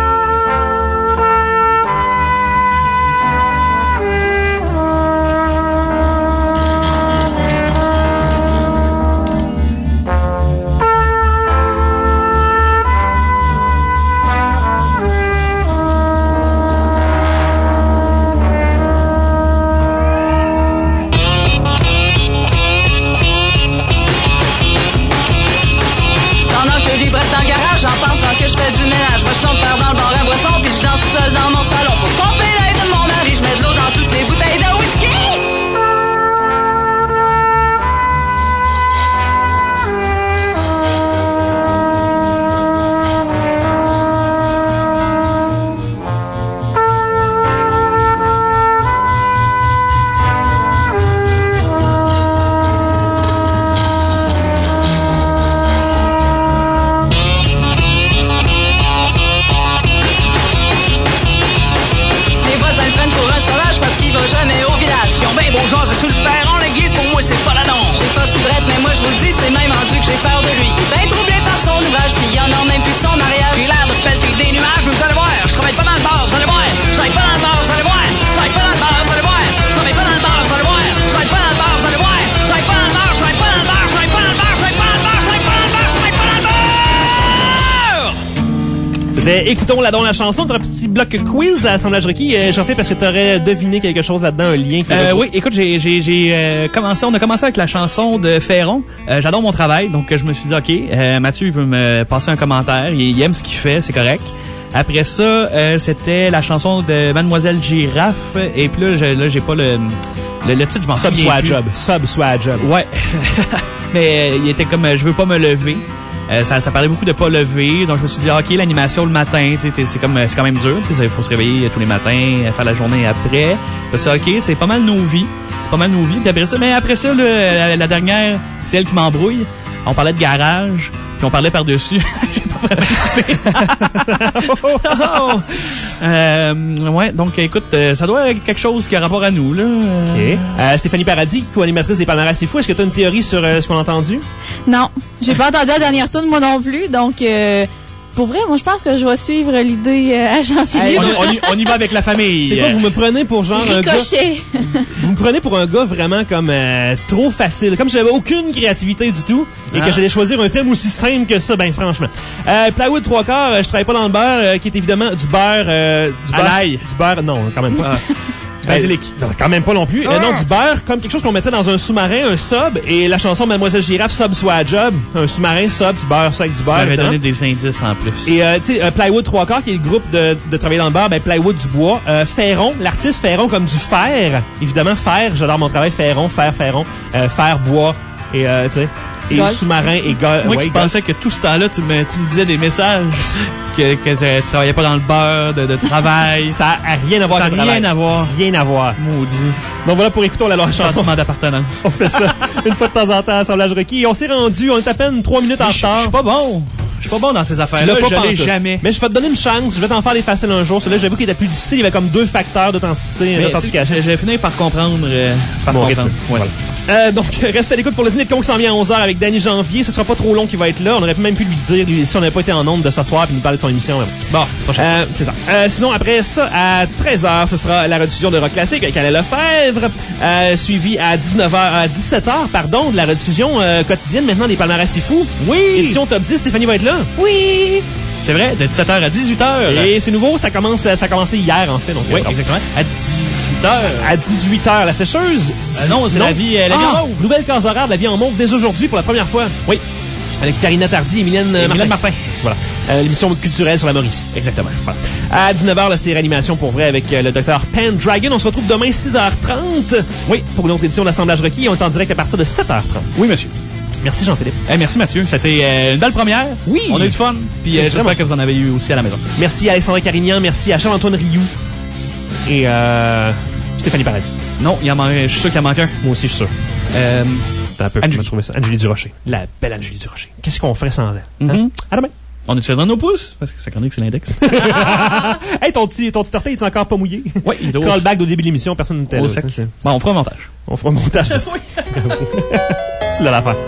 En pensant que je fais du ménage, moi je tombe faire dans le bar à boisson, puis je danse tout seul dans mon salon. Pour pomper l'œil de mon mari, je mets de l'eau dans toutes les bouteilles de whisky. Jamais au village. Ils ont bien beau genre, c'est sur le perron, l'église pour moi c'est pas la non. Je sais pas ce qu'il brette, mais moi je vous le dis, c'est même rendu que j'ai peur de lui. Il est bien troublé par son ouvrage, puis il en a même plus de son mariage. J'ai l'air de pelleter des nuages, mais vous allez voir, je travaille pas dans le bar, vous allez voir. Je travaille pas dans le bar, vous allez voir. Je travaille pas dans le bar, vous allez voir. Je travaille pas dans le bar, vous allez voir. Je travaille pas dans le bar, vous allez voir. Je travaille pas dans le bar, je travaille pas dans le bar, je travaille pas dans le bar, je travaille pas dans le bar, je travaille pas dans le bar, je travaille pas dans le bar. C'était Écoutons là-dedans la chanson, notre petit bloc quiz à Assemblage requis. Euh, J'en fais parce que tu aurais deviné quelque chose là-dedans, un lien. Qui euh, oui, écoute, j'ai j'ai j'ai euh, commencé, on a commencé avec la chanson de Ferron. Euh, J'adore mon travail, donc je me suis dit ok, euh, Mathieu il veut me passer un commentaire, il, il aime ce qu'il fait, c'est correct. Après ça, euh, c'était la chanson de Mademoiselle Girafe, et puis là, j'ai, là, j'ai pas le le, le titre, je m'en souviens plus. Sub soit job, sub soit job. Ouais, mais euh, il était comme je veux pas me lever. Euh, ça, ça parlait beaucoup de pas lever, donc je me suis dit, ah, ok, l'animation le matin, tu sais, c'est comme, c'est quand même dur, tu sais, il faut se réveiller tous les matins, faire la journée après. C'est ok, c'est pas mal nos vies, c'est pas mal nos vies. Puis après ça, mais après ça, là, la, la dernière, c'est elle qui m'embrouille. On parlait de garage, puis on parlait par-dessus. J'ai pas vraiment oh! euh, ouais, donc écoute, euh, ça doit être quelque chose qui a rapport à nous, là. OK. Euh, Stéphanie Paradis, co-animatrice des Palmarès C'est Fou, est-ce que tu as une théorie sur euh, ce qu'on a entendu? Non, j'ai pas entendu la dernière tune, moi non plus, donc... Euh Pour vrai, moi, je pense que je vais suivre l'idée euh, à Jean-Philippe. Hey, on, on, y, on y va avec la famille. C'est quoi, vous me prenez pour genre un gars... Vous me prenez pour un gars vraiment comme euh, trop facile. Comme j'avais aucune créativité du tout et ah. que j'allais choisir un thème aussi simple que ça, ben franchement. Euh, Plywood trois quarts, euh, je travaille pas dans le beurre, euh, qui est évidemment du beurre... Euh, du beurre, l'ail. Du beurre, non, quand même pas. Basilic. Non, quand même pas non plus. Ah. Euh, non, du beurre, comme quelque chose qu'on mettait dans un sous-marin, un sub, et la chanson Mademoiselle Girafe, sub soit job, un sous-marin, sub, du beurre, ça avec du beurre. Tu m'avais donné des indices en plus. Et, euh, tu sais, euh, Plywood trois quarts, qui est le groupe de, de travailler dans le beurre, ben, Plywood du bois. Euh, Ferron, l'artiste Ferron comme du fer. Évidemment, fer, j'adore mon travail, Ferron, fer, Ferron, euh, fer, bois, et, euh, tu sais. Et golf. Sous-marin et golf. Moi ouais, qui golf. pensais que tout ce temps-là, tu me, tu me disais des messages que, que tu travaillais pas dans le beurre, de, de travail. Ça a rien à voir ça avec le travail. Rien à voir. Rien à voir. Maudit. Donc voilà pour écouter la chanson. Sentiment d'appartenance. On fait ça une fois de temps en temps, Assemblage requis. On s'est rendu, on est à peine trois minutes en retard. Je suis pas bon. Je suis pas bon dans ces affaires-là, je l'ai jamais. Mais je vais te donner une chance, je vais t'en faire des faciles un jour. Celui-là, j'avoue qu'il était plus difficile, il y avait comme deux facteurs d'authenticité et d'authentification. Je vais finir par comprendre. Euh, par bon, comprendre. Ouais. Voilà. Euh, donc, reste à l'écoute pour le dîner de con qui s'en vient à onze heures avec Danny Janvier. Ce sera pas trop long qu'il va être là. On aurait même pu lui dire, lui, si on n'avait pas été en onde de s'asseoir et nous parler de son émission. Bon, euh, c'est ça. Euh, sinon, après ça, à treize heures, ce sera la rediffusion de Rock Classique avec Alain Lefebvre, euh, suivi à dix-neuf heures, à dix-sept heures, pardon, de la rediffusion euh, quotidienne maintenant des Palmarès C'est Fou. Oui! Édition Top dix, Stéphanie va être là. Oui! C'est vrai, de dix-sept heures à dix-huit heures. Et c'est nouveau, ça commence, ça a commencé hier, en fait. Donc, oui, exactement. À dix-huit heures. À dix-huit heures, la sécheuse. Euh, non, c'est la vie, euh, la vie ah, en mauve. Nouvelle case horaire de la vie en mauve dès aujourd'hui pour la première fois. Oui. Avec Karina Tardy et Mylène Et Martin. Mylène Martin. Voilà. Euh, L'émission culturelle sur la Mauricie. Exactement. Voilà. À dix-neuf heures, là, c'est Réanimation pour vrai avec euh, le docteur Pendragon. On se retrouve demain six heures trente. Oui, pour une autre édition d'Assemblage requis. On est en direct à partir de sept heures trente. Oui, monsieur. Merci Jean-Philippe. Eh, merci Mathieu. C'était euh, une belle première. Oui. On a eu du fun. Puis euh, j'espère que vous en avez eu aussi à la maison. Merci à Alexandra Carignan. Merci à Charles-Antoine Rioux. Et euh, Stéphanie Paradis. Non, il y en manque, je suis sûr qu'il en manque un. Moi aussi, je suis sûr. Euh, T'as un peu Anne-Julie. trouvé ça. Anne-Julie Durocher. La belle Anne-Julie Durocher. Qu'est-ce qu'on ferait sans elle? Mm-hmm. Hein? À demain. On est-tu dans nos pouces? Parce que ça chronique, c'est l'index. Hey, ton petit, ton petit orteil, est encore pas mouillé? Oui, il doit. Callback au début de l'émission, personne n'était là. Au sec. Bon, on fera un montage. On fera un montage de ça. Tu l'as l'affaire.